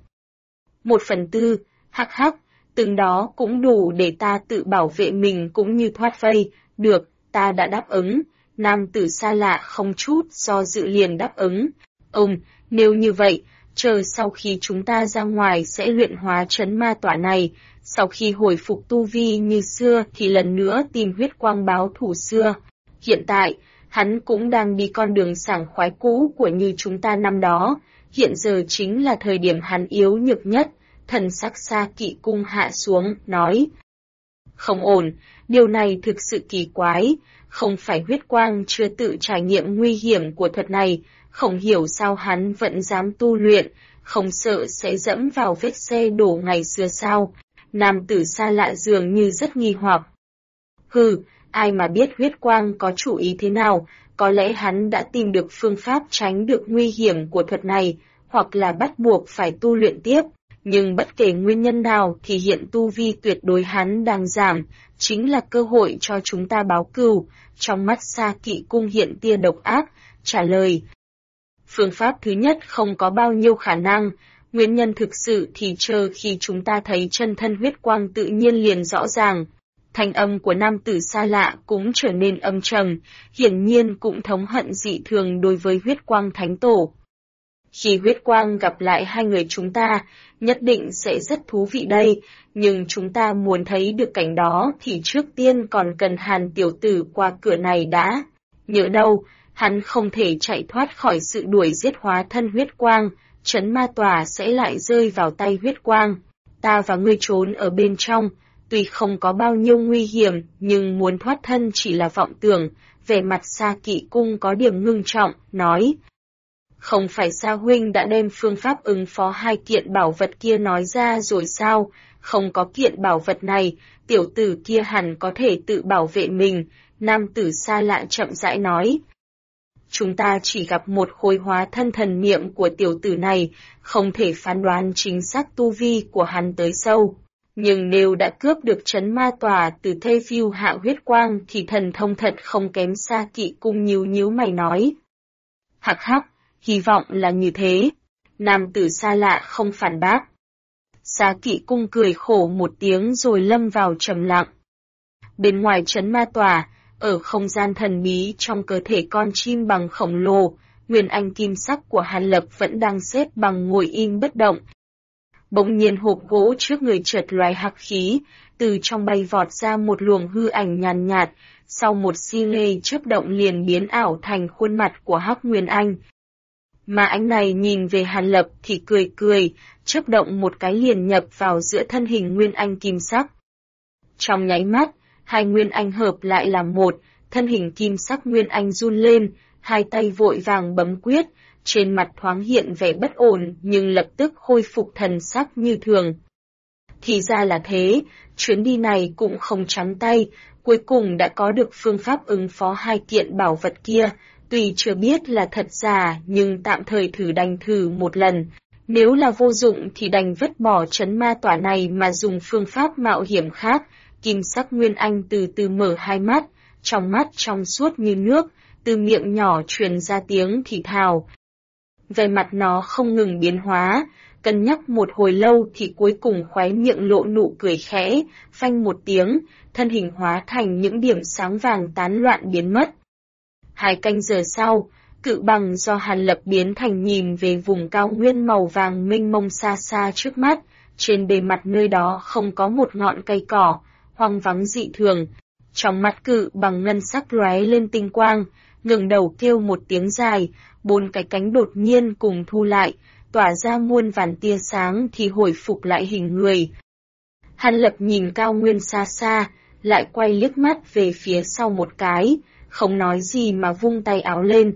1/4, hắc hắc, từng đó cũng đủ để ta tự bảo vệ mình cũng như thoát vây, được, ta đã đáp ứng. Nam tử xa lạ không chút do dự liền đáp ứng. Nếu như vậy, chờ sau khi chúng ta ra ngoài sẽ luyện hóa trấn ma tỏa này, sau khi hồi phục tu vi như xưa thì lần nữa tìm huyết quang báo thù xưa. Hiện tại, hắn cũng đang đi con đường sảng khoái cũ của như chúng ta năm đó, hiện giờ chính là thời điểm hắn yếu nhược nhất. Thần sắc Sa Kỵ Cung hạ xuống, nói. Không ổn, điều này thực sự kỳ quái, không phải huyết quang chưa tự trải nghiệm nguy hiểm của thuật này, không hiểu sao hắn vẫn dám tu luyện, không sợ sẽ dẫm vào vết xe đổ ngày xưa sao. Nam tử xa lạ dường như rất nghi hoặc. Ai mà biết huyết quang có chủ ý thế nào, có lẽ hắn đã tìm được phương pháp tránh được nguy hiểm của thuật này, hoặc là bắt buộc phải tu luyện tiếp. Nhưng bất kể nguyên nhân nào thì hiện tu vi tuyệt đối hắn đang giảm, chính là cơ hội cho chúng ta báo cừu. Trong mắt Sa Kỵ Cung hiện tia độc ác, trả lời. Phương pháp thứ nhất không có bao nhiêu khả năng, nguyên nhân thực sự thì chờ khi chúng ta thấy chân thân huyết quang tự nhiên liền rõ ràng. Thanh âm của nam tử xa lạ cũng trở nên âm trầm, hiển nhiên cũng thống hận dị thường đối với huyết quang thánh tổ. Khi huyết quang gặp lại hai người chúng ta, nhất định sẽ rất thú vị đây, nhưng chúng ta muốn thấy được cảnh đó thì trước tiên còn cần Hàn tiểu tử qua cửa này đã. Nhớ đâu, hắn không thể chạy thoát khỏi sự đuổi giết hóa thân huyết quang, trấn ma tỏa sẽ lại rơi vào tay huyết quang. Ta và ngươi trốn ở bên trong, tuy không có bao nhiêu nguy hiểm, nhưng muốn thoát thân chỉ là vọng tưởng. Vẻ mặt Sa Kỵ Cung có điểm ngưng trọng, nói. Không phải Sa huynh đã đem phương pháp ứng phó hai kiện bảo vật kia nói ra rồi sao? Không có kiện bảo vật này, tiểu tử kia hẳn có thể tự bảo vệ mình. Nam tử xa lạ chậm rãi nói. Chúng ta chỉ gặp một khối hóa thân thần niệm của tiểu tử này, không thể phán đoán chính xác tu vi của hắn tới sâu. Nhưng nếu đã cướp được trấn ma tòa từ thê phiêu hạ huyết quang thì thần thông thật không kém. Sa Kỵ Cung nhíu mày nói. Hắc hắc, hy vọng là như thế. Nam tử xa lạ không phản bác. Sa Kỵ Cung cười khổ một tiếng rồi lâm vào trầm lặng. Bên ngoài trấn ma tòa, ở không gian thần bí trong cơ thể con chim bằng khổng lồ, nguyên anh kim sắc của Hàn Lập vẫn đang xếp bằng ngồi im bất động. Bỗng nhiên hộp gỗ trước người chợt lóe hắc khí, từ trong bay vọt ra một luồng hư ảnh nhàn nhạt, sau một xi lê chớp động liền biến ảo thành khuôn mặt của Hắc Nguyên Anh. Mà ánh này nhìn về Hàn Lập thì cười, chớp động một cái liền nhập vào giữa thân hình Nguyên Anh kim sắc. Trong nháy mắt, hai Nguyên Anh hợp lại làm một, thân hình kim sắc Nguyên Anh run lên, hai tay vội vàng bấm quyết, trên mặt thoáng hiện vẻ bất ổn nhưng lập tức khôi phục thần sắc như thường. Thì ra là thế, chuyến đi này cũng không trắng tay, cuối cùng đã có được phương pháp ứng phó hai kiện bảo vật kia, tuy chưa biết là thật giả nhưng tạm thời đành thử một lần. Nếu là vô dụng thì đành vứt bỏ trấn ma tỏa này mà dùng phương pháp mạo hiểm khác. Kim sắc Nguyên Anh từ từ mở hai mắt, trong mắt trong suốt như nước, từ miệng nhỏ truyền ra tiếng thì thào. Về mặt nó không ngừng biến hóa, cân nhắc một hồi lâu thì cuối cùng khóe miệng lộ nụ cười khẽ, phanh một tiếng, thân hình hóa thành những điểm sáng vàng tán loạn biến mất. 2 canh giờ sau, cự bằng do Hàn Lập biến thành nhìn về vùng cao nguyên màu vàng mênh mông xa xa trước mắt, trên bề mặt nơi đó không có một ngọn cây cỏ, hoang vắng dị thường. Trong mắt cự bằng ngân sắc lóe lên tinh quang, ngẩng đầu kêu một tiếng dài, 4 cái cánh đột nhiên cùng thu lại, tỏa ra muôn vàn tia sáng thì hồi phục lại hình người. Hàn Lập nhìn cao nguyên xa xa, lại quay liếc mắt về phía sau một cái, không nói gì mà vung tay áo lên.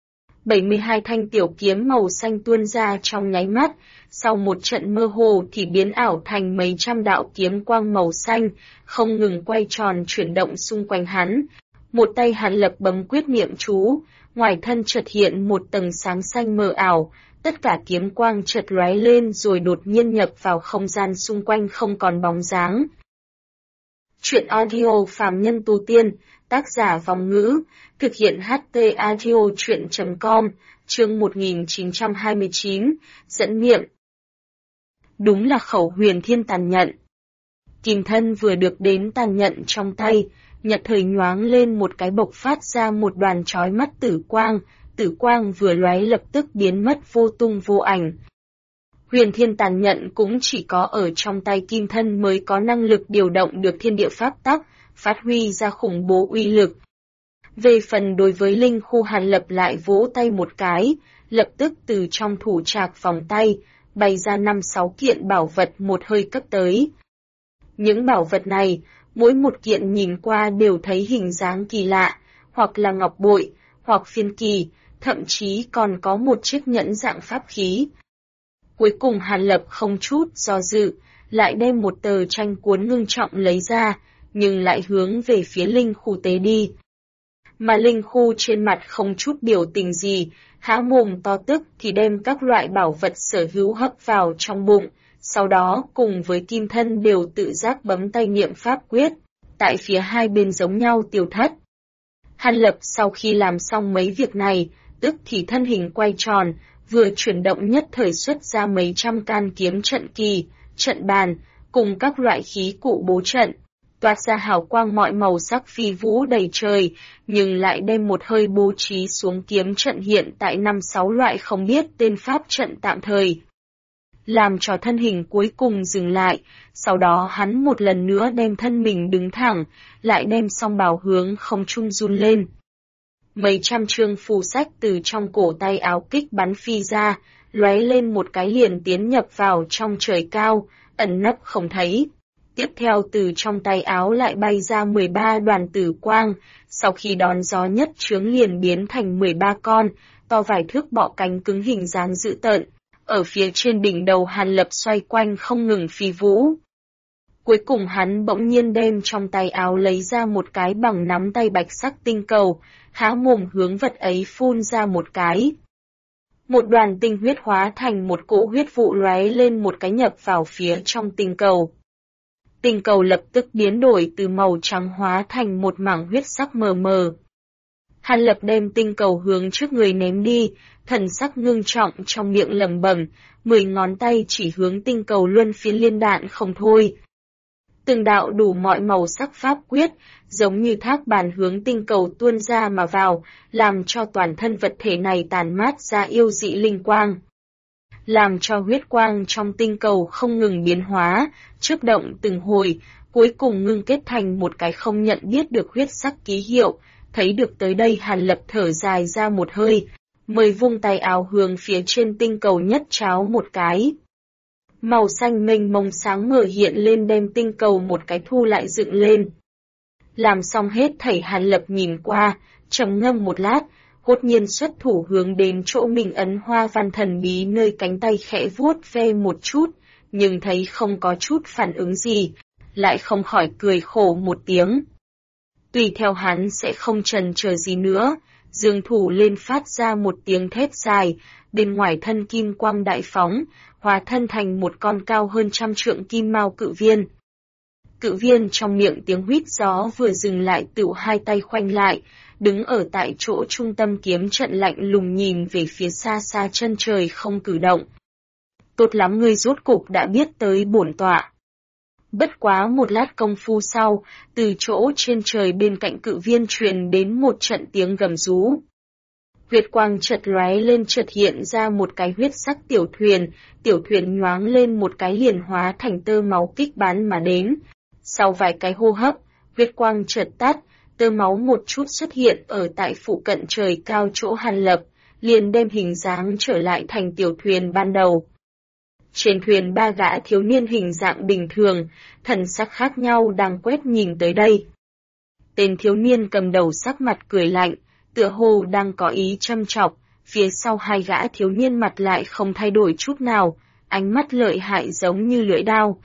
72 thanh tiểu kiếm màu xanh tuôn ra trong nháy mắt, sau một trận mơ hồ thì biến ảo thành mấy trăm đạo kiếm quang màu xanh, không ngừng quay tròn chuyển động xung quanh hắn. Một tay Hàn Lập bấm quyết niệm chú, ngoài thân chợt hiện một tầng sáng xanh mờ ảo, tất cả kiếm quang chợt lóe lên rồi đột nhiên nhập vào không gian xung quanh không còn bóng dáng. Truyện audio phàm nhân tu tiên, tác giả Vòng Ngữ, thực hiện HT audio truyện.com, chương 1929, dẫn niệm. Đúng là khẩu huyền thiên tàn nhẫn. Kim thân vừa được đến tàn nhẫn trong tay, Nhật thời nhoáng lên một cái bộc phát ra một đoàn chói mắt tử quang vừa lóe lập tức biến mất vô tung vô ảnh. Huyền thiên tàn nhận cũng chỉ có ở trong tay kim thân mới có năng lực điều động được thiên địa pháp tắc, phát huy ra khủng bố uy lực. Về phần đối với linh khu Hàn Lập lại vỗ tay một cái, lập tức từ trong thủ trạc vòng tay, bày ra 5-6 kiện bảo vật một hơi cấp tới. Những bảo vật này, mỗi một kiện nhìn qua đều thấy hình dáng kỳ lạ, hoặc là ngọc bội, hoặc phiên kỳ, thậm chí còn có một chiếc nhẫn dạng pháp khí. Cuối cùng Hàn Lập không chút do dự, lại đem một tờ tranh cuốn ngưng trọng lấy ra, nhưng lại hướng về phía linh khu tế đi. Mà linh khu trên mặt không chút biểu tình gì, há mồm to tức thì đem các loại bảo vật sở hữu hấp vào trong bụng, sau đó cùng với kim thân đều tự giác bấm tay niệm pháp quyết, tại phía hai bên giống nhau tiêu thất. Hàn Lập sau khi làm xong mấy việc này, tức thì thân hình quay tròn, vừa chuyển động nhất thời xuất ra mấy trăm can kiếm trận kỳ, trận bàn, cùng các loại khí cụ bố trận, toát ra hào quang mọi màu sắc phi vũ đầy trời, nhưng lại đem một hơi bố trí xuống kiếm trận hiện tại 5-6 loại không biết tên pháp trận tạm thời. Làm cho thân hình cuối cùng dừng lại, sau đó hắn một lần nữa đem thân mình đứng thẳng, lại đem song bào hướng không trung run lên. Mấy trăm chương phù sách từ trong cổ tay áo kích bắn phi ra, lóe lên một cái liền tiến nhập vào trong trời cao, ẩn nấp không thấy. Tiếp theo từ trong tay áo lại bay ra 13 đoàn tử quang, sau khi đón gió nhất chướng liền biến thành 13 con, to vài thước bọ cánh cứng hình dáng dữ tợn, ở phía trên đỉnh đầu Hàn Lập xoay quanh không ngừng phi vũ. Cuối cùng hắn bỗng nhiên đem trong tay áo lấy ra một cái bằng nắm tay bạch sắc tinh cầu, há mồm hướng vật ấy phun ra một cái. Một đoàn tinh huyết hóa thành một cỗ huyết vụ lóe lên một cái nhập vào phía trong tinh cầu. Tinh cầu lập tức biến đổi từ màu trắng hóa thành một mảng huyết sắc mờ mờ. Hàn Lập đem tinh cầu hướng trước người ném đi, thần sắc ngưng trọng trong miệng lẩm bẩm, 10 ngón tay chỉ hướng tinh cầu luân phiến liên đạn không thôi. Từng đạo đủ mọi màu sắc pháp quyết, giống như thác bàn hướng tinh cầu tuôn ra mà vào, làm cho toàn thân vật thể này tàn mát ra yêu dị linh quang. Làm cho huyết quang trong tinh cầu không ngừng biến hóa, chớp động từng hồi, cuối cùng ngưng kết thành một cái không nhận biết được huyết sắc ký hiệu. Thấy được tới đây Hàn Lập thở dài ra một hơi, mới vung tay áo hướng phía trên tinh cầu nhất cháo một cái. Màu xanh mênh mông sáng mở hiện lên đem tinh cầu một cái thu lại dựng lên. Làm xong hết thảy Hàn Lập nhìn qua, trầm ngâm một lát, hốt nhiên xuất thủ hướng đến chỗ mình ấn hoa văn thần bí nơi cánh tay khẽ vuốt ve một chút, nhưng thấy không có chút phản ứng gì, lại không khỏi cười khổ một tiếng. Tùy theo hắn sẽ không chần chờ gì nữa, dương thủ lên phát ra một tiếng thét dài, bên ngoài thân kim quang đại phóng, hóa thân thành một con cao hơn 100 trượng kim mao cự viên. Cự viên trong miệng tiếng huýt gió vừa dừng lại tựu hai tay khoanh lại, đứng ở tại chỗ trung tâm kiếm trận lạnh lùng nhìn về phía xa xa chân trời không cử động. Tốt lắm, ngươi rốt cục đã biết tới bổn tọa. Bất quá một lát công phu sau, từ chỗ trên trời bên cạnh cự viên truyền đến một trận tiếng gầm rú. Huyết quang chợt lóe lên chợt hiện ra một cái huyết sắc tiểu thuyền nhoáng lên một cái liền hóa thành tơ máu kích bắn mà đến. Sau vài cái hô hấp, huyết quang chợt tắt, tơ máu một chút xuất hiện ở tại phụ cận trời cao chỗ Hàn Lập, liền đem hình dáng trở lại thành tiểu thuyền ban đầu. Trên thuyền 3 gã thiếu niên hình dạng bình thường, thần sắc khác nhau đang quét nhìn tới đây. Tên thiếu niên cầm đầu sắc mặt cười lạnh, tựa hồ đang có ý châm chọc, phía sau 2 gã thiếu niên mặt lại không thay đổi chút nào, ánh mắt lợi hại giống như lưỡi đao.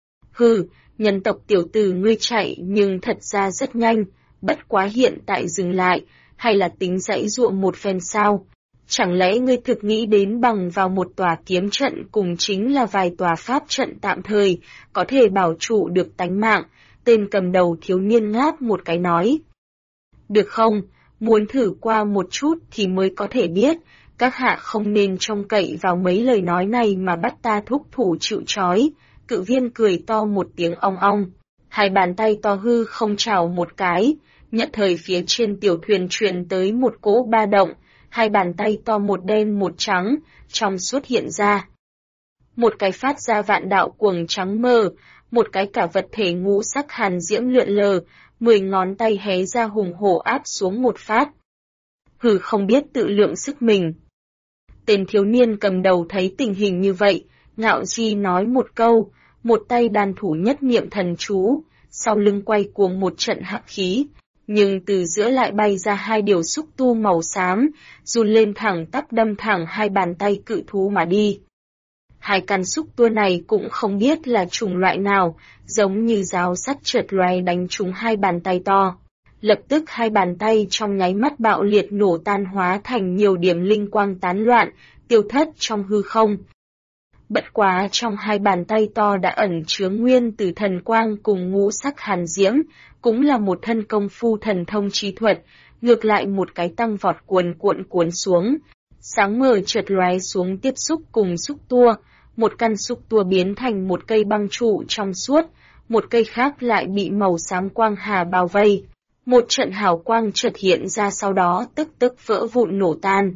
Hừ, nhân tộc tiểu tử ngươi chạy nhưng thật ra rất nhanh, bất quá hiện tại dừng lại, hay là tính dãy dụa một phen sao? Chẳng lẽ ngươi thực nghĩ đến bằng vào một tòa kiếm trận cùng chính là vài tòa pháp trận tạm thời, có thể bảo trụ được tánh mạng? Tên cầm đầu thiếu niên ngáp một cái nói. Được không, muốn thử qua một chút thì mới có thể biết, các hạ không nên trông cậy vào mấy lời nói này mà bắt ta thúc thủ chịu trói. Cự viên cười to một tiếng ong ong. Hai bàn tay to hư không chảo một cái, nhất thời phía trên tiểu thuyền truyền tới một cỗ ba động, hai bàn tay to một đen một trắng, trong suốt hiện ra. Một cái phát ra vạn đạo cuồng trắng mờ, một cái cả vật thể ngũ sắc hàn diễm lượn lờ, 10 ngón tay hé ra hùng hổ áp xuống một phát. Hừ, không biết tự lượng sức mình. Tên thiếu niên cầm đầu thấy tình hình như vậy, ngạo di nói một câu, một tay đàn thủ nhất niệm thần chú, sau lưng quay cuồng một trận hắc khí, nhưng từ giữa lại bay ra hai điều xúc tu màu xám, run lên thẳng tắp đâm thẳng hai bàn tay cự thú mà đi. Hai căn xúc tua này cũng không biết là chủng loại nào, giống như giáo sắt trượt loay đánh trúng hai bàn tay to. Lập tức hai bàn tay trong nháy mắt bạo liệt nổ tan hóa thành nhiều điểm linh quang tán loạn, tiêu thất trong hư không. Bất quá trong hai bàn tay to đã ẩn chứa nguyên từ thần quang cùng ngũ sắc hàn diễm, cũng là một thân công phu thần thông trí thuật, ngược lại một cái tăng vọt cuồn xuống. Sáng mờ trượt lóe xuống tiếp xúc cùng xúc tua, một căn xúc tua biến thành một cây băng trụ trong suốt, một cây khác lại bị màu xám quang hà bao vây. Một trận hào quang chợt hiện ra sau đó tức vỡ vụn nổ tan.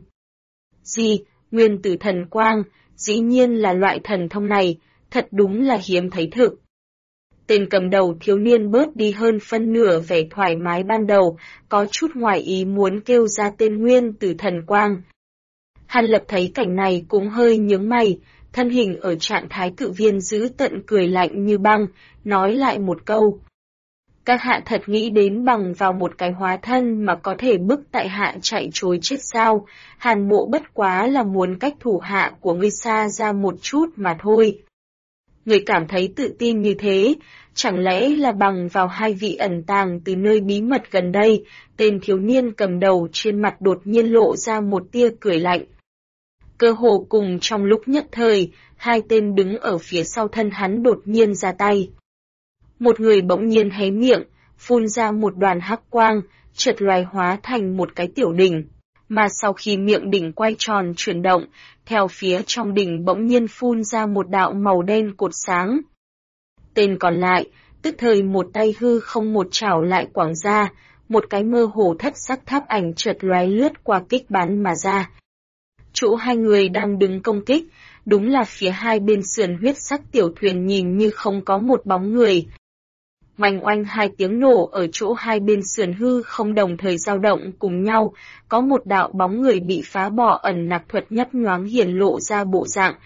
Nguyên tử thần quang, dĩ nhiên là loại thần thông này, thật đúng là hiếm thấy thực. Tên cầm đầu thiếu niên bớt đi hơn phân nửa vẻ thoải mái ban đầu, có chút ngoài ý muốn kêu ra tên nguyên tử thần quang. Hàn Lập thấy cảnh này cũng hơi nhướng mày, thân hình ở trạng thái cự viên giữ tận cười lạnh như băng, nói lại một câu. Các hạ thật nghĩ đến bằng vào một cái hóa thân mà có thể bức tại hạ chạy trối chết sao, Hàn Mộ bất quá là muốn cách thủ hạ của ngươi xa ra một chút mà thôi. Người cảm thấy tự tin như thế, chẳng lẽ là bằng vào hai vị ẩn tàng từ nơi bí mật gần đây, tên thiếu niên cầm đầu trên mặt đột nhiên lộ ra một tia cười lạnh. Cơ hồ cùng trong lúc nhất thời, hai tên đứng ở phía sau thân hắn đột nhiên ra tay. Một người bỗng nhiên hé miệng, phun ra một đoàn hắc quang, chợt loài hóa thành một cái tiểu đỉnh, mà sau khi miệng đỉnh quay tròn chuyển động, theo phía trong đỉnh bỗng nhiên phun ra một đạo màu đen cột sáng. Tên còn lại, tức thời một tay hư không một chảo lại quảng ra, một cái mơ hồ thất sắc tháp ảnh chợt lóe lướt qua kích bắn mà ra. Chỗ hai người đang đứng công kích, đúng là phía hai bên sườn huyết sắc tiểu thuyền nhìn như không có một bóng người. Oanh oanh hai tiếng nổ ở chỗ hai bên sườn hư không đồng thời dao động cùng nhau, có một đạo bóng người bị phá bỏ ẩn nặc thuật nhấp nhoáng hiển lộ ra bộ dạng.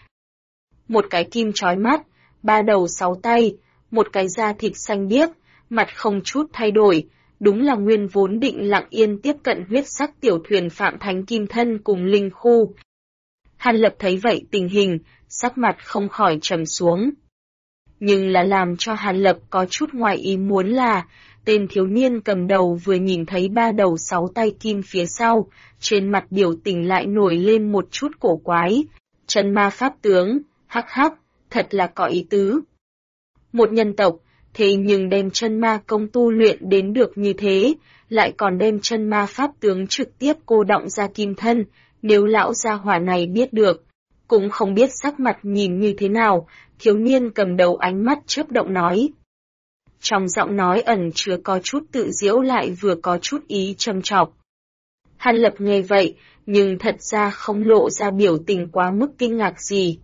Một cái kim chói mắt, ba đầu sáu tay, một cái da thịt xanh biếc, mặt không chút thay đổi, đúng là nguyên vốn định lặng yên tiếp cận huyết sắc tiểu thuyền Phạm Thánh Kim Thân cùng Linh Khu. Hàn Lập thấy vậy tình hình, sắc mặt không khỏi trầm xuống. Nhưng là làm cho Hàn Lập có chút ngoài ý muốn là, tên thiếu niên cầm đầu vừa nhìn thấy ba đầu sáu tay kim phía sau, trên mặt biểu tình lại nổi lên một chút cổ quái. Chân ma pháp tướng, hắc hắc, thật là có ý tứ. Một nhân tộc, thế nhưng đem chân ma công tu luyện đến được như thế, lại còn đem chân ma pháp tướng trực tiếp cô đọng ra kim thân, nếu lão gia hỏa này biết được, cũng không biết sắc mặt nhìn như thế nào, thiếu niên cầm đầu ánh mắt chớp động nói. Trong giọng nói ẩn chứa có chút tự giễu lại vừa có chút ý châm chọc. Hàn Lập nghe vậy, nhưng thật ra không lộ ra biểu tình quá mức kinh ngạc gì.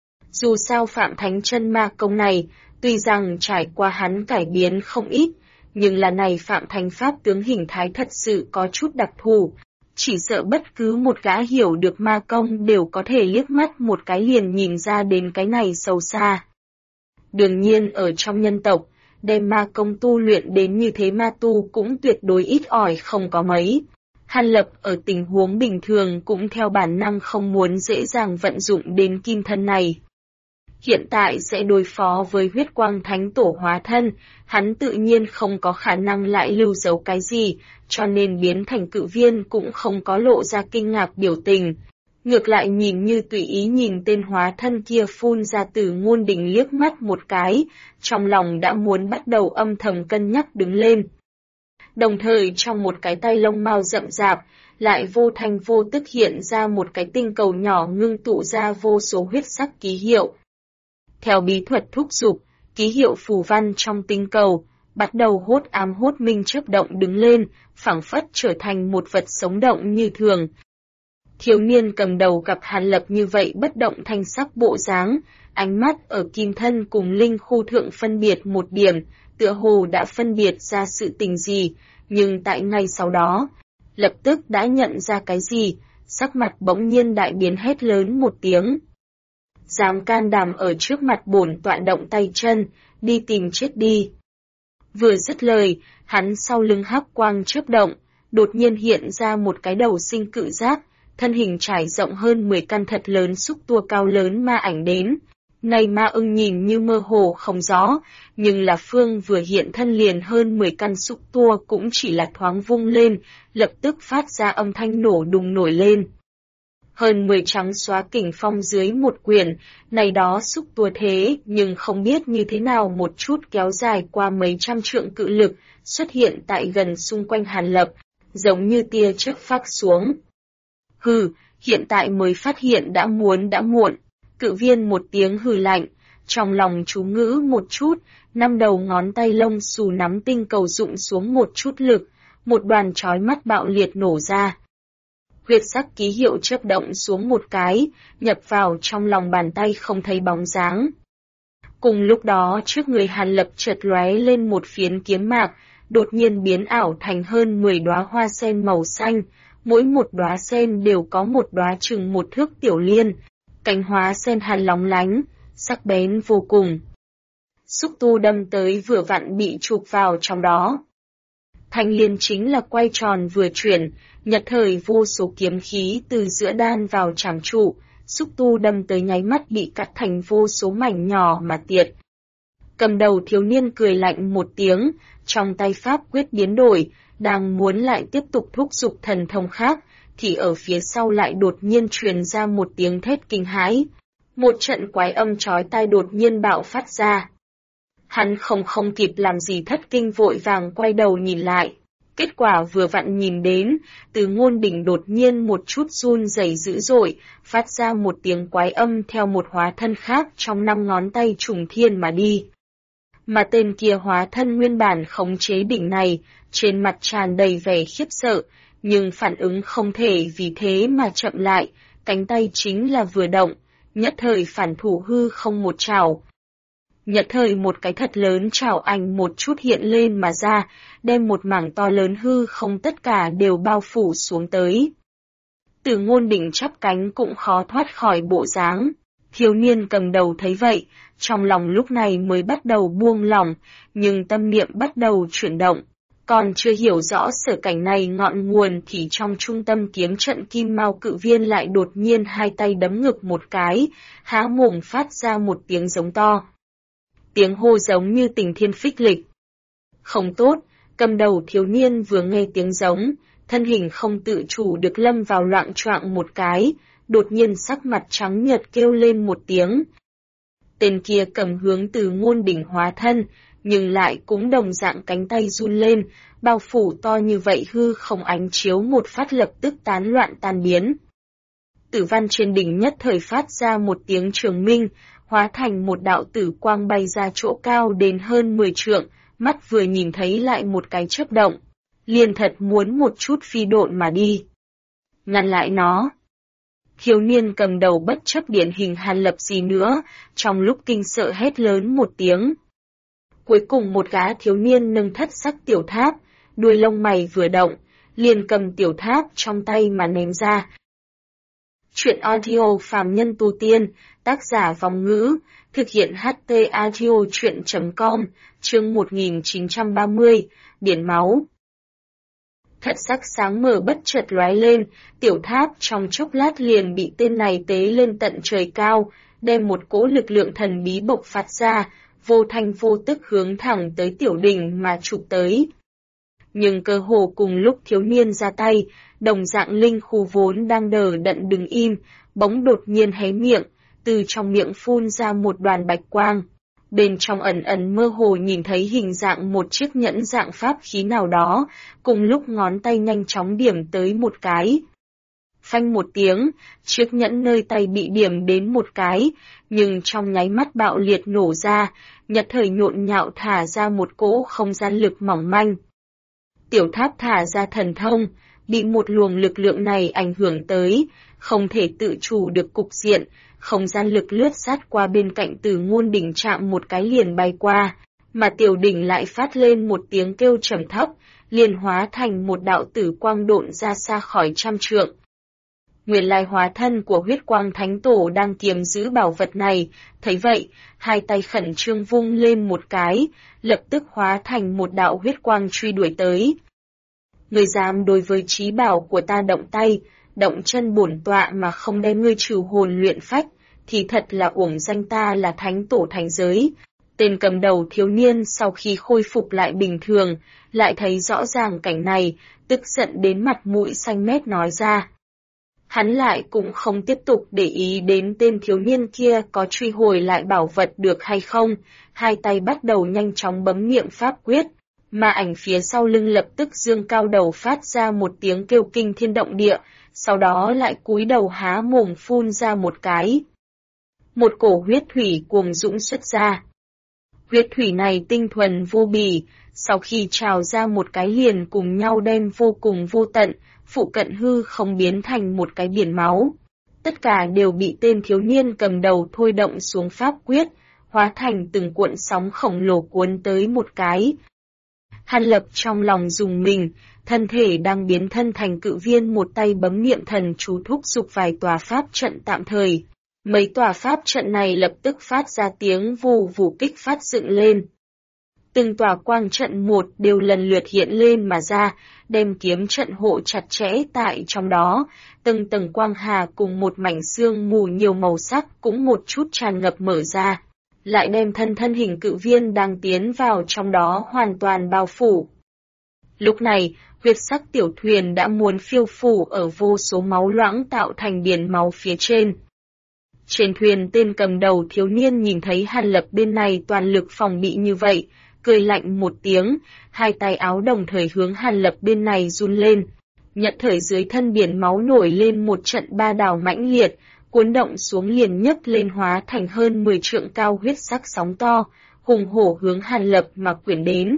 Dù sao Phạm Thánh chân ma công này, tuy rằng trải qua hắn cải biến không ít, nhưng là này Phạm Thánh pháp tướng hình thái thật sự có chút đặc thù. Chỉ sợ bất cứ một gã hiểu được ma công đều có thể liếc mắt một cái liền nhìn ra đến cái này sâu xa. Đương nhiên ở trong nhân tộc, đem ma công tu luyện đến như thế ma tu cũng tuyệt đối ít ỏi không có mấy. Hàn Lập ở tình huống bình thường cũng theo bản năng không muốn dễ dàng vận dụng đến kim thân này. Hiện tại sẽ đối phó với huyết quang thánh tổ hóa thân, hắn tự nhiên không có khả năng lại lưu giấu cái gì, cho nên biến thành cự viên cũng không có lộ ra kinh ngạc biểu tình. Ngược lại nhìn như tùy ý nhìn tên hóa thân kia phun ra từ ngôn đỉnh liếc mắt một cái, trong lòng đã muốn bắt đầu âm thầm cân nhắc đứng lên. Đồng thời trong một cái tay lông mao rậm rạp, lại vô thanh vô tức hiện ra một cái tinh cầu nhỏ ngưng tụ ra vô số huyết sắc ký hiệu. Theo bí thuật thúc giục, ký hiệu phù văn trong tinh cầu, bắt đầu hốt ám hốt minh chớp động đứng lên, phảng phất trở thành một vật sống động như thường. Thiếu niên cầm đầu gặp Hàn Lập như vậy bất động thanh sắc bộ dáng, ánh mắt ở kim thân cùng linh khu thượng phân biệt một điểm, tựa hồ đã phân biệt ra sự tình gì, nhưng tại ngay sau đó, lập tức đã nhận ra cái gì, sắc mặt bỗng nhiên đại biến hét lớn một tiếng. Dám can đảm ở trước mặt bổn tọa động tay chân, đi tìm chết đi. Vừa dứt lời, hắn sau lưng hắc quang chớp động, đột nhiên hiện ra một cái đầu sinh cự giác, thân hình trải rộng hơn 10 căn thật lớn xúc tua cao lớn ma ảnh đến. Này ma ưng nhìn như mơ hồ không rõ, nhưng là phương vừa hiện thân liền hơn 10 căn xúc tua cũng chỉ là thoáng vung lên, lập tức phát ra âm thanh nổ đùng nổi lên. Hơn 10 trắng xóa kình phong dưới một quyền, này đó xúc tua thế nhưng không biết như thế nào một chút kéo dài qua mấy trăm trượng cự lực, xuất hiện tại gần xung quanh Hàn Lập, giống như tia chớp phác xuống. Hừ, hiện tại mới phát hiện đã muộn. Cự viên một tiếng hừ lạnh, trong lòng chú ngữ một chút, 5 đầu ngón tay lông xù nắm tinh cầu rụng xuống một chút lực, một đoàn chói mắt bạo liệt nổ ra. Huyết sắc ký hiệu chớp động xuống một cái, nhập vào trong lòng bàn tay không thấy bóng dáng. Cùng lúc đó trước người Hàn Lập chợt lóe lên một phiến kiếm mạc, đột nhiên biến ảo thành hơn 10 đóa hoa sen màu xanh, mỗi một đóa sen đều có một đóa chừng một thước tiểu liên. Cánh hoa sen hàn lóng lánh, sắc bén vô cùng. Xúc tu đâm tới vừa vặn bị chụp vào trong đó. Thanh liên chính là quay tròn vừa chuyển, nhật thời vô số kiếm khí từ giữa đan vào trảm trụ, xúc tu đâm tới nháy mắt bị cắt thành vô số mảnh nhỏ mà tiệt. Cầm đầu thiếu niên cười lạnh một tiếng, trong tay pháp quyết biến đổi, đang muốn lại tiếp tục thúc giục thần thông khác, thì ở phía sau lại đột nhiên truyền ra một tiếng thét kinh hãi. Một trận quái âm chói tai đột nhiên bạo phát ra. Hắn không kịp làm gì thất kinh vội vàng quay đầu nhìn lại. Kết quả vừa vặn nhìn đến, từ ngôn đỉnh đột nhiên một chút run rẩy dữ dội, phát ra một tiếng quái âm theo một hóa thân khác trong 5 ngón tay trùng thiên mà đi. Mà tên kia hóa thân nguyên bản khống chế đỉnh này, trên mặt tràn đầy vẻ khiếp sợ, nhưng phản ứng không thể vì thế mà chậm lại, cánh tay chính là vừa động, nhất thời phản thủ hư không một trảo. Nhất thời một cái thật lớn trảo ảnh một chút hiện lên mà ra, đem một mảng to lớn hư không tất cả đều bao phủ xuống tới. Từ ngôn đỉnh chắp cánh cũng khó thoát khỏi bộ dáng. Thiếu niên cầm đầu thấy vậy, trong lòng lúc này mới bắt đầu buông lỏng, nhưng tâm niệm bắt đầu chuyển động. Còn chưa hiểu rõ sở cảnh này ngọn nguồn thì trong trung tâm kiếm trận kim mao cự viên lại đột nhiên hai tay đấm ngực một cái, há mồm phát ra một tiếng giống to. Tiếng hô giống như tình thiên phích lịch. Không tốt, cầm đầu thiếu niên vừa nghe tiếng giống, thân hình không tự chủ được lâm vào loạng choạng một cái, đột nhiên sắc mặt trắng nhợt kêu lên một tiếng. Tên kia cầm hướng từ ngôn đỉnh hóa thân, nhưng lại cũng đồng dạng cánh tay run lên, bao phủ to như vậy hư không ánh chiếu một phát lập tức tán loạn tan biến. Tử văn trên đỉnh nhất thời phát ra một tiếng trường minh, hóa thành một đạo tử quang bay ra chỗ cao đến hơn 10 trượng, mắt vừa nhìn thấy lại một cái chớp động, liền thật muốn một chút phi độn mà đi. Ngăn lại nó. Thiếu niên cầm đầu bất chấp điển hình Hàn Lập gì nữa, trong lúc kinh sợ hét lớn một tiếng. Cuối cùng một gã thiếu niên nâng thất sắc tiểu tháp, đuôi lông mày vừa động, liền cầm tiểu tháp trong tay mà ném ra. Chuyện audio phàm nhân tu tiên, tác giả Vòng Ngữ, thực hiện HT audio chuyện.com, chương 1930, Biển Máu. Thật sắc sáng mở bất chợt lóe lên, tiểu tháp trong chốc lát liền bị tên này tế lên tận trời cao, đem một cỗ lực lượng thần bí bộc phát ra, vô thanh vô tức hướng thẳng tới tiểu đỉnh mà chụp tới. Nhưng cơ hồ cùng lúc thiếu niên ra tay, đồng dạng linh khu vốn đang đờ đẫn đứng im, bỗng đột nhiên hé miệng, từ trong miệng phun ra một đoàn bạch quang. Bên trong ẩn ẩn mơ hồ nhìn thấy hình dạng một chiếc nhẫn dạng pháp khí nào đó, cùng lúc ngón tay nhanh chóng điểm tới một cái. phanh một tiếng, chiếc nhẫn nơi tay bị điểm đến một cái, nhưng trong nháy mắt bạo liệt nổ ra, nhất thời nhộn nhạo thả ra một cỗ không gian lực mỏng manh. Tiểu Tháp thả ra thần thông, bị một luồng lực lượng này ảnh hưởng tới, không thể tự chủ được cục diện, không gian lực lướt sát qua bên cạnh Từ Ngôn Đỉnh chạm một cái liền bay qua, mà Tiểu Đỉnh lại phát lên một tiếng kêu trầm thấp, liền hóa thành một đạo tử quang độn ra xa khỏi trăm trượng. Nguyên lai hóa thân của Huyết Quang Thánh Tổ đang kiềm giữ bảo vật này, thấy vậy, hai tay khẩn trương vung lên một cái, lập tức hóa thành một đạo huyết quang truy đuổi tới. Ngươi dám đối với trí bảo của ta động tay, động chân bổn tọa mà không đem ngươi trừ hồn luyện phách, thì thật là uổng danh ta là Thánh Tổ thành giới. Tên cầm đầu thiếu niên sau khi khôi phục lại bình thường, lại thấy rõ ràng cảnh này, tức giận đến mặt mũi xanh mét nói ra. Hắn lại cũng không tiếp tục để ý đến tên thiếu niên kia có truy hồi lại bảo vật được hay không, hai tay bắt đầu nhanh chóng bấm niệm pháp quyết, mà ảnh phía sau lưng lập tức dương cao đầu phát ra một tiếng kêu kinh thiên động địa, sau đó lại cúi đầu há mồm phun ra một cái. Một cổ huyết thủy cuồng dũng xuất ra. Huyết thủy này tinh thuần vô bì, sau khi trào ra một cái liền cùng nhau đem vô cùng vô tận, phụ cận hư không biến thành một cái biển máu. Tất cả đều bị tên thiếu niên cầm đầu thôi động xuống pháp quyết, hóa thành từng cuộn sóng khổng lồ cuốn tới một cái. Hàn Lập trong lòng dùng mình, thân thể đang biến thân thành cự viên một tay bấm niệm thần chú thúc giục vài tòa pháp trận tạm thời. Mấy tòa pháp trận này lập tức phát ra tiếng vù vù kích phát dựng lên. Từng tòa quang trận một đều lần lượt hiện lên mà ra, đem kiếm trận hộ chặt chẽ tại trong đó, từng tầng quang hà cùng một mảnh sương mù nhiều màu sắc cũng một chút tràn ngập mở ra, lại đem thân hình cự viên đang tiến vào trong đó hoàn toàn bao phủ. Lúc này, huyết sắc tiểu thuyền đã muốn phiêu phù ở vô số máu loãng tạo thành biển máu phía trên. Trên thuyền tên cầm đầu thiếu niên nhìn thấy Hàn Lập bên này toàn lực phòng bị như vậy, cười lạnh một tiếng, hai tay áo đồng thời hướng Hàn Lập bên này run lên. Nhận thời dưới thân biển máu nổi lên một trận ba đảo mãnh liệt, cuốn động xuống liền nhấc lên hóa thành hơn 10 trượng cao huyết sắc sóng to, hùng hổ hướng Hàn Lập mà quyển đến.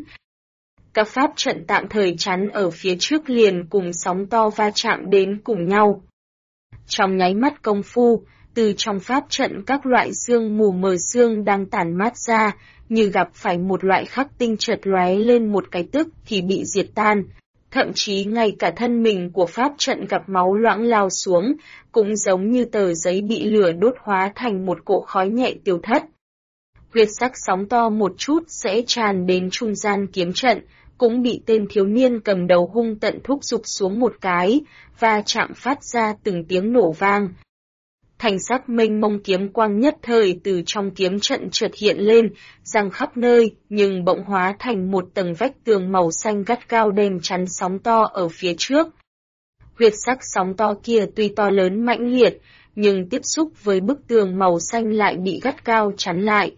Các pháp trận tạm thời chắn ở phía trước liền cùng sóng to va chạm đến cùng nhau. Trong nháy mắt công phu, từ trong pháp trận các loại sương mù mờ sương đang tản mát ra, như gặp phải một loại khắc tinh chợt lóe lên một cái tức thì bị diệt tan. Thậm chí ngay cả thân mình của pháp trận gặp máu loãng lao xuống, cũng giống như tờ giấy bị lửa đốt hóa thành một cỗ khói nhẹ tiêu thất. Huyết sắc sóng to một chút sẽ tràn đến trung gian kiếm trận, cũng bị tên thiếu niên cầm đầu hung tận thúc giục xuống một cái, và chạm phát ra từng tiếng nổ vang. Thành sắc mênh mông kiếm quang nhất thời từ trong kiếm trận chợt hiện lên, giăng khắp nơi, nhưng bỗng hóa thành một tầng vách tường màu xanh gắt gao đem chắn sóng to ở phía trước. Huyết sắc sóng to kia tuy to lớn mãnh liệt, nhưng tiếp xúc với bức tường màu xanh lại bị gắt gao chắn lại.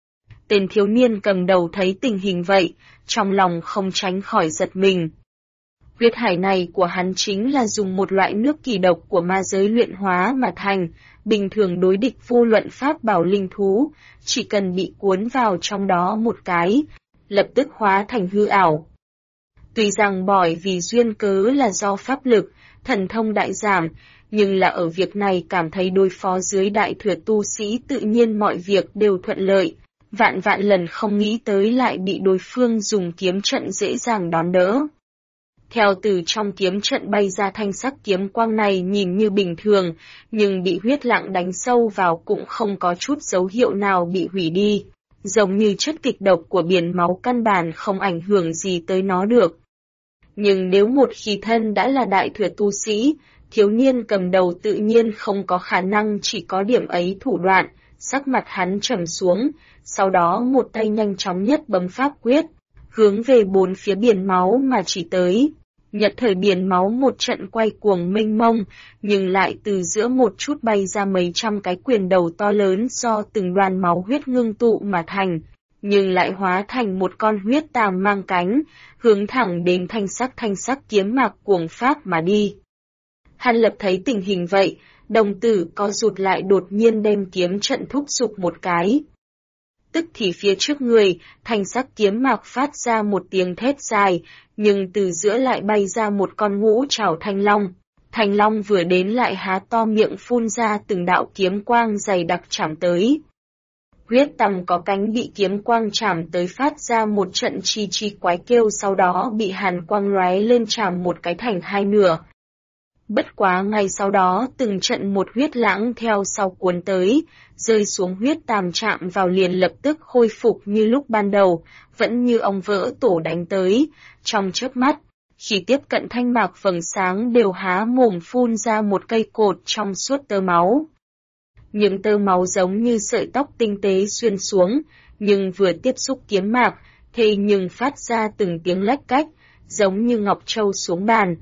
Tên thiếu niên cầm đầu thấy tình hình vậy, trong lòng không tránh khỏi giật mình. Huyết hải này của hắn chính là dùng một loại nước kỳ độc của ma giới luyện hóa mà thành, bình thường đối địch vô luận pháp bảo linh thú, chỉ cần bị cuốn vào trong đó một cái, lập tức hóa thành hư ảo. Tuy rằng bởi vì duyên cớ là do pháp lực, thần thông đại giảm, nhưng là ở việc này cảm thấy đối phó dưới đại thừa tu sĩ tự nhiên mọi việc đều thuận lợi, vạn vạn lần không nghĩ tới lại bị đối phương dùng kiếm trận dễ dàng đón đỡ. Theo từ trong kiếm trận bay ra thanh sắc kiếm quang này nhìn như bình thường, nhưng bị huyết lặng đánh sâu vào cũng không có chút dấu hiệu nào bị hủy đi, giống như chất kịch độc của biển máu căn bản không ảnh hưởng gì tới nó được. Nhưng nếu một khi thân đã là đại thừa tu sĩ, thiếu niên cầm đầu tự nhiên không có khả năng chỉ có điểm ấy thủ đoạn, sắc mặt hắn trầm xuống, sau đó một tay nhanh chóng nhất bấm pháp quyết, hướng về bốn phía biển máu mà chỉ tới. Nhật thời biển máu một trận quay cuồng mênh mông, nhưng lại từ giữa một chút bay ra mấy trăm cái quyền đầu to lớn do từng đoàn máu huyết ngưng tụ mà thành, nhưng lại hóa thành một con huyết tàm mang cánh, hướng thẳng đến thanh sắc kiếm mạc cuồng pháp mà đi. Hàn Lập thấy tình hình vậy, đồng tử co rụt lại đột nhiên đem kiếm trận thúc giục một cái. Tức thì phía trước người, thanh sắc kiếm mạc phát ra một tiếng thét dài, nhưng từ giữa lại bay ra một con ngũ trảo thanh long. Thanh long vừa đến lại há to miệng phun ra từng đạo kiếm quang dày đặc chạm tới. Huyết tằm có cánh bị kiếm quang chạm tới phát ra một trận chi chi quái kêu, sau đó bị hàn quang lóe lên chạm một cái thành hai nửa. Bất quá ngay sau đó từng trận một huyết lãng theo sau cuốn tới, rơi xuống huyết tàm chạm vào liền lập tức khôi phục như lúc ban đầu, vẫn như ong vỡ tổ đánh tới, trong chớp mắt. Khi tiếp cận thanh mạc vầng sáng đều há mồm phun ra một cây cột trong suốt tơ máu. Những tơ máu giống như sợi tóc tinh tế xuyên xuống, nhưng vừa tiếp xúc kiếm mạc, thế nhưng phát ra từng tiếng lách cách, giống như ngọc châu xuống bàn.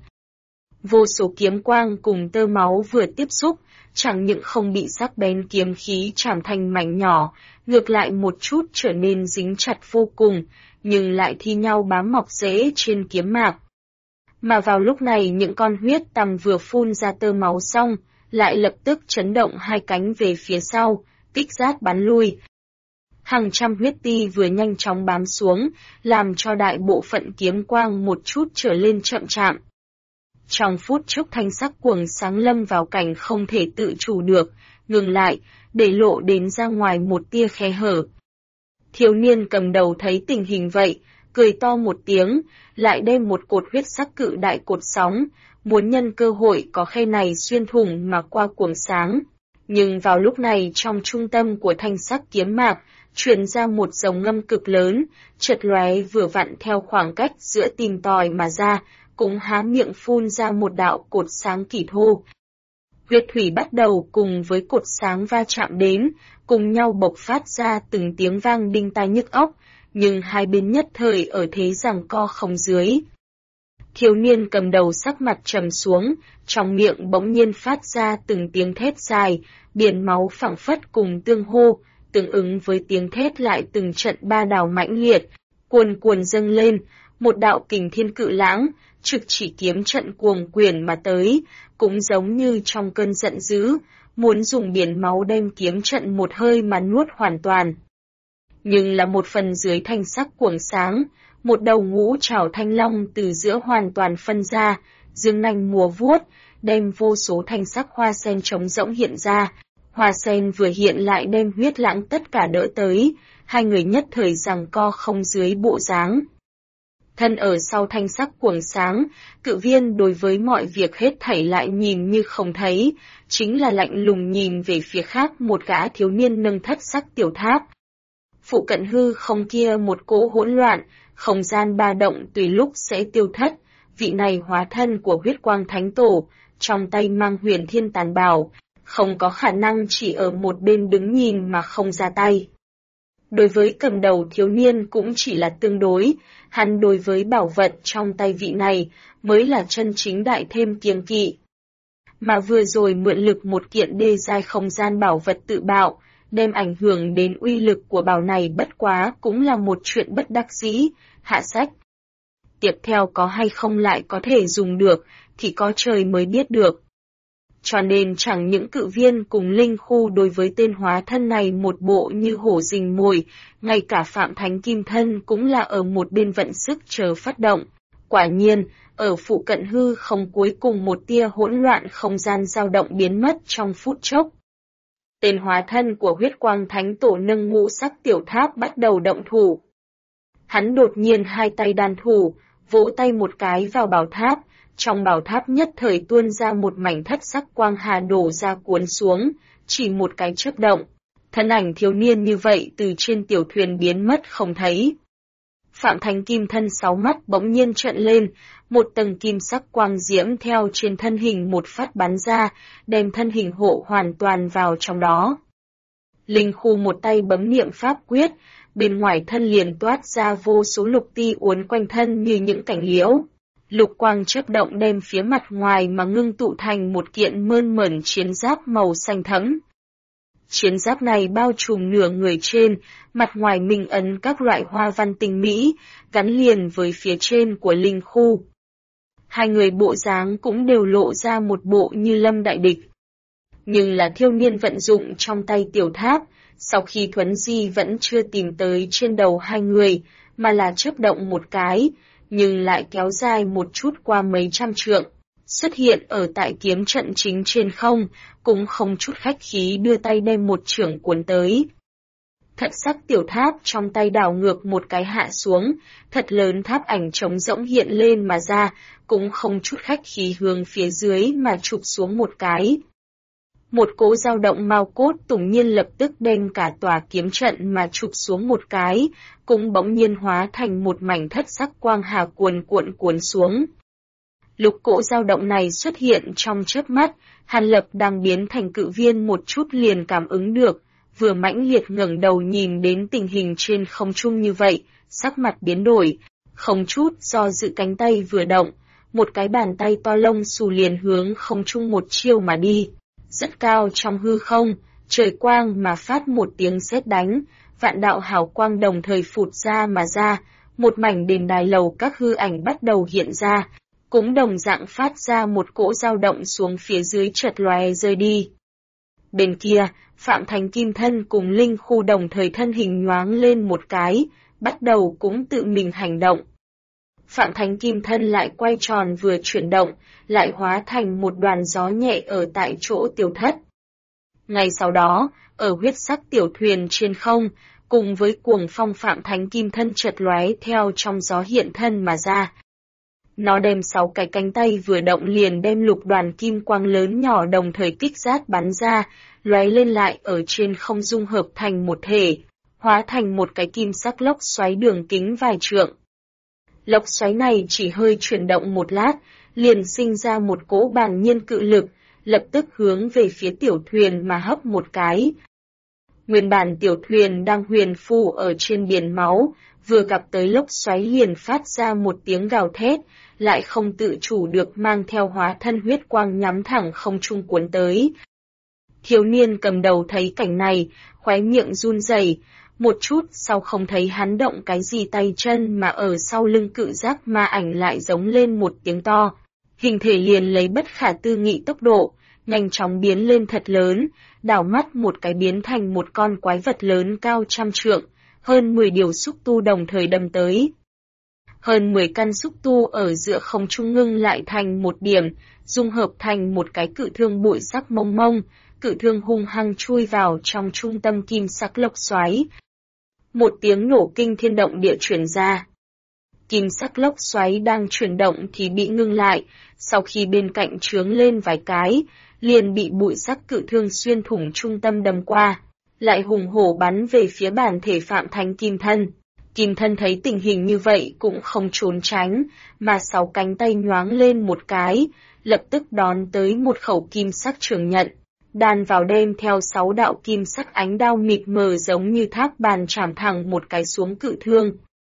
Vô số kiếm quang cùng tơ máu vừa tiếp xúc, chẳng những không bị sắc bén kiếm khí chạm thành mảnh nhỏ, ngược lại một chút trở nên dính chặt vô cùng, nhưng lại thi nhau bám mọc rễ trên kiếm mạc. Mà vào lúc này những con huyết tằm vừa phun ra tơ máu xong, lại lập tức chấn động hai cánh về phía sau, kích giát bắn lui. Hàng trăm huyết ti vừa nhanh chóng bám xuống, làm cho đại bộ phận kiếm quang một chút trở lên chậm chạm. Trong phút chốc thanh sắc quầng sáng lâm vào cảnh không thể tự chủ được, ngừng lại, để lộ đến ra ngoài một tia khe hở. Thiếu niên cầm đầu thấy tình hình vậy, cười to một tiếng, lại đem một cột huyết sắc cự đại cột sóng, muốn nhân cơ hội có khe này xuyên thủng mà qua quầng sáng. Nhưng vào lúc này trong trung tâm của thanh sắc kiếm mạc, truyền ra một dòng ngâm cực lớn, chợt lóe vừa vặn theo khoảng cách giữa tìm tòi mà ra, cũng há miệng phun ra một đạo cột sáng kỳ thô. Huyết thủy bắt đầu cùng với cột sáng va chạm đến, cùng nhau bộc phát ra từng tiếng vang đinh tai nhức óc, nhưng hai bên nhất thời ở thế giằng co không dưới. Thiếu niên cầm đầu sắc mặt trầm xuống, trong miệng bỗng nhiên phát ra từng tiếng thét dài, biển máu phảng phất cùng tương hô, tương ứng với tiếng thét lại từng trận ba đào mãnh liệt, cuồn cuồn dâng lên, một đạo kình thiên cự lãng, trực chỉ kiếm trận cuồng quyền mà tới, cũng giống như trong cơn giận dữ, muốn dùng biển máu đem kiếm trận một hơi mà nuốt hoàn toàn. Nhưng là một phần dưới thanh sắc cuồng sáng, một đầu ngũ trảo thanh long từ giữa hoàn toàn phân ra, dương nanh múa vuốt, đem vô số thanh sắc hoa sen trống rỗng hiện ra. Hoa sen vừa hiện lại đem huyết lãng tất cả đỡ tới, hai người nhất thời giằng co không dưới bộ dáng. Thân ở sau thanh sắc cuồng sáng, cự viên đối với mọi việc hết thảy lại nhìn như không thấy, chính là lạnh lùng nhìn về phía khác một gã thiếu niên nâng thất sắc tiểu tháp. Phụ cận hư không kia một cỗ hỗn loạn, không gian ba động tùy lúc sẽ tiêu thất, vị này hóa thân của huyết quang thánh tổ, trong tay mang huyền thiên tàn bảo, không có khả năng chỉ ở một bên đứng nhìn mà không ra tay. Đối với cầm đầu thiếu niên cũng chỉ là tương đối, hắn đối với bảo vật trong tay vị này mới là chân chính đại thêm kiêng kỵ. Mà vừa rồi mượn lực một kiện đê giai không gian bảo vật tự bạo, đem ảnh hưởng đến uy lực của bảo này bất quá cũng là một chuyện bất đắc dĩ, hạ sách. Tiếp theo có hay không lại có thể dùng được, thì có trời mới biết được. Cho nên chẳng những cự viên cùng linh khu đối với tên hóa thân này một bộ như hổ rình mồi, ngay cả Phạm Thánh Kim Thân cũng là ở một bên vận sức chờ phát động. Quả nhiên, ở phụ cận hư không cuối cùng một tia hỗn loạn không gian dao động biến mất trong phút chốc. Tên hóa thân của huyết quang thánh tổ nâng ngũ sắc tiểu tháp bắt đầu động thủ. Hắn đột nhiên hai tay đan thủ, vỗ tay một cái vào bảo tháp, trong bảo tháp nhất thời tuôn ra một mảnh thất sắc quang hà đổ ra cuốn xuống, chỉ một cái chớp động. Thân ảnh thiếu niên như vậy từ trên tiểu thuyền biến mất không thấy. Phạm Thánh Kim Thân sáu mắt bỗng nhiên trợn lên, một tầng kim sắc quang diễm theo trên thân hình một phát bắn ra, đem thân hình hộ hoàn toàn vào trong đó. Linh khu một tay bấm niệm pháp quyết, bên ngoài thân liền toát ra vô số lục ti uốn quanh thân như những cảnh liễu. Lục quang chớp động đem phía mặt ngoài mà ngưng tụ thành một kiện mơn mởn chiến giáp màu xanh thẫm. Chiến giáp này bao trùm nửa người trên, mặt ngoài minh ấn các loại hoa văn tinh mỹ, gắn liền với phía trên của linh khu. Hai người bộ dáng cũng đều lộ ra một bộ như lâm đại địch. Nhưng là thiếu niên vận dụng trong tay tiểu tháp, sau khi thuấn di vẫn chưa tìm tới trên đầu hai người, mà là chớp động một cái, nhưng lại kéo dài một chút qua mấy trăm trượng, xuất hiện ở tại kiếm trận chính trên không, cũng không chút khách khí đưa tay đem một chưởng cuốn tới. Thật sắc tiểu tháp trong tay đảo ngược một cái hạ xuống, thật lớn tháp ảnh trống rỗng hiện lên mà ra, cũng không chút khách khí hướng phía dưới mà chụp xuống một cái. Một cỗ dao động mao cốt tủng nhiên lập tức đem cả tòa kiếm trận mà chụp xuống một cái, cũng bỗng nhiên hóa thành một mảnh thất sắc quang hà cuồn xuống. Lúc cỗ dao động này xuất hiện trong chớp mắt, Hàn Lập đang biến thành cự viên một chút liền cảm ứng được, vừa mãnh liệt ngẩng đầu nhìn đến tình hình trên không trung như vậy, sắc mặt biến đổi, không chút do dự cánh tay vừa động, một cái bàn tay to lông xù liền hướng không trung một chiêu mà đi. Rất cao trong hư không, trời quang mà phát một tiếng sét đánh, vạn đạo hào quang đồng thời phụt ra mà ra, một mảnh đền đài lầu các hư ảnh bắt đầu hiện ra, cũng đồng dạng phát ra một cỗ dao động xuống phía dưới chợt lóe rơi đi. Bên kia, Phạm Thành Kim Thân cùng Linh Khu đồng thời thân hình nhoáng lên một cái, bắt đầu cũng tự mình hành động. Phạm Thành Kim Thân lại quay tròn vừa chuyển động, lại hóa thành một đoàn gió nhẹ ở tại chỗ tiểu thất. Ngay sau đó, ở huyết sắc tiểu thuyền trên không, cùng với cuồng phong Phạm Thành Kim Thân chợt lóe theo trong gió hiện thân mà ra. Nó đem 6 cái cánh tay vừa động liền đem lục đoàn kim quang lớn nhỏ đồng thời kích rát bắn ra, lóe lên lại ở trên không dung hợp thành một thể, hóa thành một cái kim sắc lốc xoáy đường kính vài trượng. Lốc xoáy này chỉ hơi chuyển động một lát, liền sinh ra một cỗ bàn nhiên cự lực, lập tức hướng về phía tiểu thuyền mà hấp một cái. Nguyên bản tiểu thuyền đang huyền phù ở trên biển máu, vừa gặp tới lốc xoáy liền phát ra một tiếng gào thét, lại không tự chủ được mang theo hóa thân huyết quang nhắm thẳng không trung cuốn tới. Thiếu niên cầm đầu thấy cảnh này, khóe miệng run rẩy, một chút sau không thấy hắn động cái gì tay chân mà ở sau lưng cự giác ma ảnh lại giống lên một tiếng to. Hình thể liền lấy bất khả tư nghị tốc độ, nhanh chóng biến lên thật lớn, đảo mắt một cái biến thành một con quái vật lớn cao trăm trượng, hơn 10 điều xúc tu đồng thời đâm tới. Hơn 10 căn xúc tu ở giữa không trung ngưng lại thành một điểm, dung hợp thành một cái cự thương bụi sắc mông mông, cự thương hung hăng chui vào trong trung tâm kim sắc lốc xoáy. Một tiếng nổ kinh thiên động địa truyền ra. Kim sắc lốc xoáy đang chuyển động thì bị ngưng lại, sau khi bên cạnh trướng lên vài cái, liền bị bụi sắc cự thương xuyên thủng trung tâm đâm qua, lại hùng hổ bắn về phía bản thể Phạm Thành Kim Thân. Kim Thân thấy tình hình như vậy cũng không trốn tránh, mà 6 cánh tay nhoáng lên một cái, lập tức đón tới một khẩu kim sắc trường nhận, đan vào đem theo 6 đạo kim sắc ánh đao mịt mờ giống như thác bàn chạm thẳng một cái xuống cự thương.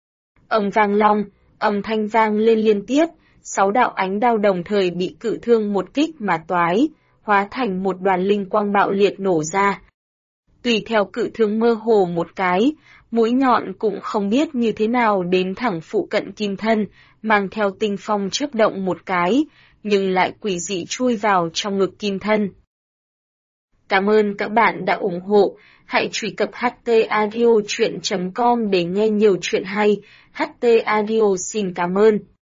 Âm vang long, âm thanh vang lên liên tiếp, 6 đạo ánh đao đồng thời bị cự thương một kích mà toái, hóa thành một đoàn linh quang bạo liệt nổ ra. Tùy theo cự thương mơ hồ một cái, mũi nhọn cũng không biết như thế nào đến thẳng phụ cận Kim Thân, mang theo tinh phong chớp động một cái, nhưng lại quỷ dị chui vào trong ngực Kim Thân. Cảm ơn các bạn đã ủng hộ, hãy truy cập htaudio.com để nghe nhiều chuyện hay. HT Audio xin cảm ơn.